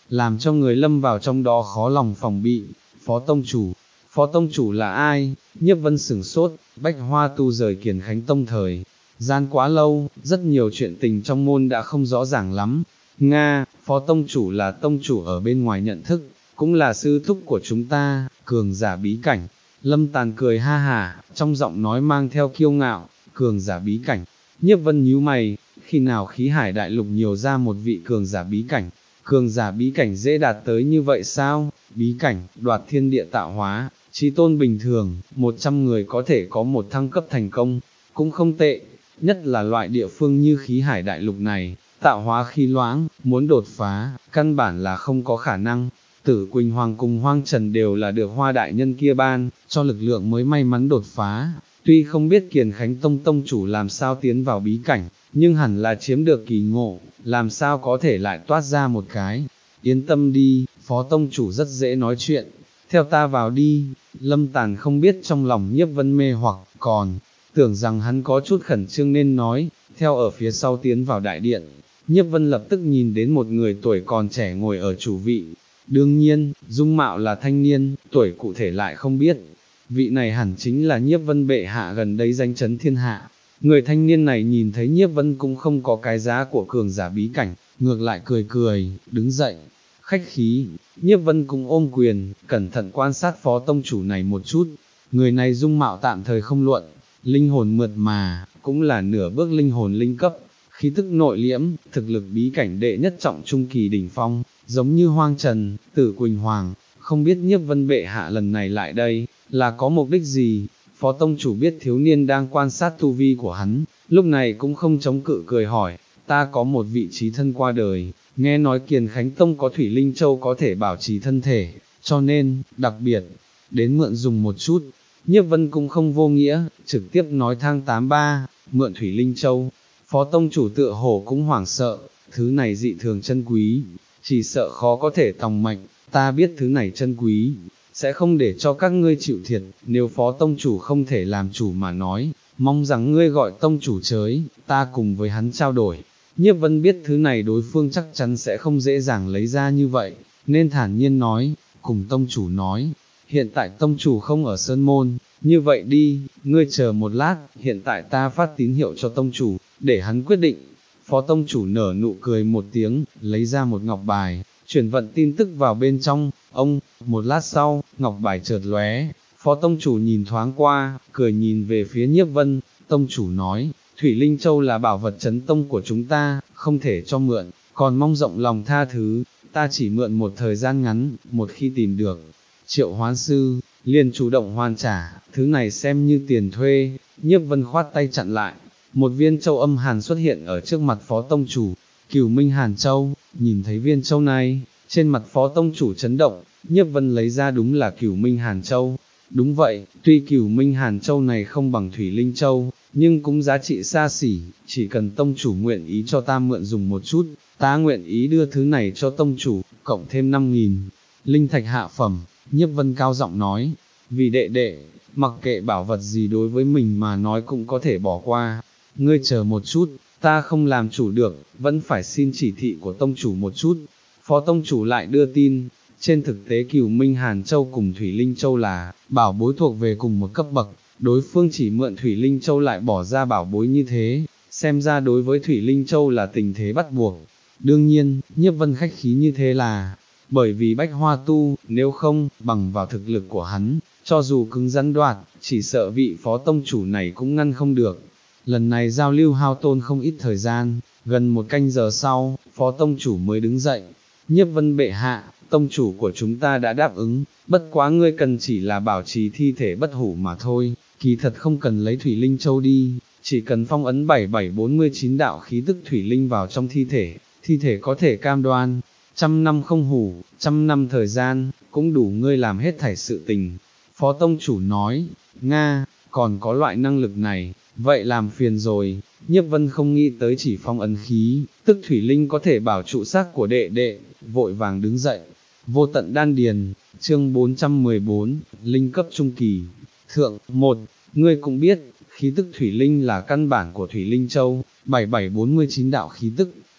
làm cho người lâm vào trong đó khó lòng phòng bị. Phó tông chủ, phó tông chủ là ai? Nhiếp Vân sửng sốt, Bách Hoa tu rời Kiền Khánh tông thời gian quá lâu, rất nhiều chuyện tình trong môn đã không rõ ràng lắm. Nga, phó tông chủ là tông chủ ở bên ngoài nhận thức, cũng là sư thúc của chúng ta, cường giả bí cảnh. Lâm Tàn cười ha hả, trong giọng nói mang theo kiêu ngạo, cường giả bí cảnh. Nhiếp Vân nhíu mày, khi nào khí hải đại lục nhiều ra một vị cường giả bí cảnh? Cường giả bí cảnh dễ đạt tới như vậy sao? Bí cảnh, đoạt thiên địa tạo hóa, chí tôn bình thường, một trăm người có thể có một thăng cấp thành công, cũng không tệ, nhất là loại địa phương như khí hải đại lục này, tạo hóa khí loãng, muốn đột phá, căn bản là không có khả năng. Tử Quỳnh Hoàng cùng Hoang Trần đều là được Hoa đại nhân kia ban, cho lực lượng mới may mắn đột phá, tuy không biết Kiền Khánh tông tông chủ làm sao tiến vào bí cảnh, nhưng hẳn là chiếm được kỳ ngộ, làm sao có thể lại toát ra một cái. Yên tâm đi, phó tông chủ rất dễ nói chuyện, theo ta vào đi. Lâm Tàn không biết trong lòng Nhiếp Vân mê hoặc, còn tưởng rằng hắn có chút khẩn trương nên nói, theo ở phía sau tiến vào đại điện. Nhiếp Vân lập tức nhìn đến một người tuổi còn trẻ ngồi ở chủ vị, đương nhiên, dung mạo là thanh niên, tuổi cụ thể lại không biết. Vị này hẳn chính là Nhiếp Vân bệ hạ gần đây danh chấn thiên hạ. Người thanh niên này nhìn thấy Nhiếp Vân cũng không có cái giá của cường giả bí cảnh, ngược lại cười cười, đứng dậy, khách khí. Nhiếp Vân cũng ôm quyền, cẩn thận quan sát phó tông chủ này một chút. Người này dung mạo tạm thời không luận, linh hồn mượt mà, cũng là nửa bước linh hồn linh cấp, khí tức nội liễm, thực lực bí cảnh đệ nhất trọng trung kỳ đỉnh phong, giống như Hoang Trần, Tử Quỳnh Hoàng. Không biết Nhiếp Vân bệ hạ lần này lại đây, là có mục đích gì? Phó tông chủ biết thiếu niên đang quan sát tu vi của hắn, lúc này cũng không chống cự cười hỏi, ta có một vị trí thân qua đời, nghe nói Kiền Khánh tông có Thủy Linh Châu có thể bảo trì thân thể, cho nên, đặc biệt, đến mượn dùng một chút. Nhiếp Vân cũng không vô nghĩa, trực tiếp nói thang tám ba, mượn Thủy Linh Châu. Phó tông chủ tựa hồ cũng hoảng sợ, thứ này dị thường chân quý, chỉ sợ khó có thể tòng mệnh, ta biết thứ này chân quý, sẽ không để cho các ngươi chịu thiệt, nếu phó tông chủ không thể làm chủ mà nói, mong rằng ngươi gọi tông chủ chới, ta cùng với hắn trao đổi. Nhiếp Vân biết thứ này đối phương chắc chắn sẽ không dễ dàng lấy ra như vậy, nên thản nhiên nói, cùng tông chủ nói, hiện tại tông chủ không ở Sơn Môn, như vậy đi, ngươi chờ một lát, hiện tại ta phát tín hiệu cho tông chủ, để hắn quyết định. Phó tông chủ nở nụ cười một tiếng, lấy ra một ngọc bài, chuyển vận tin tức vào bên trong. Ông, một lát sau, ngọc bài chợt lóe, phó tông chủ nhìn thoáng qua, cười nhìn về phía Nhiếp Vân. Tông chủ nói, Thủy Linh Châu là bảo vật chấn tông của chúng ta, không thể cho mượn, còn mong rộng lòng tha thứ, ta chỉ mượn một thời gian ngắn, một khi tìm được triệu hoán sư, liền chủ động hoàn trả, thứ này xem như tiền thuê. Nhiếp Vân khoát tay chặn lại, một viên châu âm hàn xuất hiện ở trước mặt phó tông chủ, Cửu Minh Hàn Châu. Nhìn thấy viên châu này, trên mặt phó tông chủ chấn động, Nhiếp Vân lấy ra đúng là Cửu Minh Hàn Châu. Đúng vậy, tuy Cửu Minh Hàn Châu này không bằng Thủy Linh Châu, nhưng cũng giá trị xa xỉ, chỉ cần tông chủ nguyện ý cho ta mượn dùng một chút, ta nguyện ý đưa thứ này cho tông chủ, cộng thêm năm nghìn linh thạch hạ phẩm. Nhiếp Vân cao giọng nói, vì đệ đệ, mặc kệ bảo vật gì đối với mình mà nói cũng có thể bỏ qua. Ngươi chờ một chút, ta không làm chủ được, vẫn phải xin chỉ thị của tông chủ một chút. Phó tông chủ lại đưa tin, trên thực tế Cửu Minh Hàn Châu cùng Thủy Linh Châu là bảo bối thuộc về cùng một cấp bậc, đối phương chỉ mượn Thủy Linh Châu lại bỏ ra bảo bối như thế, xem ra đối với Thủy Linh Châu là tình thế bắt buộc. Đương nhiên, Nhiếp Vân khách khí như thế là bởi vì Bách Hoa tu, nếu không, bằng vào thực lực của hắn, cho dù cứng rắn đoạt, chỉ sợ vị phó tông chủ này cũng ngăn không được. Lần này giao lưu hao tôn không ít thời gian, gần một canh giờ sau, phó tông chủ mới đứng dậy. Nhiếp Vân bệ hạ, tông chủ của chúng ta đã đáp ứng, bất quá ngươi cần chỉ là bảo trì thi thể bất hủ mà thôi, kỳ thật không cần lấy Thủy Linh Châu đi, chỉ cần phong ấn bảy bảy bốn mươi chín đạo khí tức Thủy Linh vào trong thi thể, thi thể có thể cam đoan, trăm năm không hủ, trăm năm thời gian, cũng đủ ngươi làm hết thảy sự tình. Phó tông chủ nói, Nga, còn có loại năng lực này, vậy làm phiền rồi. Nhiếp Vân không nghĩ tới chỉ phong ấn khí, tức Thủy Linh có thể bảo trụ xác của đệ đệ, vội vàng đứng dậy. Vô tận đan điền, chương bốn trăm mười bốn, linh cấp trung kỳ. Thượng, một, ngươi cũng biết, khí tức Thủy Linh là căn bản của Thủy Linh Châu, bảy bảy bốn mươi chín đạo khí tức,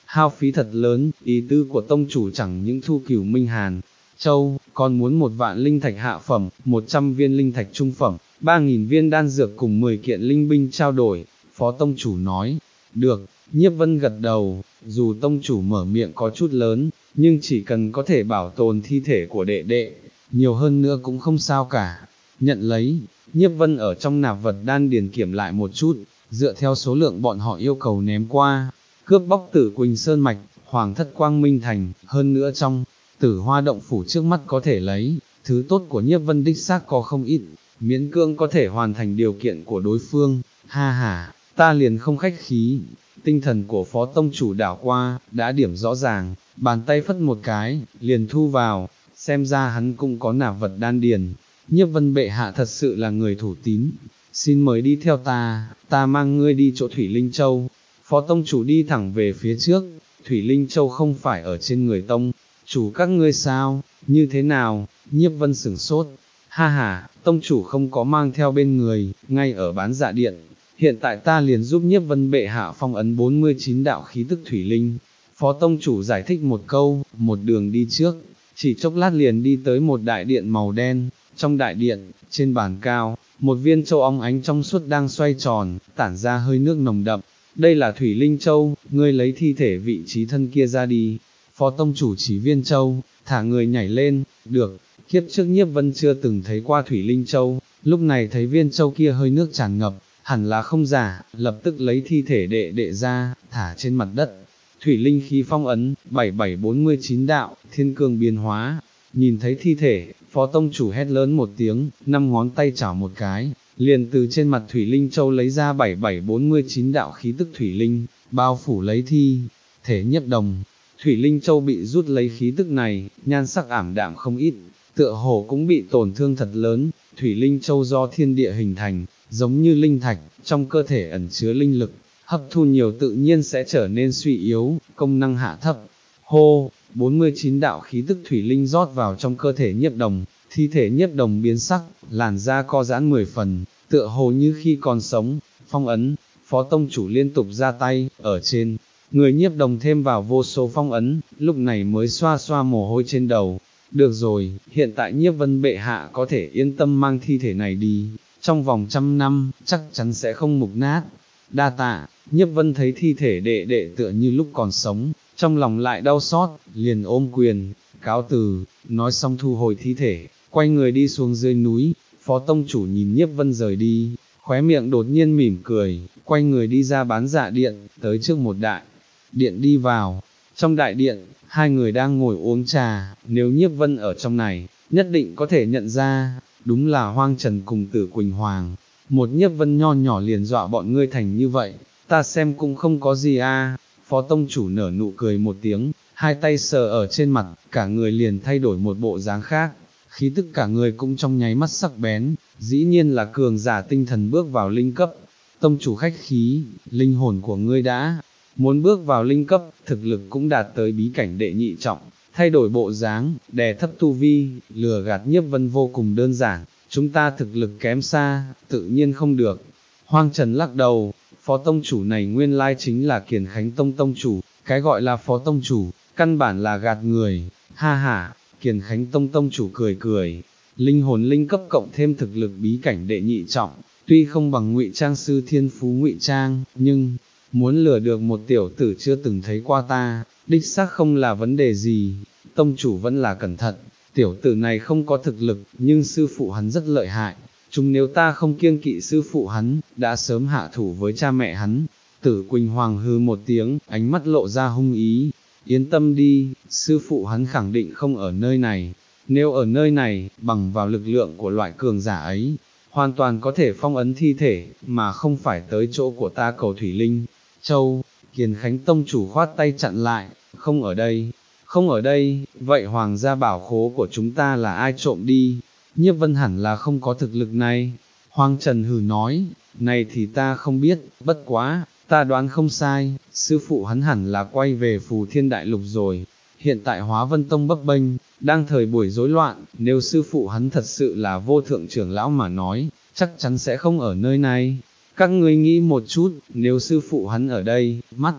hao phí thật lớn, ý tư của tông chủ chẳng những thu Cửu Minh Hàn Châu, còn muốn một vạn linh thạch hạ phẩm, một trăm viên linh thạch trung phẩm, ba nghìn viên đan dược cùng mười kiện linh binh trao đổi. Phó tông chủ nói, được. Nhiếp Vân gật đầu, dù tông chủ mở miệng có chút lớn, nhưng chỉ cần có thể bảo tồn thi thể của đệ đệ, nhiều hơn nữa cũng không sao cả. Nhận lấy, Nhiếp Vân ở trong nạp vật đan điền kiểm lại một chút, dựa theo số lượng bọn họ yêu cầu ném qua, cướp bóc Tử Quỳnh Sơn Mạch, Hoàng thất Quang Minh Thành, hơn nữa trong Tử Hoa động phủ trước mắt có thể lấy, thứ tốt của Nhiếp Vân đích xác có không ít, miễn cương có thể hoàn thành điều kiện của đối phương, ha ha, ta liền không khách khí. Tinh thần của phó tông chủ đảo qua, đã điểm rõ ràng, bàn tay phất một cái, liền thu vào, xem ra hắn cũng có nạp vật đan điền. Nhiếp Vân bệ hạ thật sự là người thủ tín, xin mời đi theo ta, ta mang ngươi đi chỗ Thủy Linh Châu. Phó tông chủ đi thẳng về phía trước, Thủy Linh Châu không phải ở trên người tông chủ các ngươi sao, như thế nào? Nhiếp Vân sửng sốt, ha ha, tông chủ không có mang theo bên người, ngay ở bán dạ điện. Hiện tại ta liền giúp Nhiếp Vân bệ hạ phong ấn bốn mươi chín đạo khí tức thủy linh. Phó tông chủ giải thích một câu, một đường đi trước, chỉ chốc lát liền đi tới một đại điện màu đen. Trong đại điện, trên bàn cao, một viên châu óng ánh trong suốt đang xoay tròn, tản ra hơi nước nồng đậm. Đây là Thủy Linh Châu, ngươi lấy thi thể vị trí thân kia ra đi. Phó tông chủ chỉ viên châu, thả người nhảy lên, được. Kiếp trước Nhiếp Vân chưa từng thấy qua Thủy Linh Châu, lúc này thấy viên châu kia hơi nước tràn ngập, hẳn là không giả, lập tức lấy thi thể đệ đệ ra, thả trên mặt đất. Thủy linh khí phong ấn, bảy bảy bốn mươi chín đạo, thiên cương biến hóa. Nhìn thấy thi thể, phó tông chủ hét lớn một tiếng, năm ngón tay chảo một cái, liền từ trên mặt Thủy Linh Châu lấy ra bảy bảy bốn mươi chín đạo khí tức thủy linh, bao phủ lấy thi thể Nhiếp Đồng. Thủy Linh Châu bị rút lấy khí tức này, nhan sắc ảm đạm không ít, tựa hồ cũng bị tổn thương thật lớn. Thủy Linh Châu do thiên địa hình thành, giống như linh thạch, trong cơ thể ẩn chứa linh lực, hấp thu nhiều tự nhiên sẽ trở nên suy yếu, công năng hạ thấp. Hô, bốn mươi chín đạo khí tức thủy linh rót vào trong cơ thể Nhiếp Đồng, thi thể Nhiếp Đồng biến sắc, làn da co giãn mười phần, tựa hồ như khi còn sống. Phong ấn, phó tông chủ liên tục ra tay, ở trên người Nhiếp Đồng thêm vào vô số phong ấn, lúc này mới xoa xoa mồ hôi trên đầu. Được rồi, hiện tại Nhiếp Vân bệ hạ có thể yên tâm mang thi thể này đi, trong vòng trăm năm, chắc chắn sẽ không mục nát. Đa tạ. Nhiếp Vân thấy thi thể đệ đệ tựa như lúc còn sống, trong lòng lại đau xót, liền ôm quyền, cáo từ, nói xong thu hồi thi thể, quay người đi xuống dưới núi. Phó tông chủ nhìn Nhiếp Vân rời đi, khóe miệng đột nhiên mỉm cười, quay người đi ra bán dạ điện, tới trước một đại điện đi vào. Trong đại điện, hai người đang ngồi uống trà, nếu Nhiếp Vân ở trong này, nhất định có thể nhận ra, đúng là Hoang Trần cùng Tử Quỳnh Hoàng. Một Nhiếp Vân nho nhỏ liền dọa bọn ngươi thành như vậy, ta xem cũng không có gì a. Phó tông chủ nở nụ cười một tiếng, hai tay sờ ở trên mặt, cả người liền thay đổi một bộ dáng khác, khí tức cả người cũng trong nháy mắt sắc bén, dĩ nhiên là cường giả tinh thần bước vào linh cấp. Tông chủ khách khí, linh hồn của ngươi đã muốn bước vào linh cấp, thực lực cũng đạt tới bí cảnh đệ nhị trọng, thay đổi bộ dáng, đè thấp tu vi, lừa gạt Nhiếp Vân vô cùng đơn giản, chúng ta thực lực kém xa, tự nhiên không được. Hoang Trần lắc đầu, phó tông chủ này nguyên lai chính là Kiền Khánh Tông tông chủ, cái gọi là phó tông chủ, căn bản là gạt người, ha ha. Kiền Khánh Tông tông chủ cười cười, linh hồn linh cấp cộng thêm thực lực bí cảnh đệ nhị trọng, tuy không bằng Ngụy Trang sư thiên phú Ngụy Trang, nhưng muốn lừa được một tiểu tử chưa từng thấy qua ta, đích xác không là vấn đề gì. Tông chủ vẫn là cẩn thận, tiểu tử này không có thực lực, nhưng sư phụ hắn rất lợi hại, chúng nếu ta không kiêng kỵ sư phụ hắn, đã sớm hạ thủ với cha mẹ hắn. Tử Quỳnh Hoàng hư một tiếng, ánh mắt lộ ra hung ý, yên tâm đi, sư phụ hắn khẳng định không ở nơi này, nếu ở nơi này, bằng vào lực lượng của loại cường giả ấy, hoàn toàn có thể phong ấn thi thể, mà không phải tới chỗ của ta cầu Thủy Linh Châu. Kiền Khánh Tông chủ khoát tay chặn lại, không ở đây, không ở đây, vậy hoàng gia bảo khố của chúng ta là ai trộm đi? Nhiếp Vân hẳn là không có thực lực này. Hoang Trần hừ nói, này thì ta không biết, bất quá, ta đoán không sai, sư phụ hắn hẳn là quay về Phù Thiên Đại Lục rồi. Hiện tại Hóa Vân Tông bấp bênh, đang thời buổi rối loạn, nếu sư phụ hắn thật sự là vô thượng trưởng lão mà nói, chắc chắn sẽ không ở nơi này. Các ngươi nghĩ một chút, nếu sư phụ hắn ở đây, mắt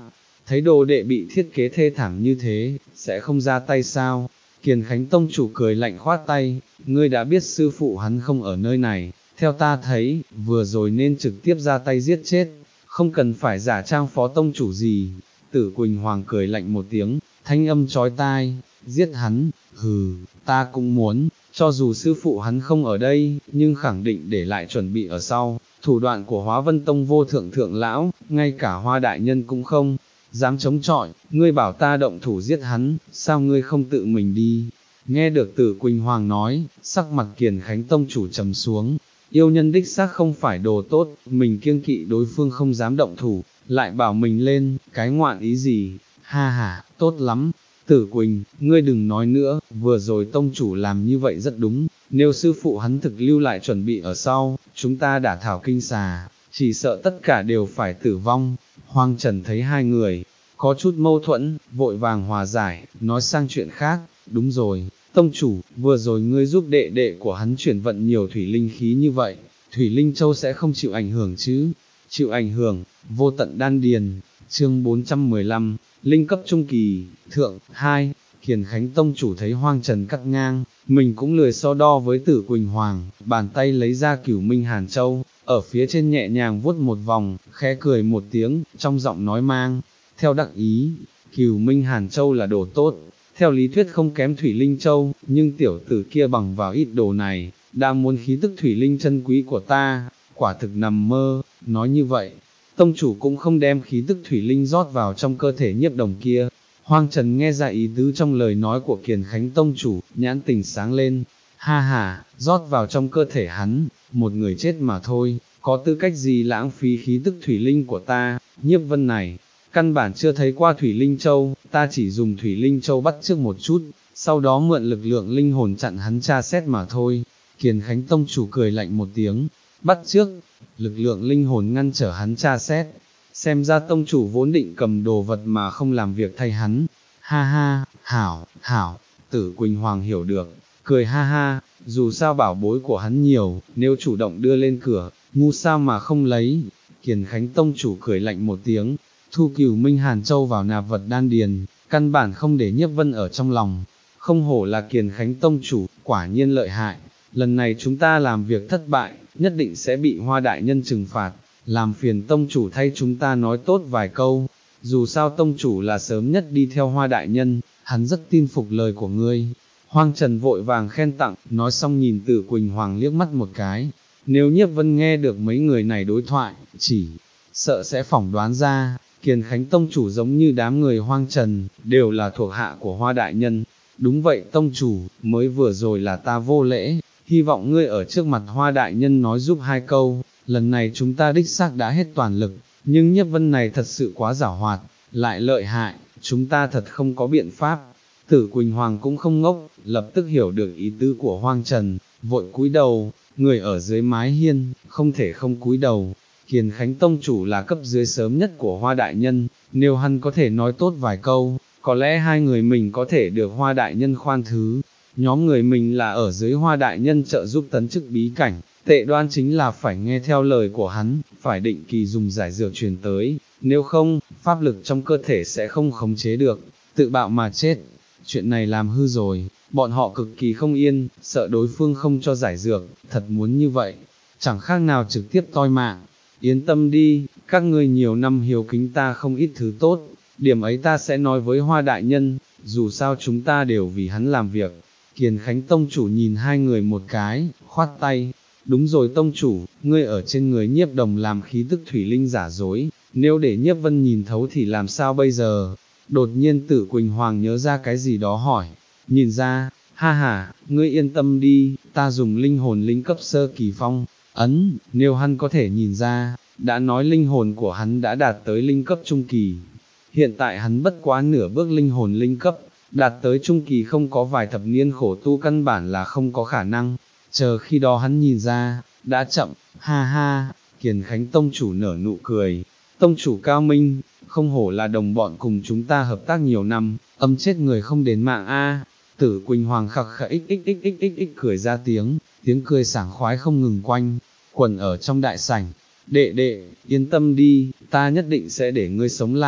thấy đồ đệ bị thiết kế thê thảm như thế, sẽ không ra tay sao? Kiền Khánh tông chủ cười lạnh khoát tay, ngươi đã biết sư phụ hắn không ở nơi này, theo ta thấy, vừa rồi nên trực tiếp ra tay giết chết, không cần phải giả trang phó tông chủ gì. Tử Quỳnh Hoàng cười lạnh một tiếng, thanh âm chói tai, giết hắn, hừ, ta cũng muốn, cho dù sư phụ hắn không ở đây, nhưng khẳng định để lại chuẩn bị ở sau. Thủ đoạn của Hóa Vân Tông vô thượng thượng lão, ngay cả Hoa đại nhân cũng không dám chống chọi, ngươi bảo ta động thủ giết hắn, sao ngươi không tự mình đi? Nghe được Tử Quỳnh Hoàng nói, sắc mặt Kiền Khánh tông chủ trầm xuống, yêu nhân đích xác không phải đồ tốt, mình kiêng kỵ đối phương không dám động thủ, lại bảo mình lên, cái ngoạn ý gì? Ha ha, tốt lắm. Tử Quỳnh, ngươi đừng nói nữa, vừa rồi tông chủ làm như vậy rất đúng, nếu sư phụ hắn thực lưu lại chuẩn bị ở sau, chúng ta đã thảo kinh xà, chỉ sợ tất cả đều phải tử vong. Hoang Trần thấy hai người có chút mâu thuẫn, vội vàng hòa giải, nói sang chuyện khác, đúng rồi, tông chủ, vừa rồi ngươi giúp đệ đệ của hắn chuyển vận nhiều thủy linh khí như vậy, thủy linh châu sẽ không chịu ảnh hưởng chứ? Chịu ảnh hưởng, vô tận đan điền, chương bốn trăm mười lăm, linh cấp trung kỳ, thượng, hai, Kiền Khánh tông chủ thấy Hoang Trần cắt ngang, mình cũng lười so đo với Tử Quỳnh Hoàng, bàn tay lấy ra Cửu Minh Hàn Châu, ở phía trên nhẹ nhàng vuốt một vòng, khẽ cười một tiếng, trong giọng nói mang theo đắc ý, Cửu Minh Hàn Châu là đồ tốt, theo lý thuyết không kém Thủy Linh Châu, nhưng tiểu tử kia bằng vào ít đồ này, đang muốn khí tức Thủy Linh chân quý của ta, quả thực nằm mơ. Nói như vậy, tông chủ cũng không đem khí tức Thủy Linh rót vào trong cơ thể Nhiếp Đồng kia. Hoang Trần nghe ra ý tứ trong lời nói của Kiền Khánh tông chủ, nhãn tình sáng lên, ha ha, rót vào trong cơ thể hắn, một người chết mà thôi, có tư cách gì lãng phí khí tức Thủy Linh của ta? Nhiếp Vân này, căn bản chưa thấy qua Thủy Linh Châu, ta chỉ dùng Thủy Linh Châu bắt chước một chút, sau đó mượn lực lượng linh hồn chặn hắn tra xét mà thôi. Kiền Khánh tông chủ cười lạnh một tiếng, bắt chước, lực lượng linh hồn ngăn trở hắn tra xét, xem ra tông chủ vốn định cầm đồ vật mà không làm việc thay hắn. Ha ha, hảo, hảo, Tử Quỳnh Hoàng hiểu được, cười ha ha, dù sao bảo bối của hắn nhiều, nếu chủ động đưa lên cửa, ngu sao mà không lấy. Kiền Khánh tông chủ cười lạnh một tiếng, thu Cửu Minh Hàn Châu vào nạp vật đan điền, căn bản không để Nhiếp Vân ở trong lòng. Không hổ là Kiền Khánh tông chủ, quả nhiên lợi hại, lần này chúng ta làm việc thất bại, nhất định sẽ bị Hoa đại nhân trừng phạt, làm phiền tông chủ thay chúng ta nói tốt vài câu, dù sao tông chủ là sớm nhất đi theo Hoa đại nhân, hắn rất tin phục lời của ngươi. Hoang Trần vội vàng khen tặng, nói xong nhìn Tử Quỳnh Hoàng liếc mắt một cái, nếu Nhiếp Vân nghe được mấy người này đối thoại, chỉ sợ sẽ phỏng đoán ra, Kiền Khánh tông chủ giống như đám người Hoang Trần, đều là thuộc hạ của Hoa đại nhân. Đúng vậy tông chủ, mới vừa rồi là ta vô lễ, hy vọng ngươi ở trước mặt Hoa đại nhân nói giúp hai câu, lần này chúng ta đích xác đã hết toàn lực, nhưng Nhiếp Vân này thật sự quá giảo hoạt, lại lợi hại, chúng ta thật không có biện pháp. Tử Quỳnh Hoàng cũng không ngốc, lập tức hiểu được ý tứ của Hoang Trần, vội cúi đầu, người ở dưới mái hiên, không thể không cúi đầu. Kiền Khánh tông chủ là cấp dưới sớm nhất của Hoa đại nhân, nếu hắn có thể nói tốt vài câu, có lẽ hai người mình có thể được Hoa đại nhân khoan thứ. Nhóm người mình là ở dưới Hoa đại nhân trợ giúp tấn chức bí cảnh, tệ đoan chính là phải nghe theo lời của hắn, phải định kỳ dùng giải dược truyền tới, nếu không, pháp lực trong cơ thể sẽ không khống chế được, tự bạo mà chết. Chuyện này làm hư rồi, bọn họ cực kỳ không yên, sợ đối phương không cho giải dược, thật muốn như vậy, chẳng khác nào trực tiếp toi mạng. Yên tâm đi, các ngươi nhiều năm hiếu kính ta không ít thứ tốt, điểm ấy ta sẽ nói với Hoa đại nhân, dù sao chúng ta đều vì hắn làm việc. Kiền Khánh tông chủ nhìn hai người một cái, khoát tay, đúng rồi tông chủ, ngươi ở trên người Nhiếp Đồng làm khí tức thủy linh giả dối, nếu để Nhiếp Vân nhìn thấu thì làm sao bây giờ? Đột nhiên Tử Quỳnh Hoàng nhớ ra cái gì đó hỏi, nhìn ra, ha ha, ngươi yên tâm đi, ta dùng linh hồn linh cấp sơ kỳ phong ấn, nếu hắn có thể nhìn ra, đã nói linh hồn của hắn đã đạt tới linh cấp trung kỳ. Hiện tại hắn bất quá nửa bước linh hồn linh cấp, đạt tới trung kỳ không có vài thập niên khổ tu căn bản là không có khả năng, chờ khi đó hắn nhìn ra, đã chậm, ha ha. Kiền Khánh tông chủ nở nụ cười, tông chủ cao minh, không hổ là đồng bọn cùng chúng ta hợp tác nhiều năm, âm chết người không đến mạng a. Tử Quỳnh Hoàng khặc khặc ích ích ích ích ích ích cười ra tiếng, tiếng cười sảng khoái không ngừng quanh quẩn ở trong đại sảnh. Đệ đệ, yên tâm đi, ta nhất định sẽ để ngươi sống lại.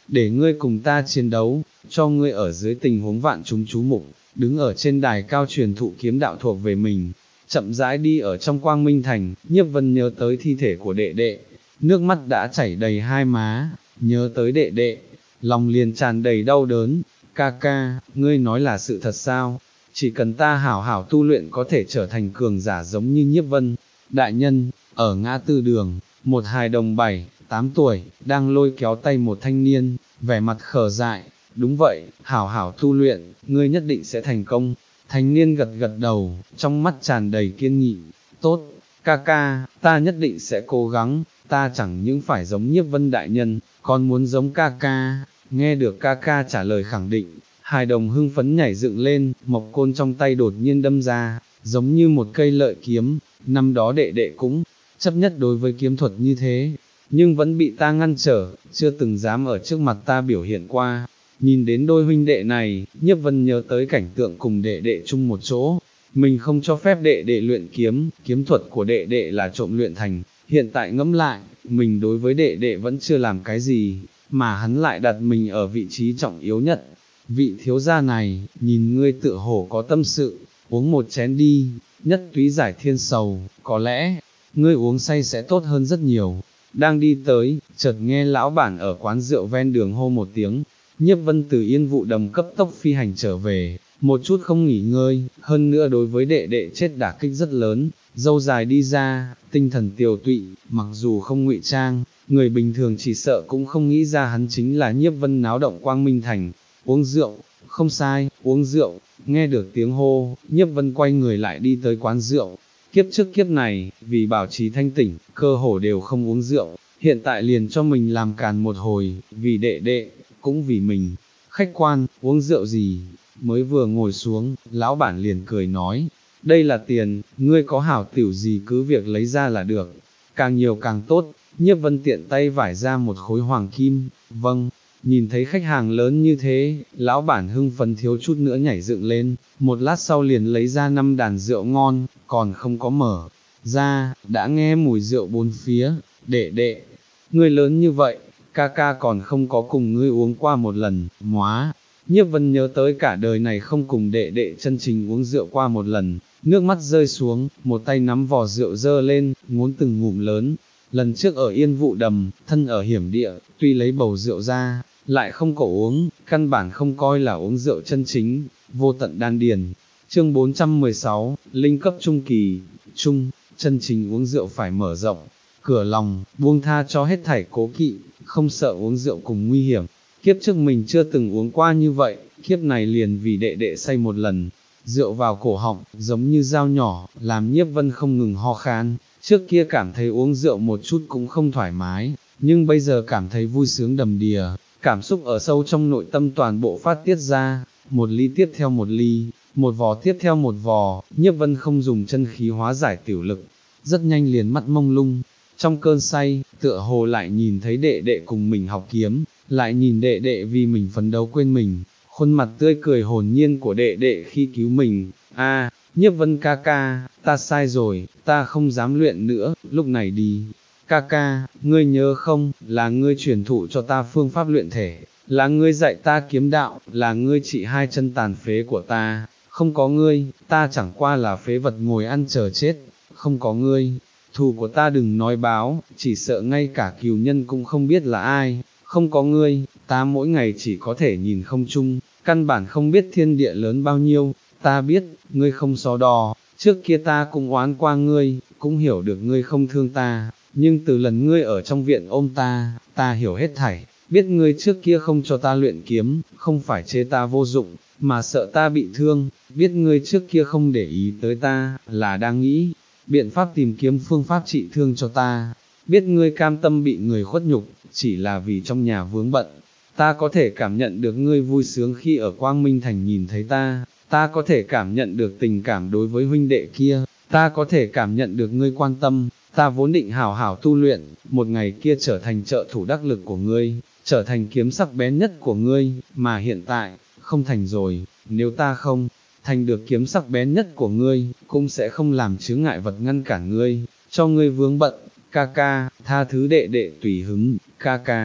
để ngươi cùng ta chiến đấu, cho ngươi ở dưới tình huống vạn chúng chú mục, đứng ở trên đài cao truyền thụ kiếm đạo thuộc về mình. Chậm rãi đi ở trong Quang Minh Thành, Nhiếp Vân nhớ tới thi thể của đệ đệ, nước mắt đã chảy đầy hai má, nhớ tới đệ đệ, lòng liền tràn đầy đau đớn. Ca ca, ngươi nói là sự thật sao? Chỉ cần ta hảo hảo tu luyện có thể trở thành cường giả giống như Nhiếp Vân. Đại nhân, ở ngã tư đường, một hài đồng bảy, tám tuổi, đang lôi kéo tay một thanh niên, vẻ mặt khờ dại. Đúng vậy, hảo hảo tu luyện, ngươi nhất định sẽ thành công. Thanh niên gật gật đầu, trong mắt tràn đầy kiên nghị. Tốt, ca ca, ta nhất định sẽ cố gắng, ta chẳng những phải giống Nhiếp Vân đại nhân, còn muốn giống ca ca. Nghe được ca ca trả lời khẳng định, hài đồng hưng phấn nhảy dựng lên, mộc côn trong tay đột nhiên đâm ra, giống như một cây lợi kiếm. Năm đó đệ đệ cũng chấp nhất đối với kiếm thuật như thế, nhưng vẫn bị ta ngăn trở, chưa từng dám ở trước mặt ta biểu hiện qua. Nhìn đến đôi huynh đệ này, Nhiếp Vân nhớ tới cảnh tượng cùng đệ đệ chung một chỗ, mình không cho phép đệ đệ luyện kiếm, kiếm thuật của đệ đệ là trộm luyện thành, hiện tại ngẫm lại, mình đối với đệ đệ vẫn chưa làm cái gì, mà hắn lại đặt mình ở vị trí trọng yếu nhất. Vị thiếu gia này, nhìn ngươi tựa hồ có tâm sự, uống một chén đi, nhất túy giải thiên sầu, có lẽ, ngươi uống say sẽ tốt hơn rất nhiều. Đang đi tới, chợt nghe lão bản ở quán rượu ven đường hô một tiếng, Nhiếp Vân từ Yên Vụ Đầm cấp tốc phi hành trở về, một chút không nghỉ ngơi, hơn nữa đối với đệ đệ chết đả kích rất lớn, dâu dài đi ra, tinh thần tiều tụy, mặc dù không ngụy trang, người bình thường chỉ sợ cũng không nghĩ ra hắn chính là Nhiếp Vân náo động Quang Minh Thành. Uống rượu, không sai, uống rượu. Nghe được tiếng hô, Nhiếp Vân quay người lại đi tới quán rượu. Kiếp trước kiếp này, vì bảo trì thanh tỉnh, cơ hồ đều không uống rượu, hiện tại liền cho mình làm càn một hồi, vì đệ đệ, cũng vì mình. Khách quan, uống rượu gì? Mới vừa ngồi xuống, lão bản liền cười nói, đây là tiền, ngươi có hảo tiểu gì cứ việc lấy ra là được, càng nhiều càng tốt. Nhiếp Vân tiện tay vải ra một khối hoàng kim. Vâng. Nhìn thấy khách hàng lớn như thế, lão bản hưng phấn thiếu chút nữa nhảy dựng lên, một lát sau liền lấy ra năm đàn rượu ngon, còn không có mở ra, đã nghe mùi rượu bốn phía. Đệ đệ, ngươi lớn như vậy, ca ca còn không có cùng ngươi uống qua một lần. Móa, Nhiếp Vân nhớ tới cả đời này không cùng đệ đệ chân chính uống rượu qua một lần, nước mắt rơi xuống, một tay nắm vò rượu dơ lên, ngốn từng ngụm lớn. Lần trước ở Yên Vụ Đầm, thân ở hiểm địa, tuy lấy bầu rượu ra, lại không có uống, căn bản không coi là uống rượu chân chính. Vô tận đan điền. Chương bốn trăm mười sáu, linh cấp trung kỳ. Trung, chân chính uống rượu phải mở rộng cửa lòng, buông tha cho hết thảy cố kỵ, không sợ uống rượu cùng nguy hiểm. Kiếp trước mình chưa từng uống qua như vậy, kiếp này liền vì đệ đệ say một lần. Rượu vào cổ họng, giống như dao nhỏ, làm Nhiếp Vân không ngừng ho khan. Trước kia cảm thấy uống rượu một chút cũng không thoải mái, nhưng bây giờ cảm thấy vui sướng đầm đìa, cảm xúc ở sâu trong nội tâm toàn bộ phát tiết ra, một ly tiếp theo một ly, một vò tiếp theo một vò. Nhiếp Vân không dùng chân khí hóa giải tiểu lực, rất nhanh liền mắt mông lung, trong cơn say, tựa hồ lại nhìn thấy đệ đệ cùng mình học kiếm, lại nhìn đệ đệ vì mình phấn đấu quên mình, khuôn mặt tươi cười hồn nhiên của đệ đệ khi cứu mình. A, Nhiếp Vân ca ca, ta sai rồi, ta không dám luyện nữa, lúc này đi. Ca ca, ngươi nhớ không, là ngươi truyền thụ cho ta phương pháp luyện thể, là ngươi dạy ta kiếm đạo, là ngươi trị hai chân tàn phế của ta, không có ngươi, ta chẳng qua là phế vật ngồi ăn chờ chết, không có ngươi, thù của ta đừng nói báo, chỉ sợ ngay cả cừu nhân cũng không biết là ai, không có ngươi, ta mỗi ngày chỉ có thể nhìn không chung, căn bản không biết thiên địa lớn bao nhiêu. Ta biết, ngươi không so đo, trước kia ta cũng oán qua ngươi, cũng hiểu được ngươi không thương ta, nhưng từ lần ngươi ở trong viện ôm ta, ta hiểu hết thảy, biết ngươi trước kia không cho ta luyện kiếm, không phải chê ta vô dụng, mà sợ ta bị thương, biết ngươi trước kia không để ý tới ta, là đang nghĩ biện pháp tìm kiếm phương pháp trị thương cho ta, biết ngươi cam tâm bị người khuất nhục, chỉ là vì trong nhà vướng bận. Ta có thể cảm nhận được ngươi vui sướng khi ở Quang Minh Thành nhìn thấy ta, ta có thể cảm nhận được tình cảm đối với huynh đệ kia, ta có thể cảm nhận được ngươi quan tâm, ta vốn định hảo hảo tu luyện, một ngày kia trở thành trợ thủ đắc lực của ngươi, trở thành kiếm sắc bén nhất của ngươi, mà hiện tại, không thành rồi. Nếu ta không thành được kiếm sắc bén nhất của ngươi, cũng sẽ không làm chướng ngại vật ngăn cản ngươi, cho ngươi vướng bận. Ca ca, tha thứ đệ đệ tùy hứng, ca ca,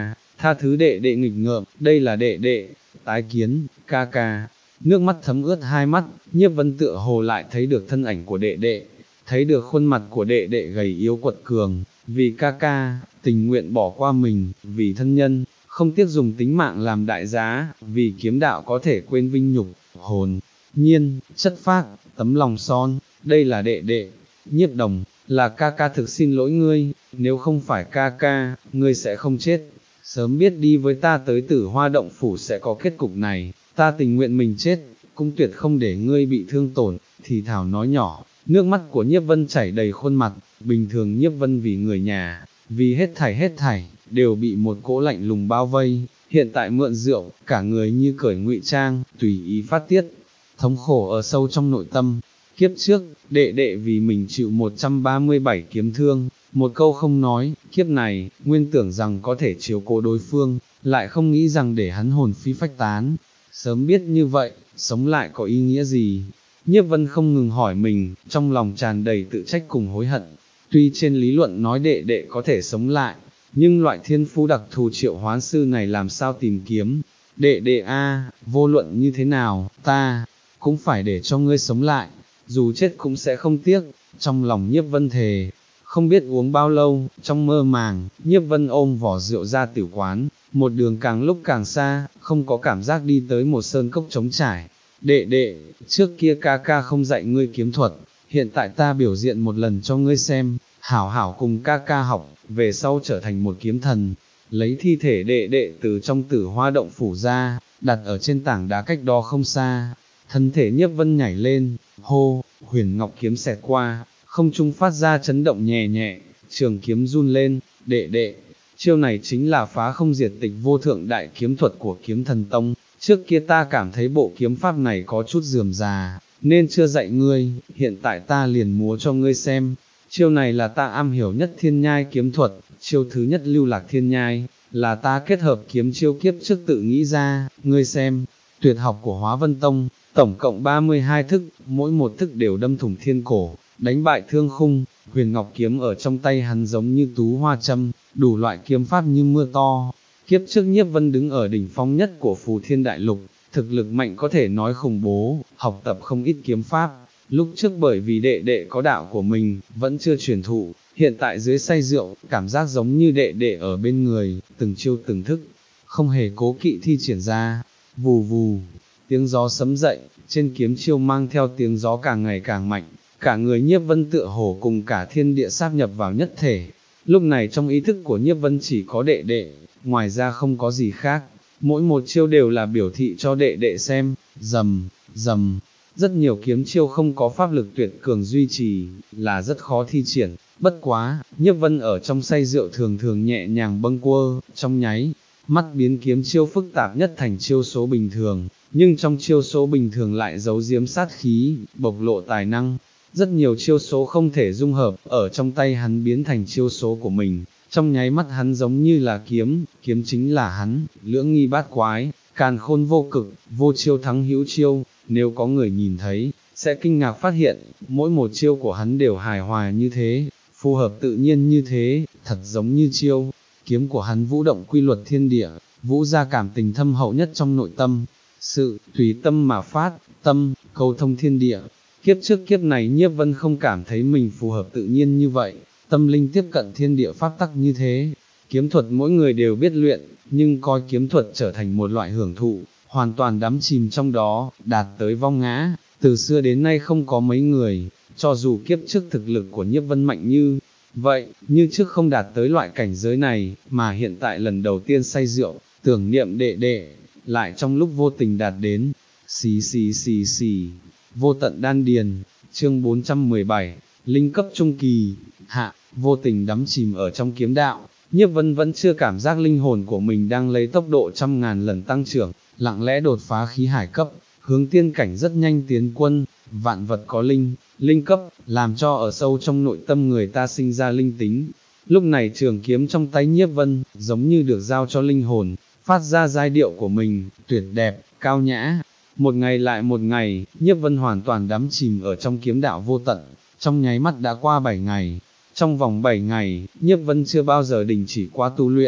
tha thứ đệ đệ nghịch ngợm, đây là đệ đệ, tái kiến, ca ca. Nước mắt thấm ướt hai mắt, Nhiếp Vân tựa hồ lại thấy được thân ảnh của đệ đệ, thấy được khuôn mặt của đệ đệ gầy yếu quật cường, vì ca ca, tình nguyện bỏ qua mình, vì thân nhân, không tiếc dùng tính mạng làm đại giá, vì kiếm đạo có thể quên vinh nhục, hồn, nhiên, chất phác, tấm lòng son, đây là đệ đệ. Nhiếp Đồng, là ca ca thực xin lỗi ngươi, nếu không phải ca ca, ngươi sẽ không chết. Sớm biết đi với ta tới Tử Hoa động phủ sẽ có kết cục này, ta tình nguyện mình chết, cũng tuyệt không để ngươi bị thương tổn, thì thảo nói nhỏ, nước mắt của Nhiếp Vân chảy đầy khuôn mặt, bình thường Nhiếp Vân vì người nhà, vì hết thảy hết thảy, đều bị một cỗ lạnh lùng bao vây, hiện tại mượn rượu, cả người như cởi ngụy trang, tùy ý phát tiết, thống khổ ở sâu trong nội tâm. Kiếp trước, đệ đệ vì mình chịu một trăm ba mươi bảy kiếm thương, một câu không nói, kiếp này, nguyên tưởng rằng có thể chiếu cố đối phương, lại không nghĩ rằng để hắn hồn phi phách tán. Sớm biết như vậy, sống lại có ý nghĩa gì? Nhiếp Vân không ngừng hỏi mình, trong lòng tràn đầy tự trách cùng hối hận. Tuy trên lý luận nói đệ đệ có thể sống lại, nhưng loại thiên phú đặc thù triệu hoán sư này làm sao tìm kiếm? Đệ đệ a, vô luận như thế nào, ta cũng phải để cho ngươi sống lại, dù chết cũng sẽ không tiếc. Trong lòng Nhiếp Vân thề, không biết uống bao lâu, trong mơ màng, Nhiếp Vân ôm vỏ rượu ra tiểu quán, một đường càng lúc càng xa, không có cảm giác đi tới một sơn cốc trống trải. Đệ đệ, trước kia ca ca không dạy ngươi kiếm thuật, hiện tại ta biểu diễn một lần cho ngươi xem, hảo hảo cùng ca ca học, về sau trở thành một kiếm thần. Lấy thi thể đệ đệ từ trong Tử Hoa động phủ ra, đặt ở trên tảng đá cách đó không xa. Thân thể Nhiếp Vân nhảy lên, hô, huyền ngọc kiếm xẹt qua, không trung phát ra chấn động nhẹ nhẹ, trường kiếm run lên, đệ đệ, chiêu này chính là phá không diệt tịch vô thượng đại kiếm thuật của Kiếm Thần Tông, trước kia ta cảm thấy bộ kiếm pháp này có chút rườm rà, nên chưa dạy ngươi, hiện tại ta liền múa cho ngươi xem, chiêu này là ta am hiểu nhất thiên nhai kiếm thuật, chiêu thứ nhất lưu lạc thiên nhai, là ta kết hợp kiếm chiêu kiếp trước tự nghĩ ra, ngươi xem, tuyệt học của Hóa Vân Tông, tổng cộng ba mươi hai thức, mỗi một thức đều đâm thủng thiên cổ, đánh bại thương khung, huyền ngọc kiếm ở trong tay hắn giống như tú hoa châm, đủ loại kiếm pháp như mưa to. Kiếp trước Nhiếp Vân đứng ở đỉnh phong nhất của Phù Thiên Đại Lục, thực lực mạnh có thể nói khủng bố, học tập không ít kiếm pháp. Lúc trước bởi vì đệ đệ có đạo của mình, vẫn chưa truyền thụ, hiện tại dưới say rượu, cảm giác giống như đệ đệ ở bên người, từng chiêu từng thức, không hề cố kỵ thi triển ra. Vù vù, tiếng gió sấm dậy, trên kiếm chiêu mang theo tiếng gió càng ngày càng mạnh, cả người Nhiếp Vân tựa hồ cùng cả thiên địa sáp nhập vào nhất thể. Lúc này trong ý thức của Nhiếp Vân chỉ có đệ đệ, ngoài ra không có gì khác, mỗi một chiêu đều là biểu thị cho đệ đệ xem, rầm, rầm, rất nhiều kiếm chiêu không có pháp lực tuyệt cường duy trì, là rất khó thi triển, bất quá, Nhiếp Vân ở trong say rượu thường thường nhẹ nhàng bâng quơ, trong nháy mắt biến kiếm chiêu phức tạp nhất thành chiêu số bình thường, nhưng trong chiêu số bình thường lại giấu giếm sát khí, bộc lộ tài năng. Rất nhiều chiêu số không thể dung hợp, ở trong tay hắn biến thành chiêu số của mình, trong nháy mắt hắn giống như là kiếm, kiếm chính là hắn, lưỡng nghi bát quái, càn khôn vô cực, vô chiêu thắng hữu chiêu, nếu có người nhìn thấy, sẽ kinh ngạc phát hiện, mỗi một chiêu của hắn đều hài hòa như thế, phù hợp tự nhiên như thế, thật giống như chiêu, kiếm của hắn vũ động quy luật thiên địa, vũ ra cảm tình thâm hậu nhất trong nội tâm, sự, tùy tâm mà phát, tâm, cầu thông thiên địa. Kiếp trước kiếp này Nhiếp Vân không cảm thấy mình phù hợp tự nhiên như vậy, tâm linh tiếp cận thiên địa pháp tắc như thế. Kiếm thuật mỗi người đều biết luyện, nhưng coi kiếm thuật trở thành một loại hưởng thụ, hoàn toàn đắm chìm trong đó, đạt tới vong ngã, từ xưa đến nay không có mấy người, cho dù kiếp trước thực lực của Nhiếp Vân mạnh như vậy, như trước không đạt tới loại cảnh giới này, mà hiện tại lần đầu tiên say rượu, tưởng niệm đệ đệ, lại trong lúc vô tình đạt đến, xì xì xì xì. Vô tận đan điền, chương bốn trăm mười bảy, linh cấp trung kỳ, hạ, vô tình đắm chìm ở trong kiếm đạo, Nhiếp Vân vẫn chưa cảm giác linh hồn của mình đang lấy tốc độ trăm ngàn lần tăng trưởng, lặng lẽ đột phá khí hải cấp, hướng tiên cảnh rất nhanh tiến quân, vạn vật có linh, linh cấp, làm cho ở sâu trong nội tâm người ta sinh ra linh tính. Lúc này trường kiếm trong tay Nhiếp Vân, giống như được giao cho linh hồn, phát ra giai điệu của mình, tuyệt đẹp, cao nhã. Một ngày lại một ngày, Nhiếp Vân hoàn toàn đắm chìm ở trong kiếm đạo vô tận, trong nháy mắt đã qua bảy ngày. Trong vòng bảy ngày, Nhiếp Vân chưa bao giờ đình chỉ qua tu luyện,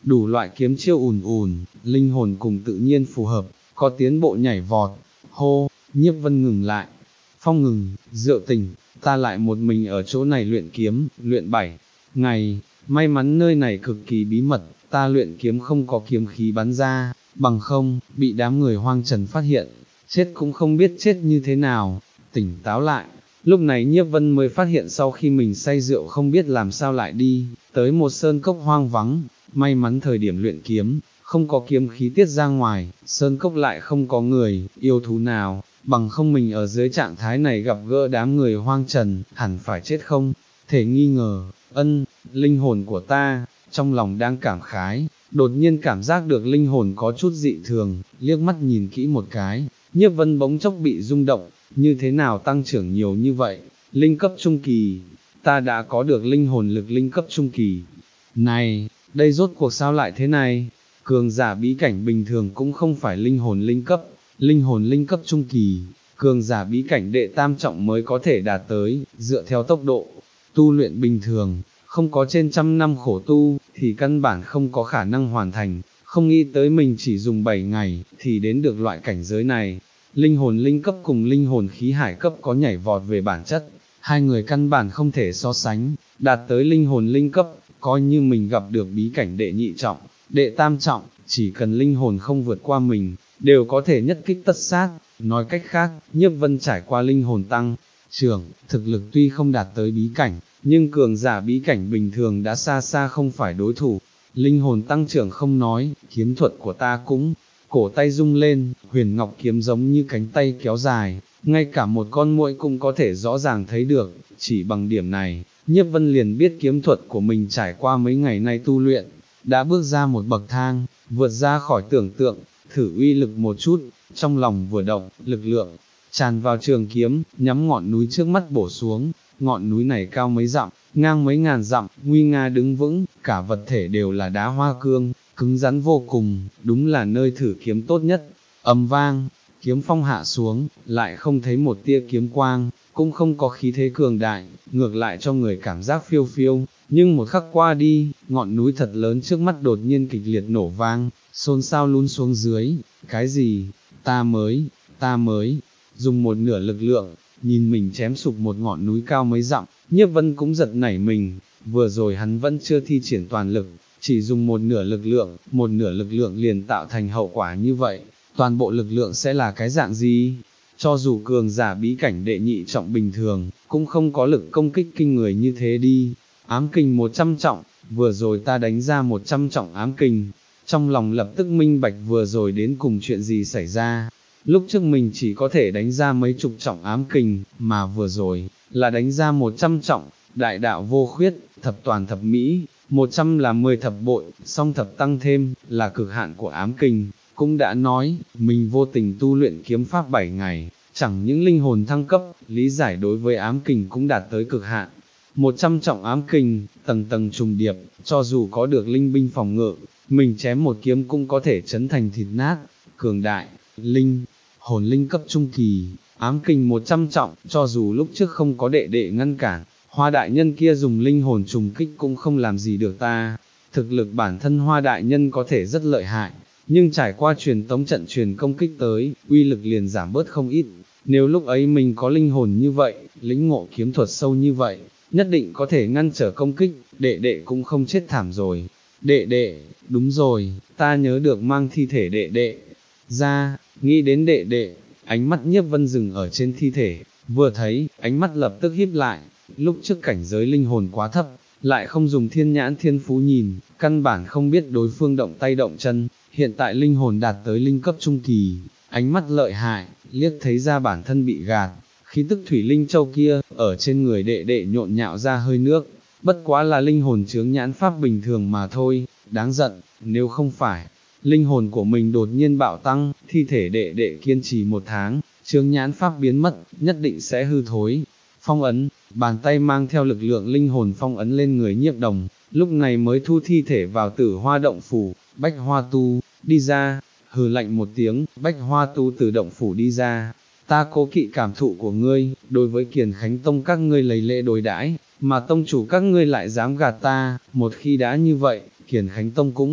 đủ loại kiếm chiêu ùn ùn, linh hồn cùng tự nhiên phù hợp, có tiến bộ nhảy vọt. Hô, Nhiếp Vân ngừng lại. Phong ngừng, Diệu Tình, ta lại một mình ở chỗ này luyện kiếm, luyện bảy ngày, may mắn nơi này cực kỳ bí mật, ta luyện kiếm không có kiếm khí bắn ra, bằng không, bị đám người hoang trần phát hiện, chết cũng không biết chết như thế nào. Tỉnh táo lại, lúc này Nhiếp Vân mới phát hiện sau khi mình say rượu không biết làm sao lại đi, tới một sơn cốc hoang vắng, may mắn thời điểm luyện kiếm, không có kiếm khí tiết ra ngoài, sơn cốc lại không có người, yêu thú nào, bằng không mình ở dưới trạng thái này gặp gỡ đám người hoang trần, hẳn phải chết không, thể nghi ngờ. Ân, linh hồn của ta, trong lòng đang cảm khái, đột nhiên cảm giác được linh hồn có chút dị thường, liếc mắt nhìn kỹ một cái, Nhiếp Vân bỗng chốc bị rung động, như thế nào tăng trưởng nhiều như vậy, linh cấp trung kỳ, ta đã có được linh hồn lực linh cấp trung kỳ. Này, đây rốt cuộc sao lại thế này, cường giả bí cảnh bình thường cũng không phải linh hồn linh cấp, linh hồn linh cấp trung kỳ, cường giả bí cảnh đệ tam trọng mới có thể đạt tới, dựa theo tốc độ tu luyện bình thường, không có trên trăm năm khổ tu, thì căn bản không có khả năng hoàn thành, không nghĩ tới mình chỉ dùng bảy ngày, thì đến được loại cảnh giới này. Linh hồn linh cấp cùng linh hồn khí hải cấp có nhảy vọt về bản chất, hai người căn bản không thể so sánh, đạt tới linh hồn linh cấp, coi như mình gặp được bí cảnh đệ nhị trọng, đệ tam trọng, chỉ cần linh hồn không vượt qua mình, đều có thể nhất kích tất sát. Nói cách khác, Nhiếp Vân trải qua linh hồn tăng trưởng, thực lực tuy không đạt tới bí cảnh, nhưng cường giả bí cảnh bình thường đã xa xa không phải đối thủ. Linh hồn tăng trưởng không nói, kiếm thuật của ta cũng, cổ tay rung lên, huyền ngọc kiếm giống như cánh tay kéo dài, ngay cả một con muỗi cũng có thể rõ ràng thấy được, chỉ bằng điểm này, Nhiếp Vân liền biết kiếm thuật của mình trải qua mấy ngày nay tu luyện, đã bước ra một bậc thang, vượt ra khỏi tưởng tượng, thử uy lực một chút, trong lòng vừa động, lực lượng tràn vào trường kiếm, nhắm ngọn núi trước mắt bổ xuống, ngọn núi này cao mấy dặm, ngang mấy ngàn dặm, nguy nga đứng vững, cả vật thể đều là đá hoa cương, cứng rắn vô cùng, đúng là nơi thử kiếm tốt nhất. Ầm vang, kiếm phong hạ xuống, lại không thấy một tia kiếm quang, cũng không có khí thế cường đại, ngược lại cho người cảm giác phiêu phiêu, nhưng một khắc qua đi, ngọn núi thật lớn trước mắt đột nhiên kịch liệt nổ vang, xôn xao lún xuống dưới. Cái gì? Ta mới, ta mới, dùng một nửa lực lượng, nhìn mình chém sụp một ngọn núi cao mấy dặm, Nhiếp Vân cũng giật nảy mình, vừa rồi hắn vẫn chưa thi triển toàn lực, chỉ dùng một nửa lực lượng, một nửa lực lượng liền tạo thành hậu quả như vậy, toàn bộ lực lượng sẽ là cái dạng gì? Cho dù cường giả bí cảnh đệ nhị trọng bình thường, cũng không có lực công kích kinh người như thế đi. Ám kình một trăm trọng, vừa rồi ta đánh ra một trăm trọng ám kình, trong lòng lập tức minh bạch vừa rồi đến cùng chuyện gì xảy ra. Lúc trước mình chỉ có thể đánh ra mấy chục trọng ám kình, mà vừa rồi, là đánh ra một trăm trọng, đại đạo vô khuyết, thập toàn thập mỹ, một trăm là mười thập bội, song thập tăng thêm, là cực hạn của ám kình. Cũng đã nói, mình vô tình tu luyện kiếm pháp bảy ngày, chẳng những linh hồn thăng cấp, lý giải đối với ám kình cũng đạt tới cực hạn. một trăm trọng ám kình, tầng tầng trùng điệp, cho dù có được linh binh phòng ngự, mình chém một kiếm cũng có thể chấn thành thịt nát, cường đại, linh, hồn linh cấp trung kỳ, ám kình một trăm trọng, cho dù lúc trước không có đệ đệ ngăn cản, Hoa đại nhân kia dùng linh hồn trùng kích cũng không làm gì được ta. Thực lực bản thân Hoa đại nhân có thể rất lợi hại, nhưng trải qua truyền tống trận truyền công kích tới, uy lực liền giảm bớt không ít. Nếu lúc ấy mình có linh hồn như vậy, lĩnh ngộ kiếm thuật sâu như vậy, nhất định có thể ngăn trở công kích, đệ đệ cũng không chết thảm rồi. Đệ đệ, đúng rồi, ta nhớ được mang thi thể đệ đệ ra, nghĩ đến đệ đệ, ánh mắt Nhiếp Vân dừng ở trên thi thể, vừa thấy, ánh mắt lập tức híp lại, lúc trước cảnh giới linh hồn quá thấp, lại không dùng thiên nhãn thiên phú nhìn, căn bản không biết đối phương động tay động chân, hiện tại linh hồn đạt tới linh cấp trung kỳ, ánh mắt lợi hại, liếc thấy ra bản thân bị gạt, khí tức thủy linh châu kia, ở trên người đệ đệ nhộn nhạo ra hơi nước, bất quá là linh hồn chướng nhãn pháp bình thường mà thôi, đáng giận, nếu không phải, linh hồn của mình đột nhiên bạo tăng, thi thể đệ đệ kiên trì một tháng, chướng nhãn pháp biến mất, nhất định sẽ hư thối. Phong ấn, bàn tay mang theo lực lượng linh hồn phong ấn lên người Nhiếp Đồng, lúc này mới thu thi thể vào Tử Hoa động phủ. Bách Hoa Tu, đi ra, hừ lạnh một tiếng, Bách Hoa Tu từ động phủ đi ra, ta cố kỵ cảm thụ của ngươi, đối với Kiền Khánh Tông các ngươi lấy lễ đối đãi, mà tông chủ các ngươi lại dám gạt ta, một khi đã như vậy, Kiền Khánh Tông cũng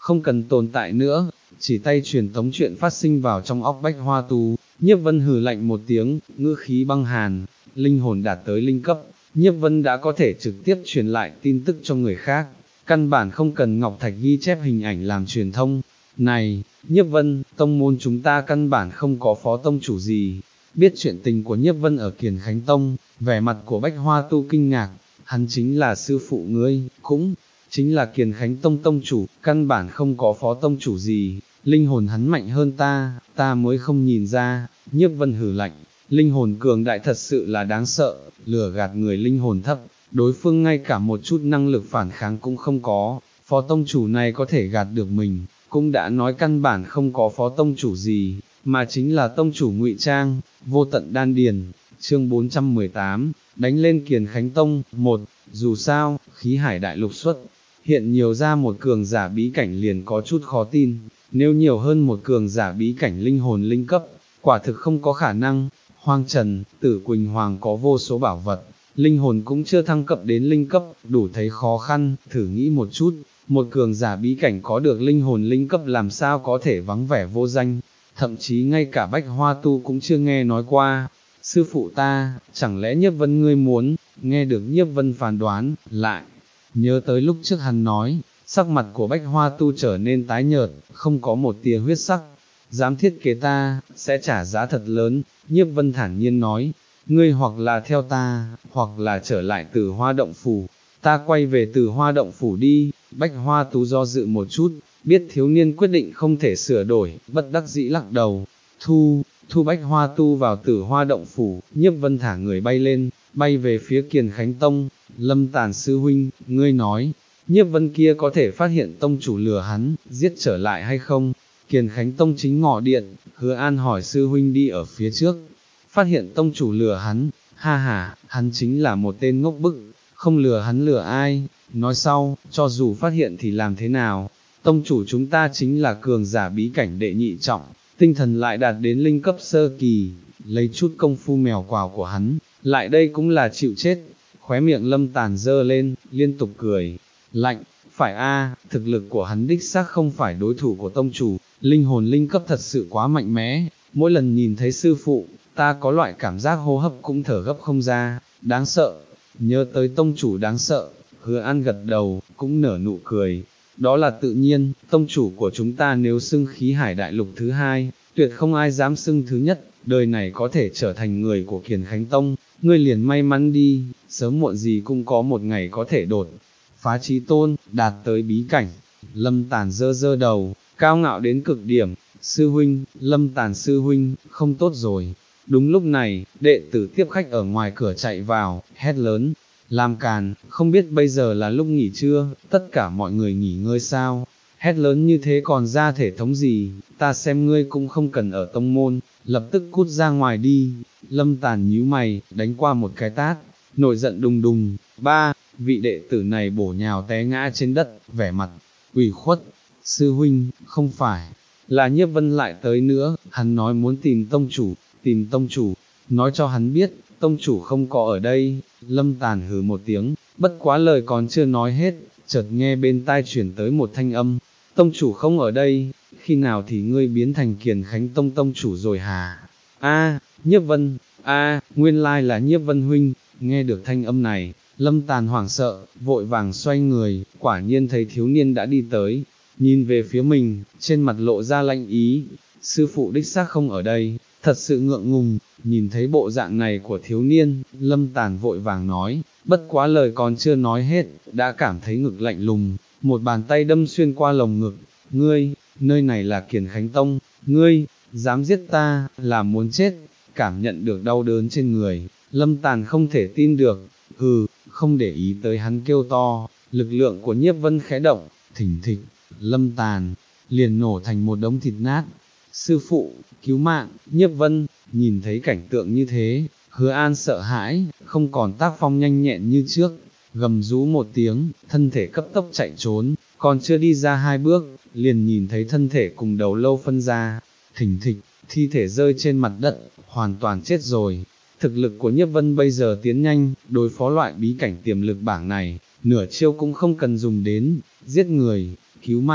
không cần tồn tại nữa, chỉ tay truyền tống chuyện phát sinh vào trong óc Bách Hoa Tu. Nhiếp Vân hừ lạnh một tiếng, ngữ khí băng hàn, linh hồn đạt tới linh cấp, Nhiếp Vân đã có thể trực tiếp truyền lại tin tức cho người khác, căn bản không cần Ngọc Thạch ghi chép hình ảnh làm truyền thông. Này, Nhiếp Vân, tông môn chúng ta căn bản không có phó tông chủ gì. Biết chuyện tình của Nhiếp Vân ở Kiền Khánh Tông, vẻ mặt của Bách Hoa Tu kinh ngạc, hắn chính là sư phụ ngươi, cũng chính là Kiền Khánh Tông tông chủ, căn bản không có phó tông chủ gì, linh hồn hắn mạnh hơn ta, ta mới không nhìn ra. Nhiếp Vân hừ lạnh, linh hồn cường đại thật sự là đáng sợ, lừa gạt người linh hồn thấp, đối phương ngay cả một chút năng lực phản kháng cũng không có, phó tông chủ này có thể gạt được mình, cũng đã nói căn bản không có phó tông chủ gì, mà chính là tông chủ ngụy trang. Vô tận đan điền, chương bốn trăm mười tám, đánh lên Kiền Khánh Tông. Một, dù sao, khí hải đại lục xuất, hiện nhiều ra một cường giả bí cảnh liền có chút khó tin, nếu nhiều hơn một cường giả bí cảnh linh hồn linh cấp, quả thực không có khả năng. Hoang Trần, Tử Quỳnh Hoàng có vô số bảo vật, linh hồn cũng chưa thăng cấp đến linh cấp, đủ thấy khó khăn, thử nghĩ một chút, một cường giả bí cảnh có được linh hồn linh cấp làm sao có thể vắng vẻ vô danh, thậm chí ngay cả Bách Hoa Tu cũng chưa nghe nói qua. Sư phụ ta, chẳng lẽ Nhiếp Vân ngươi muốn? Nghe được Nhiếp Vân phán đoán, lại nhớ tới lúc trước hắn nói, sắc mặt của Bách Hoa Tu trở nên tái nhợt, không có một tia huyết sắc. Dám thiết kế ta, sẽ trả giá thật lớn. Nhiếp Vân thản nhiên nói, ngươi hoặc là theo ta, hoặc là trở lại Tử Hoa Động Phủ, ta quay về Tử Hoa Động Phủ đi. Bách Hoa Tu do dự một chút, biết thiếu niên quyết định không thể sửa đổi, bất đắc dĩ lắc đầu. Thu, thu Bách Hoa Tu vào Tử Hoa Động Phủ. Nhiếp Vân thả người bay lên, bay về phía Kiền Khánh Tông. Lâm Tàn sư huynh, ngươi nói, Nhiếp Vân kia có thể phát hiện tông chủ lừa hắn, giết trở lại hay không? Kiền Khánh Tông chính ngọ điện, Hứa An hỏi sư huynh đi ở phía trước, phát hiện tông chủ lừa hắn, ha ha, hắn chính là một tên ngốc bức, không lừa hắn lừa ai. Nói sau, cho dù phát hiện thì làm thế nào, tông chủ chúng ta chính là cường giả bí cảnh đệ nhị trọng, tinh thần lại đạt đến linh cấp sơ kỳ, lấy chút công phu mèo quào của hắn, lại đây cũng là chịu chết. Khóe miệng Lâm Tàn dơ lên, liên tục cười, lạnh, phải a, thực lực của hắn đích xác không phải đối thủ của tông chủ, linh hồn linh cấp thật sự quá mạnh mẽ, mỗi lần nhìn thấy sư phụ, ta có loại cảm giác hô hấp cũng thở gấp không ra, đáng sợ. Nhớ tới tông chủ đáng sợ, Hứa An gật đầu, cũng nở nụ cười, đó là tự nhiên, tông chủ của chúng ta nếu xưng khí hải đại lục thứ hai, tuyệt không ai dám xưng thứ nhất, đời này có thể trở thành người của Kiền Khánh Tông, ngươi liền may mắn đi, sớm muộn gì cũng có một ngày có thể đột phá chí tôn, đạt tới bí cảnh. Lâm Tàn dơ dơ đầu, cao ngạo đến cực điểm, sư huynh, Lâm Tàn sư huynh, không tốt rồi. Đúng lúc này, đệ tử tiếp khách ở ngoài cửa chạy vào, hét lớn, làm càn, không biết bây giờ là lúc nghỉ trưa, tất cả mọi người nghỉ ngơi sao, hét lớn như thế còn ra thể thống gì, ta xem ngươi cũng không cần ở tông môn, lập tức cút ra ngoài đi. Lâm Tàn nhíu mày, đánh qua một cái tát, nổi giận đùng đùng. Ba, vị đệ tử này bổ nhào té ngã trên đất, vẻ mặt ủy khuất, sư huynh, không phải là Nhiếp Vân lại tới nữa, hắn nói muốn tìm tông chủ, tìm tông chủ, nói cho hắn biết, tông chủ không có ở đây. Lâm Tàn hừ một tiếng, bất quá lời còn chưa nói hết, chợt nghe bên tai chuyển tới một thanh âm, tông chủ không ở đây, khi nào thì ngươi biến thành Kiền Khánh Tông tông chủ rồi hả? A, Nhiếp Vân, a, nguyên lai là Nhiếp Vân huynh. Nghe được thanh âm này, Lâm Tàn hoảng sợ, vội vàng xoay người, quả nhiên thấy thiếu niên đã đi tới, nhìn về phía mình, trên mặt lộ ra lạnh ý, sư phụ đích xác không ở đây, thật sự ngượng ngùng. Nhìn thấy bộ dạng này của thiếu niên, Lâm Tàn vội vàng nói, bất quá lời còn chưa nói hết, đã cảm thấy ngực lạnh lùng, một bàn tay đâm xuyên qua lồng ngực. Ngươi, nơi này là Kiền Khánh Tông, ngươi, dám giết ta, là muốn chết. Cảm nhận được đau đớn trên người, Lâm Tàn không thể tin được, hừ, không để ý tới hắn kêu to, lực lượng của Nhiếp Vân khẽ động, thỉnh thịch, Lâm Tàn liền nổ thành một đống thịt nát. Sư phụ, cứu mạng, Nhiếp Vân. Nhìn thấy cảnh tượng như thế, Hứa An sợ hãi, không còn tác phong nhanh nhẹn như trước, gầm rú một tiếng, thân thể cấp tốc chạy trốn, còn chưa đi ra hai bước, liền nhìn thấy thân thể cùng đầu lâu phân ra, thình thịch, thi thể rơi trên mặt đất, hoàn toàn chết rồi. Thực lực của Nhiếp Vân bây giờ tiến nhanh, đối phó loại bí cảnh tiềm lực bảng này, nửa chiêu cũng không cần dùng đến, giết người, cứu mạng,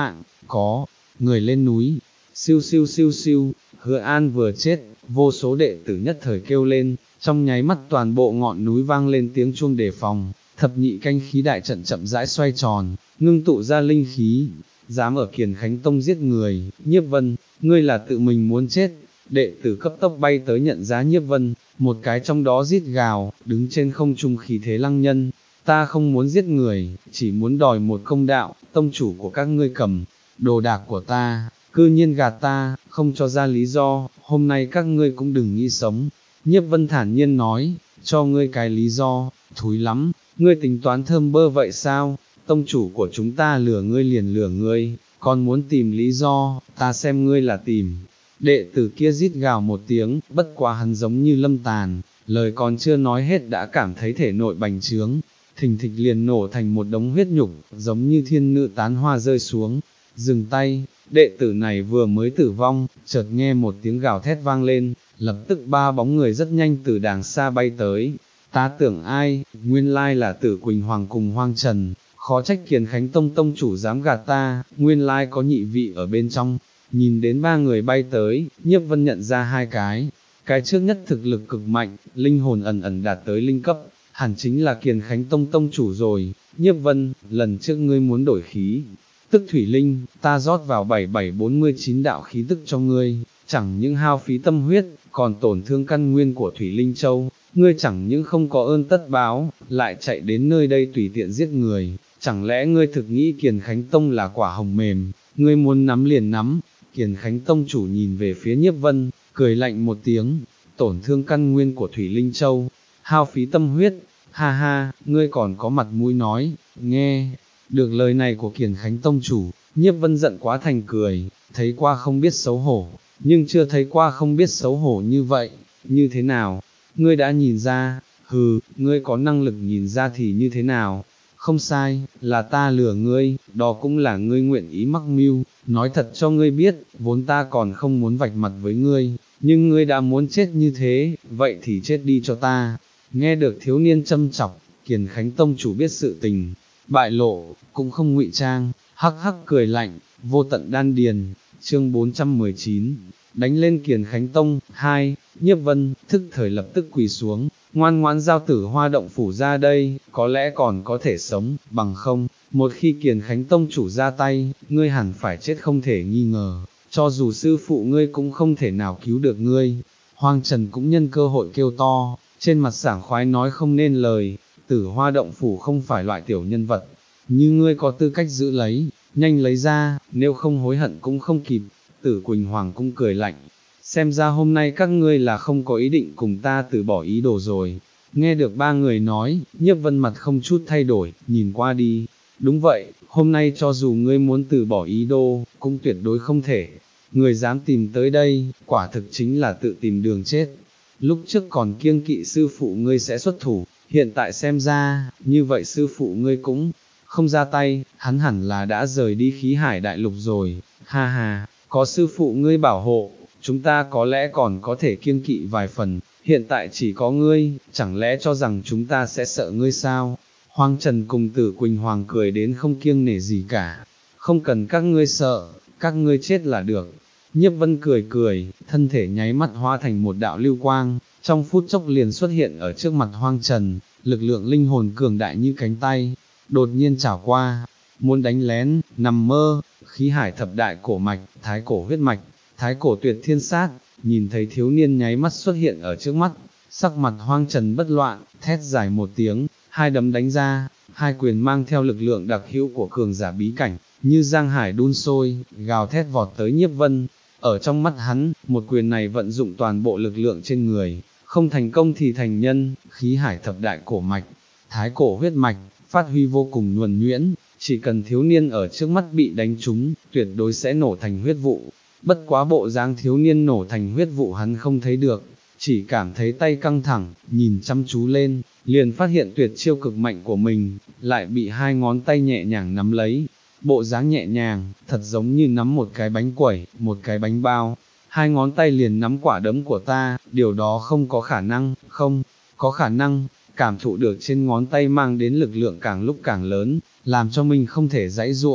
có, người lên núi, siêu siêu siêu siêu, Hứa An vừa chết, vô số đệ tử nhất thời kêu lên, trong nháy mắt toàn bộ ngọn núi vang lên tiếng chuông đề phòng, thập nhị canh khí đại trận chậm rãi xoay tròn, ngưng tụ ra linh khí, dám ở Kiền Khánh Tông giết người, Nhiếp Vân, ngươi là tự mình muốn chết, đệ tử cấp tốc bay tới nhận giá Nhiếp Vân, một cái trong đó rít gào, đứng trên không trung khí thế lăng nhân, ta không muốn giết người, chỉ muốn đòi một công đạo, tông chủ của các ngươi cầm, đồ đạc của ta, cư nhiên gạt ta, không cho ra lý do, hôm nay các ngươi cũng đừng nghĩ sống. Nhiếp Vân thản nhiên nói, cho ngươi cái lý do, thúi lắm, ngươi tính toán thơm bơ vậy sao, tông chủ của chúng ta lừa ngươi liền lừa ngươi, còn muốn tìm lý do, ta xem ngươi là tìm. Đệ tử kia rít gào một tiếng, bất quá hắn giống như lâm tàn, lời còn chưa nói hết đã cảm thấy thể nội bành trướng, thình thịch liền nổ thành một đống huyết nhục, giống như thiên nữ tán hoa rơi xuống. Dừng tay, đệ tử này vừa mới tử vong, chợt nghe một tiếng gào thét vang lên, lập tức ba bóng người rất nhanh từ đàng xa bay tới. Ta tưởng ai, nguyên lai là Tử Quỳnh Hoàng cùng Hoang Trần, khó trách Kiền Khánh Tông tông chủ dám gạt ta, nguyên lai có nhị vị ở bên trong. Nhìn đến ba người bay tới, Nhiếp Vân nhận ra hai cái, cái trước nhất thực lực cực mạnh, linh hồn ẩn ẩn đạt tới linh cấp, hẳn chính là Kiền Khánh Tông tông chủ rồi. Nhiếp Vân, lần trước ngươi muốn đổi khí, tức thủy linh, ta rót vào bảy bảy bốn mươi chín đạo khí tức cho ngươi, chẳng những hao phí tâm huyết, còn tổn thương căn nguyên của thủy linh châu, ngươi chẳng những không có ơn tất báo, lại chạy đến nơi đây tùy tiện giết người, chẳng lẽ ngươi thực nghĩ Kiền Khánh Tông là quả hồng mềm, ngươi muốn nắm liền nắm. Kiền Khánh Tông chủ nhìn về phía Nhiếp Vân, cười lạnh một tiếng, tổn thương căn nguyên của thủy linh châu, hao phí tâm huyết, ha ha, ngươi còn có mặt mũi nói, nghe. Được lời này của Kiền Khánh Tông chủ, Nhiếp Vân giận quá thành cười, thấy qua không biết xấu hổ, nhưng chưa thấy qua không biết xấu hổ như vậy, như thế nào, ngươi đã nhìn ra, hừ, ngươi có năng lực nhìn ra thì như thế nào, không sai, là ta lừa ngươi, đó cũng là ngươi nguyện ý mắc mưu, nói thật cho ngươi biết, vốn ta còn không muốn vạch mặt với ngươi, nhưng ngươi đã muốn chết như thế, vậy thì chết đi cho ta. Nghe được thiếu niên châm chọc, Kiền Khánh Tông chủ biết sự tình bại lộ, cũng không ngụy trang, hắc hắc cười lạnh, vô tận đan điền. Chương bốn trăm mười chín, đánh lên Kiền Khánh Tông. Hai, Nhiếp Vân, thức thời lập tức quỳ xuống, ngoan ngoãn giao Tử Hoa động phủ ra đây, có lẽ còn có thể sống, bằng không, một khi Kiền Khánh Tông chủ ra tay, ngươi hẳn phải chết không thể nghi ngờ, cho dù sư phụ ngươi cũng không thể nào cứu được ngươi. Hoang Trần cũng nhân cơ hội kêu to, trên mặt sảng khoái nói không nên lời, Tử Hoa động phủ không phải loại tiểu nhân vật, như ngươi có tư cách giữ lấy, nhanh lấy ra, nếu không hối hận cũng không kịp. Tử Quỳnh Hoàng cũng cười lạnh, xem ra hôm nay các ngươi là không có ý định cùng ta từ bỏ ý đồ rồi. Nghe được ba người nói, Nhiếp Vân mặt không chút thay đổi, nhìn qua đi, đúng vậy, hôm nay cho dù ngươi muốn từ bỏ ý đồ, cũng tuyệt đối không thể. Người dám tìm tới đây, quả thực chính là tự tìm đường chết. Lúc trước còn kiêng kỵ sư phụ ngươi sẽ xuất thủ, hiện tại xem ra, như vậy sư phụ ngươi cũng không ra tay, hắn hẳn là đã rời đi khí hải đại lục rồi. Ha ha, có sư phụ ngươi bảo hộ, chúng ta có lẽ còn có thể kiêng kỵ vài phần, hiện tại chỉ có ngươi, chẳng lẽ cho rằng chúng ta sẽ sợ ngươi sao? Hoang Trần cùng Tử Quỳnh Hoàng cười đến không kiêng nể gì cả, không cần các ngươi sợ, các ngươi chết là được. Nhiếp Vân cười cười, thân thể nháy mắt hóa thành một đạo lưu quang, trong phút chốc liền xuất hiện ở trước mặt Hoang Trần, lực lượng linh hồn cường đại như cánh tay, đột nhiên chảo qua, muốn đánh lén, nằm mơ. Khí hải thập đại cổ mạch, thái cổ huyết mạch, thái cổ tuyệt thiên sát, nhìn thấy thiếu niên nháy mắt xuất hiện ở trước mắt, sắc mặt Hoang Trần bất loạn, thét dài một tiếng, hai đấm đánh ra, hai quyền mang theo lực lượng đặc hữu của cường giả bí cảnh, như giang hải đun sôi, gào thét vọt tới Nhiếp Vân. Ở trong mắt hắn, một quyền này vận dụng toàn bộ lực lượng trên người, không thành công thì thành nhân. Khí hải thập đại cổ mạch, thái cổ huyết mạch, phát huy vô cùng nhuần nhuyễn, chỉ cần thiếu niên ở trước mắt bị đánh trúng, tuyệt đối sẽ nổ thành huyết vụ. Bất quá bộ dáng thiếu niên nổ thành huyết vụ hắn không thấy được, chỉ cảm thấy tay căng thẳng, nhìn chăm chú lên, liền phát hiện tuyệt chiêu cực mạnh của mình, lại bị hai ngón tay nhẹ nhàng nắm lấy. Bộ dáng nhẹ nhàng, thật giống như nắm một cái bánh quẩy, một cái bánh bao. Hai ngón tay liền nắm quả đấm của ta, điều đó không có khả năng, không, có khả năng. Cảm thụ được trên ngón tay mang đến lực lượng càng lúc càng lớn, làm cho mình không thể giãy giụa,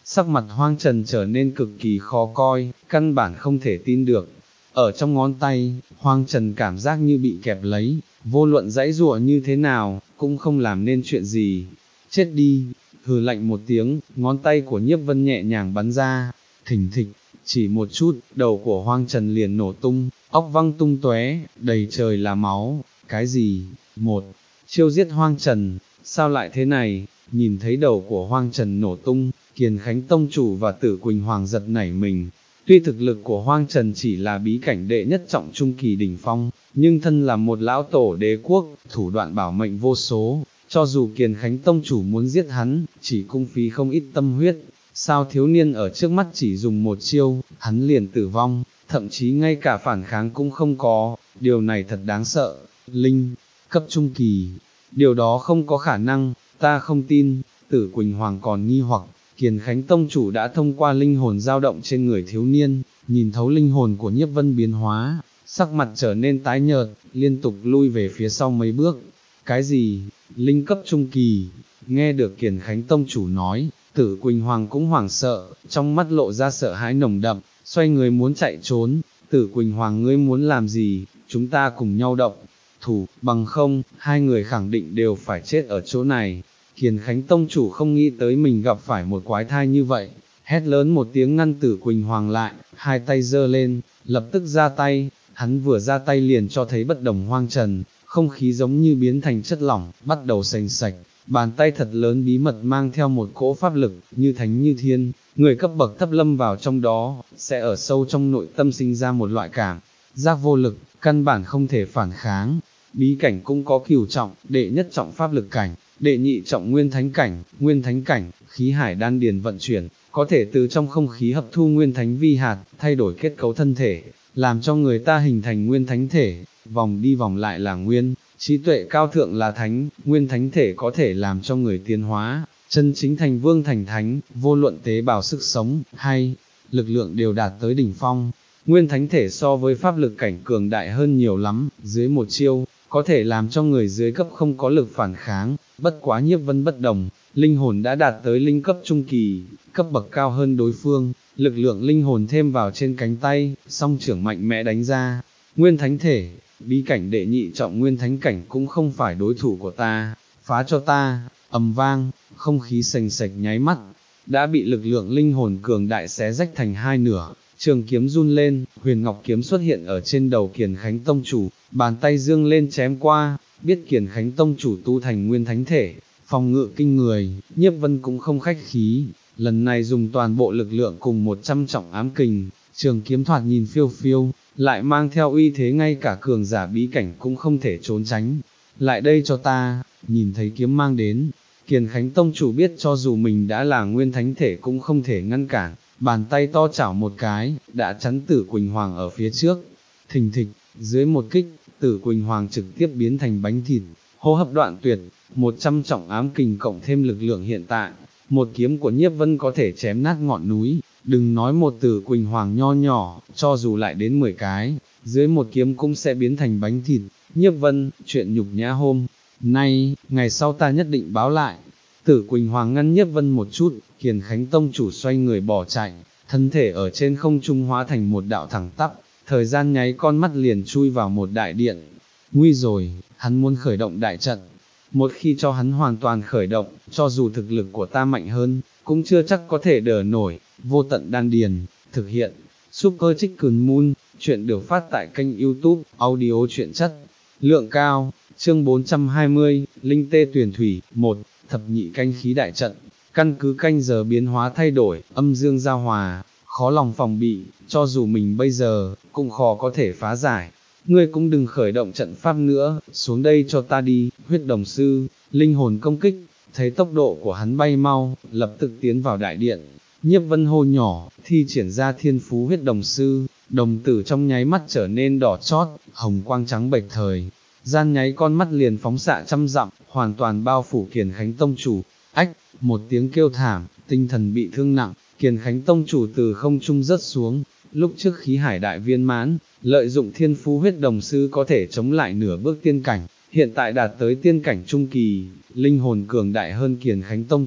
sắc mặt Hoang Trần trở nên cực kỳ khó coi, căn bản không thể tin được. Ở trong ngón tay, Hoang Trần cảm giác như bị kẹp lấy, vô luận dãy giụa như thế nào, cũng không làm nên chuyện gì. Chết đi, hừ lạnh một tiếng, ngón tay của Nhiếp Vân nhẹ nhàng bắn ra, thình thịch, chỉ một chút, đầu của Hoang Trần liền nổ tung, óc văng tung tóe, đầy trời là máu. Cái gì? Một chiêu giết Hoang Trần, sao lại thế này? Nhìn thấy đầu của Hoang Trần nổ tung, Kiền Khánh Tông Chủ và Tử Quỳnh Hoàng giật nảy mình. Tuy thực lực của Hoang Trần chỉ là bí cảnh đệ nhất trọng trung kỳ đỉnh phong, nhưng thân là một lão tổ đế quốc, thủ đoạn bảo mệnh vô số, cho dù Kiền Khánh Tông Chủ muốn giết hắn, chỉ cung phí không ít tâm huyết. Sao thiếu niên ở trước mắt chỉ dùng một chiêu, hắn liền tử vong, thậm chí ngay cả phản kháng cũng không có, điều này thật đáng sợ. Linh cấp trung kỳ, điều đó không có khả năng, ta không tin. Tử Quỳnh Hoàng còn nghi hoặc, Kiền Khánh Tông Chủ đã thông qua linh hồn dao động trên người thiếu niên, nhìn thấu linh hồn của Nhiếp Vân biến hóa, sắc mặt trở nên tái nhợt, liên tục lui về phía sau mấy bước. Cái gì? Linh cấp trung kỳ? Nghe được Kiền Khánh Tông Chủ nói, Tử Quỳnh Hoàng cũng hoảng sợ, trong mắt lộ ra sợ hãi nồng đậm, xoay người muốn chạy trốn. Tử Quỳnh Hoàng, ngươi muốn làm gì? Chúng ta cùng nhau động thủ, bằng không, hai người khẳng định đều phải chết ở chỗ này. Kiền Khánh Tông Chủ không nghĩ tới mình gặp phải một quái thai như vậy, hét lớn một tiếng ngăn Tử Quỳnh Hoàng lại, hai tay giơ lên, lập tức ra tay. Hắn vừa ra tay liền cho thấy bất đồng Hoang Trần, không khí giống như biến thành chất lỏng, bắt đầu sành sạch. Bàn tay thật lớn bí mật mang theo một cỗ pháp lực, như thánh như thiên, người cấp bậc thấp lâm vào trong đó, sẽ ở sâu trong nội tâm sinh ra một loại cảm giác vô lực, căn bản không thể phản kháng. Bí cảnh cũng có cửu trọng, đệ nhất trọng pháp lực cảnh, đệ nhị trọng nguyên thánh cảnh, nguyên thánh cảnh, khí hải đan điền vận chuyển, có thể từ trong không khí hấp thu nguyên thánh vi hạt, thay đổi kết cấu thân thể, làm cho người ta hình thành nguyên thánh thể, vòng đi vòng lại là nguyên, trí tuệ cao thượng là thánh, nguyên thánh thể có thể làm cho người tiến hóa, chân chính thành vương thành thánh, vô luận tế bào sức sống, hay lực lượng đều đạt tới đỉnh phong. Nguyên thánh thể so với pháp lực cảnh cường đại hơn nhiều lắm, dưới một chiêu, có thể làm cho người dưới cấp không có lực phản kháng, bất quá Nhiếp Vân bất đồng, linh hồn đã đạt tới linh cấp trung kỳ, cấp bậc cao hơn đối phương, lực lượng linh hồn thêm vào trên cánh tay, song trưởng mạnh mẽ đánh ra. Nguyên thánh thể, bí cảnh đệ nhị trọng nguyên thánh cảnh cũng không phải đối thủ của ta, phá cho ta. Ầm vang, không khí sành sạch nháy mắt, đã bị lực lượng linh hồn cường đại xé rách thành hai nửa. Trường kiếm run lên, huyền ngọc kiếm xuất hiện ở trên đầu Kiền Khánh Tông Chủ, bàn tay dương lên chém qua, biết Kiền Khánh Tông Chủ tu thành nguyên thánh thể, phòng ngự kinh người, Nhiếp Vân cũng không khách khí, lần này dùng toàn bộ lực lượng cùng một trăm trọng ám kình, trường kiếm thoạt nhìn phiêu phiêu, lại mang theo uy thế ngay cả cường giả bí cảnh cũng không thể trốn tránh. Lại đây cho ta. Nhìn thấy kiếm mang đến, Kiền Khánh Tông Chủ biết cho dù mình đã là nguyên thánh thể cũng không thể ngăn cản, bàn tay to chảo một cái, đã chắn Tử Quỳnh Hoàng ở phía trước. Thình thịch, dưới một kích, Tử Quỳnh Hoàng trực tiếp biến thành bánh thịt, hô hấp đoạn tuyệt, một trăm trọng ám kình cộng thêm lực lượng hiện tại, một kiếm của Nhiếp Vân có thể chém nát ngọn núi, đừng nói một Tử Quỳnh Hoàng nho nhỏ, cho dù lại đến mười cái, dưới một kiếm cũng sẽ biến thành bánh thịt. Nhiếp Vân, chuyện nhục nhã hôm nay, ngày sau ta nhất định báo lại. Tử Quỳnh Hoàng ngăn Nhiếp Vân một chút, Kiền Khánh Tông Chủ xoay người bỏ chạy, thân thể ở trên không trung hóa thành một đạo thẳng tắp, thời gian nháy con mắt liền chui vào một đại điện. Nguy rồi, hắn muốn khởi động đại trận. Một khi cho hắn hoàn toàn khởi động, cho dù thực lực của ta mạnh hơn, cũng chưa chắc có thể đỡ nổi. Vô tận đan điền, thực hiện, Super Chicken Moon, chuyện được phát tại kênh YouTube, audio truyện chất, lượng cao, chương bốn trăm hai mươi, Linh Tê Tuyển Thủy, một, thập nhị canh khí đại trận, căn cứ canh giờ biến hóa thay đổi, âm dương giao hòa, khó lòng phòng bị, cho dù mình bây giờ, cũng khó có thể phá giải. Ngươi cũng đừng khởi động trận pháp nữa, xuống đây cho ta đi. Huyết đồng sư, linh hồn công kích, thấy tốc độ của hắn bay mau, lập tức tiến vào đại điện. Nhiếp Vân hô nhỏ, thi triển ra thiên phú huyết đồng sư, đồng tử trong nháy mắt trở nên đỏ chót, hồng quang trắng bệch thời. Gian nháy con mắt liền phóng xạ trăm dặm, hoàn toàn bao phủ Kiền Khánh Tông Chủ. Ách, một tiếng kêu thảm, tinh thần bị thương nặng, Kiền Khánh Tông Chủ từ không trung rớt xuống. Lúc trước khí hải đại viên mãn, lợi dụng thiên phú huyết đồng sư có thể chống lại nửa bước tiên cảnh, hiện tại đạt tới tiên cảnh trung kỳ, linh hồn cường đại hơn Kiền Khánh Tông Chủ,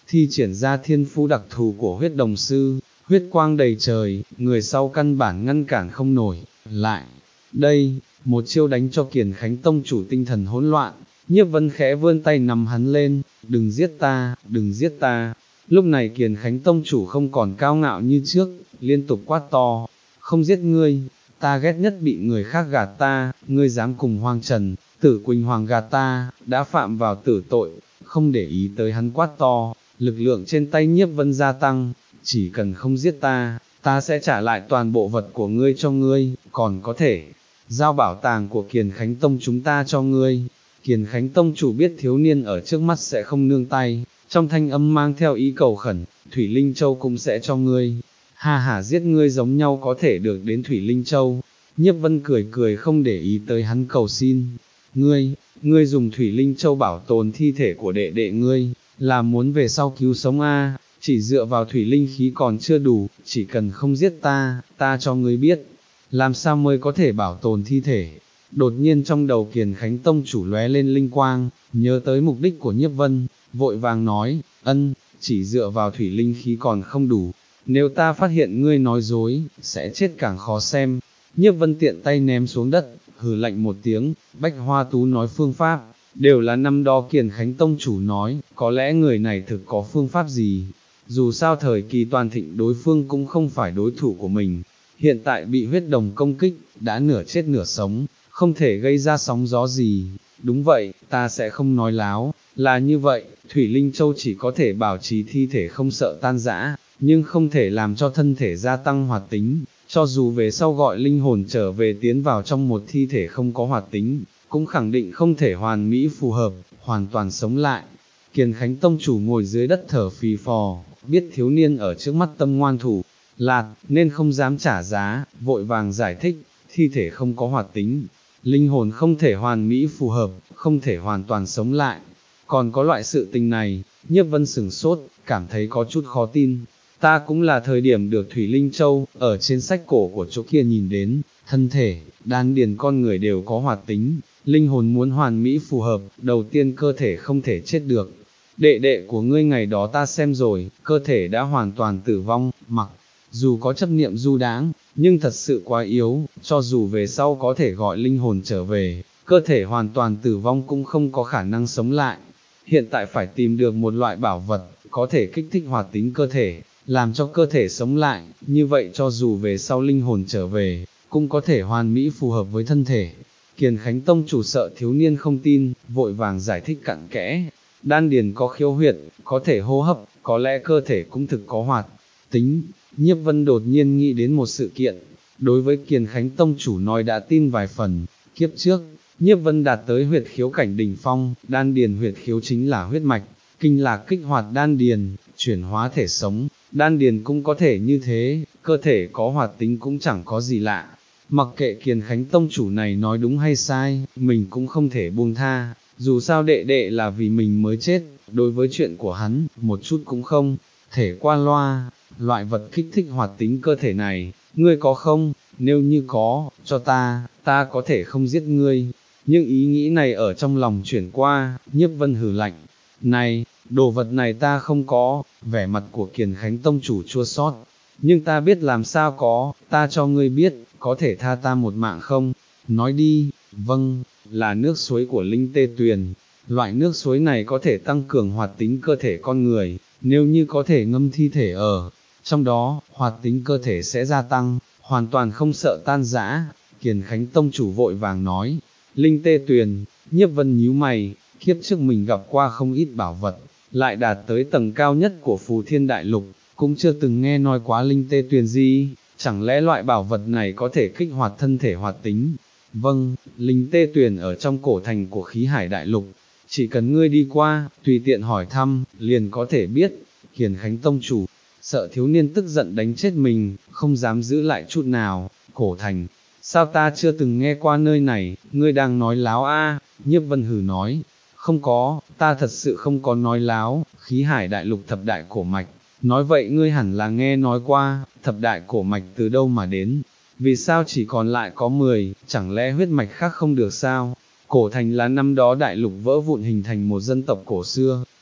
thi triển ra thiên phú đặc thù của huyết đồng sư, huyết quang đầy trời, người sau căn bản ngăn cản không nổi, lại, đây, một chiêu đánh cho Kiền Khánh Tông chủ tinh thần hỗn loạn, Nhiếp Vân khẽ vươn tay nắm hắn lên, đừng giết ta, đừng giết ta. Lúc này Kiền Khánh Tông chủ không còn cao ngạo như trước, liên tục quát to, không giết ngươi, ta ghét nhất bị người khác gạt ta, ngươi dám cùng Hoàng Trần, Tử Quỳnh Hoàng gạt ta, đã phạm vào tử tội, không để ý tới hắn quát to, lực lượng trên tay Nhiếp Vân gia tăng, chỉ cần không giết ta, ta sẽ trả lại toàn bộ vật của ngươi cho ngươi, còn có thể, giao bảo tàng của Kiền Khánh Tông chúng ta cho ngươi. Kiền Khánh Tông chủ biết thiếu niên ở trước mắt sẽ không nương tay, trong thanh âm mang theo ý cầu khẩn, Thủy Linh Châu cũng sẽ cho ngươi, ha hả giết ngươi giống nhau có thể được đến Thủy Linh Châu. Nhiếp Vân cười cười không để ý tới hắn cầu xin, ngươi, ngươi dùng Thủy Linh Châu bảo tồn thi thể của đệ đệ ngươi, là muốn về sau cứu sống a? Chỉ dựa vào Thủy Linh khí còn chưa đủ, chỉ cần không giết ta, ta cho ngươi biết, làm sao mới có thể bảo tồn thi thể. Đột nhiên trong đầu Kiền Khánh Tông chủ lóe lên linh quang, nhớ tới mục đích của Nhiếp Vân, vội vàng nói, ân, chỉ dựa vào Thủy Linh khí còn không đủ, nếu ta phát hiện ngươi nói dối, sẽ chết càng khó xem. Nhiếp Vân tiện tay ném xuống đất, hừ lạnh một tiếng, Bách Hoa Tú nói phương pháp, đều là năm đó Kiền Khánh Tông chủ nói, có lẽ người này thực có phương pháp gì, dù sao thời kỳ toàn thịnh đối phương cũng không phải đối thủ của mình, hiện tại bị huyết đồng công kích, đã nửa chết nửa sống, không thể gây ra sóng gió gì. Đúng vậy, ta sẽ không nói láo, là như vậy, Thủy Linh Châu chỉ có thể bảo trì thi thể không sợ tan rã, nhưng không thể làm cho thân thể gia tăng hoạt tính, cho dù về sau gọi linh hồn trở về tiến vào trong một thi thể không có hoạt tính, cũng khẳng định không thể hoàn mỹ phù hợp, hoàn toàn sống lại. Kiền Khánh Tông chủ ngồi dưới đất thở phì phò, biết thiếu niên ở trước mắt tâm ngoan thủ, lạt, nên không dám trả giá, vội vàng giải thích, thi thể không có hoạt tính, linh hồn không thể hoàn mỹ phù hợp, không thể hoàn toàn sống lại. Còn có loại sự tình này, Nhiếp Vân sửng sốt, cảm thấy có chút khó tin. Ta cũng là thời điểm được Thủy Linh Châu, ở trên sách cổ của chỗ kia nhìn đến, thân thể, đan điền con người đều có hoạt tính, linh hồn muốn hoàn mỹ phù hợp, đầu tiên cơ thể không thể chết được. Đệ đệ của ngươi ngày đó ta xem rồi, cơ thể đã hoàn toàn tử vong, mặc dù có chấp niệm du đãng, nhưng thật sự quá yếu, cho dù về sau có thể gọi linh hồn trở về, cơ thể hoàn toàn tử vong cũng không có khả năng sống lại. Hiện tại phải tìm được một loại bảo vật, có thể kích thích hoạt tính cơ thể, làm cho cơ thể sống lại, như vậy cho dù về sau linh hồn trở về, cũng có thể hoàn mỹ phù hợp với thân thể. Kiền Khánh Tông chủ sợ thiếu niên không tin, vội vàng giải thích cặn kẽ, đan điền có khiếu huyệt, có thể hô hấp, có lẽ cơ thể cũng thực có hoạt tính. Nhiếp Vân đột nhiên nghĩ đến một sự kiện, đối với Kiền Khánh Tông chủ nói đã tin vài phần, kiếp trước, Nhiếp Vân đạt tới huyệt khiếu cảnh đỉnh phong, đan điền huyệt khiếu chính là huyết mạch, kinh lạc kích hoạt đan điền, chuyển hóa thể sống, đan điền cũng có thể như thế, cơ thể có hoạt tính cũng chẳng có gì lạ. Mặc kệ Kiền Khánh Tông chủ này nói đúng hay sai, mình cũng không thể buông tha, dù sao đệ đệ là vì mình mới chết, đối với chuyện của hắn, một chút cũng không thể qua loa. Loại vật kích thích hoạt tính cơ thể này, ngươi có không? Nếu như có, cho ta, ta có thể không giết ngươi. Nhưng ý nghĩ này ở trong lòng chuyển qua, Nhiếp Vân hừ lạnh. Này, đồ vật này ta không có, vẻ mặt của Kiền Khánh Tông chủ chua xót. Nhưng ta biết làm sao có, ta cho ngươi biết, có thể tha ta một mạng không? Nói đi, vâng, là nước suối của Linh Tê Tuyền. Loại nước suối này có thể tăng cường hoạt tính cơ thể con người, nếu như có thể ngâm thi thể ở trong đó, hoạt tính cơ thể sẽ gia tăng, hoàn toàn không sợ tan rã. Kiền Khánh Tông chủ vội vàng nói, Linh Tê Tuyền. Nhiếp Vân nhíu mày, kiếp trước mình gặp qua không ít bảo vật, lại đạt tới tầng cao nhất của Phù Thiên Đại Lục, cũng chưa từng nghe nói quá Linh Tê Tuyền gì, chẳng lẽ loại bảo vật này có thể kích hoạt thân thể hoạt tính? Vâng, Linh Tê Tuyền ở trong cổ thành của Khí Hải Đại Lục, chỉ cần ngươi đi qua, tùy tiện hỏi thăm, liền có thể biết. Kiền Khánh Tông chủ sợ thiếu niên tức giận đánh chết mình, không dám giữ lại chút nào. Cổ thành, sao ta chưa từng nghe qua nơi này, ngươi đang nói láo a? Nhiếp Vân hừ nói, không có, ta thật sự không có nói láo. Khí Hải Đại Lục thập đại cổ mạch, nói vậy ngươi hẳn là nghe nói qua, thập đại cổ mạch từ đâu mà đến, vì sao chỉ còn lại có mười, chẳng lẽ huyết mạch khác không được sao? Cổ thành là năm đó đại lục vỡ vụn hình thành một dân tộc cổ xưa,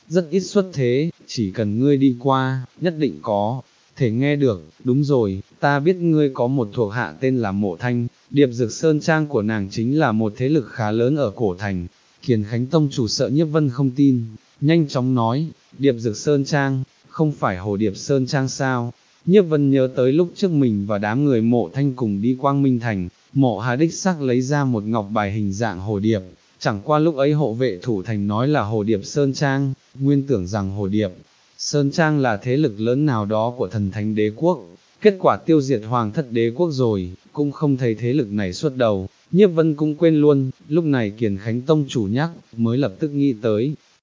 rất ít xuất thế, chỉ cần ngươi đi qua, nhất định có thể nghe được. Đúng rồi, ta biết ngươi có một thuộc hạ tên là Mộ Thanh, Điệp Dược Sơn Trang của nàng chính là một thế lực khá lớn ở cổ thành. Kiền Khánh Tông chủ sợ Nhiếp Vân không tin, nhanh chóng nói, Điệp Dược Sơn Trang, không phải Hồ Điệp Sơn Trang sao? Nhiếp Vân nhớ tới lúc trước mình và đám người Mộ Thanh cùng đi Quang Minh Thành, Mộ Hà đích xác lấy ra một ngọc bài hình dạng hồ điệp, chẳng qua lúc ấy hộ vệ thủ thành nói là Hồ Điệp Sơn Trang, nguyên tưởng rằng Hồ Điệp Sơn Trang là thế lực lớn nào đó của thần thánh đế quốc, kết quả tiêu diệt hoàng thất đế quốc rồi, cũng không thấy thế lực này xuất đầu. Nhiếp Vân cũng quên luôn, lúc này Kiền Khánh Tông chủ nhắc, mới lập tức nghĩ tới.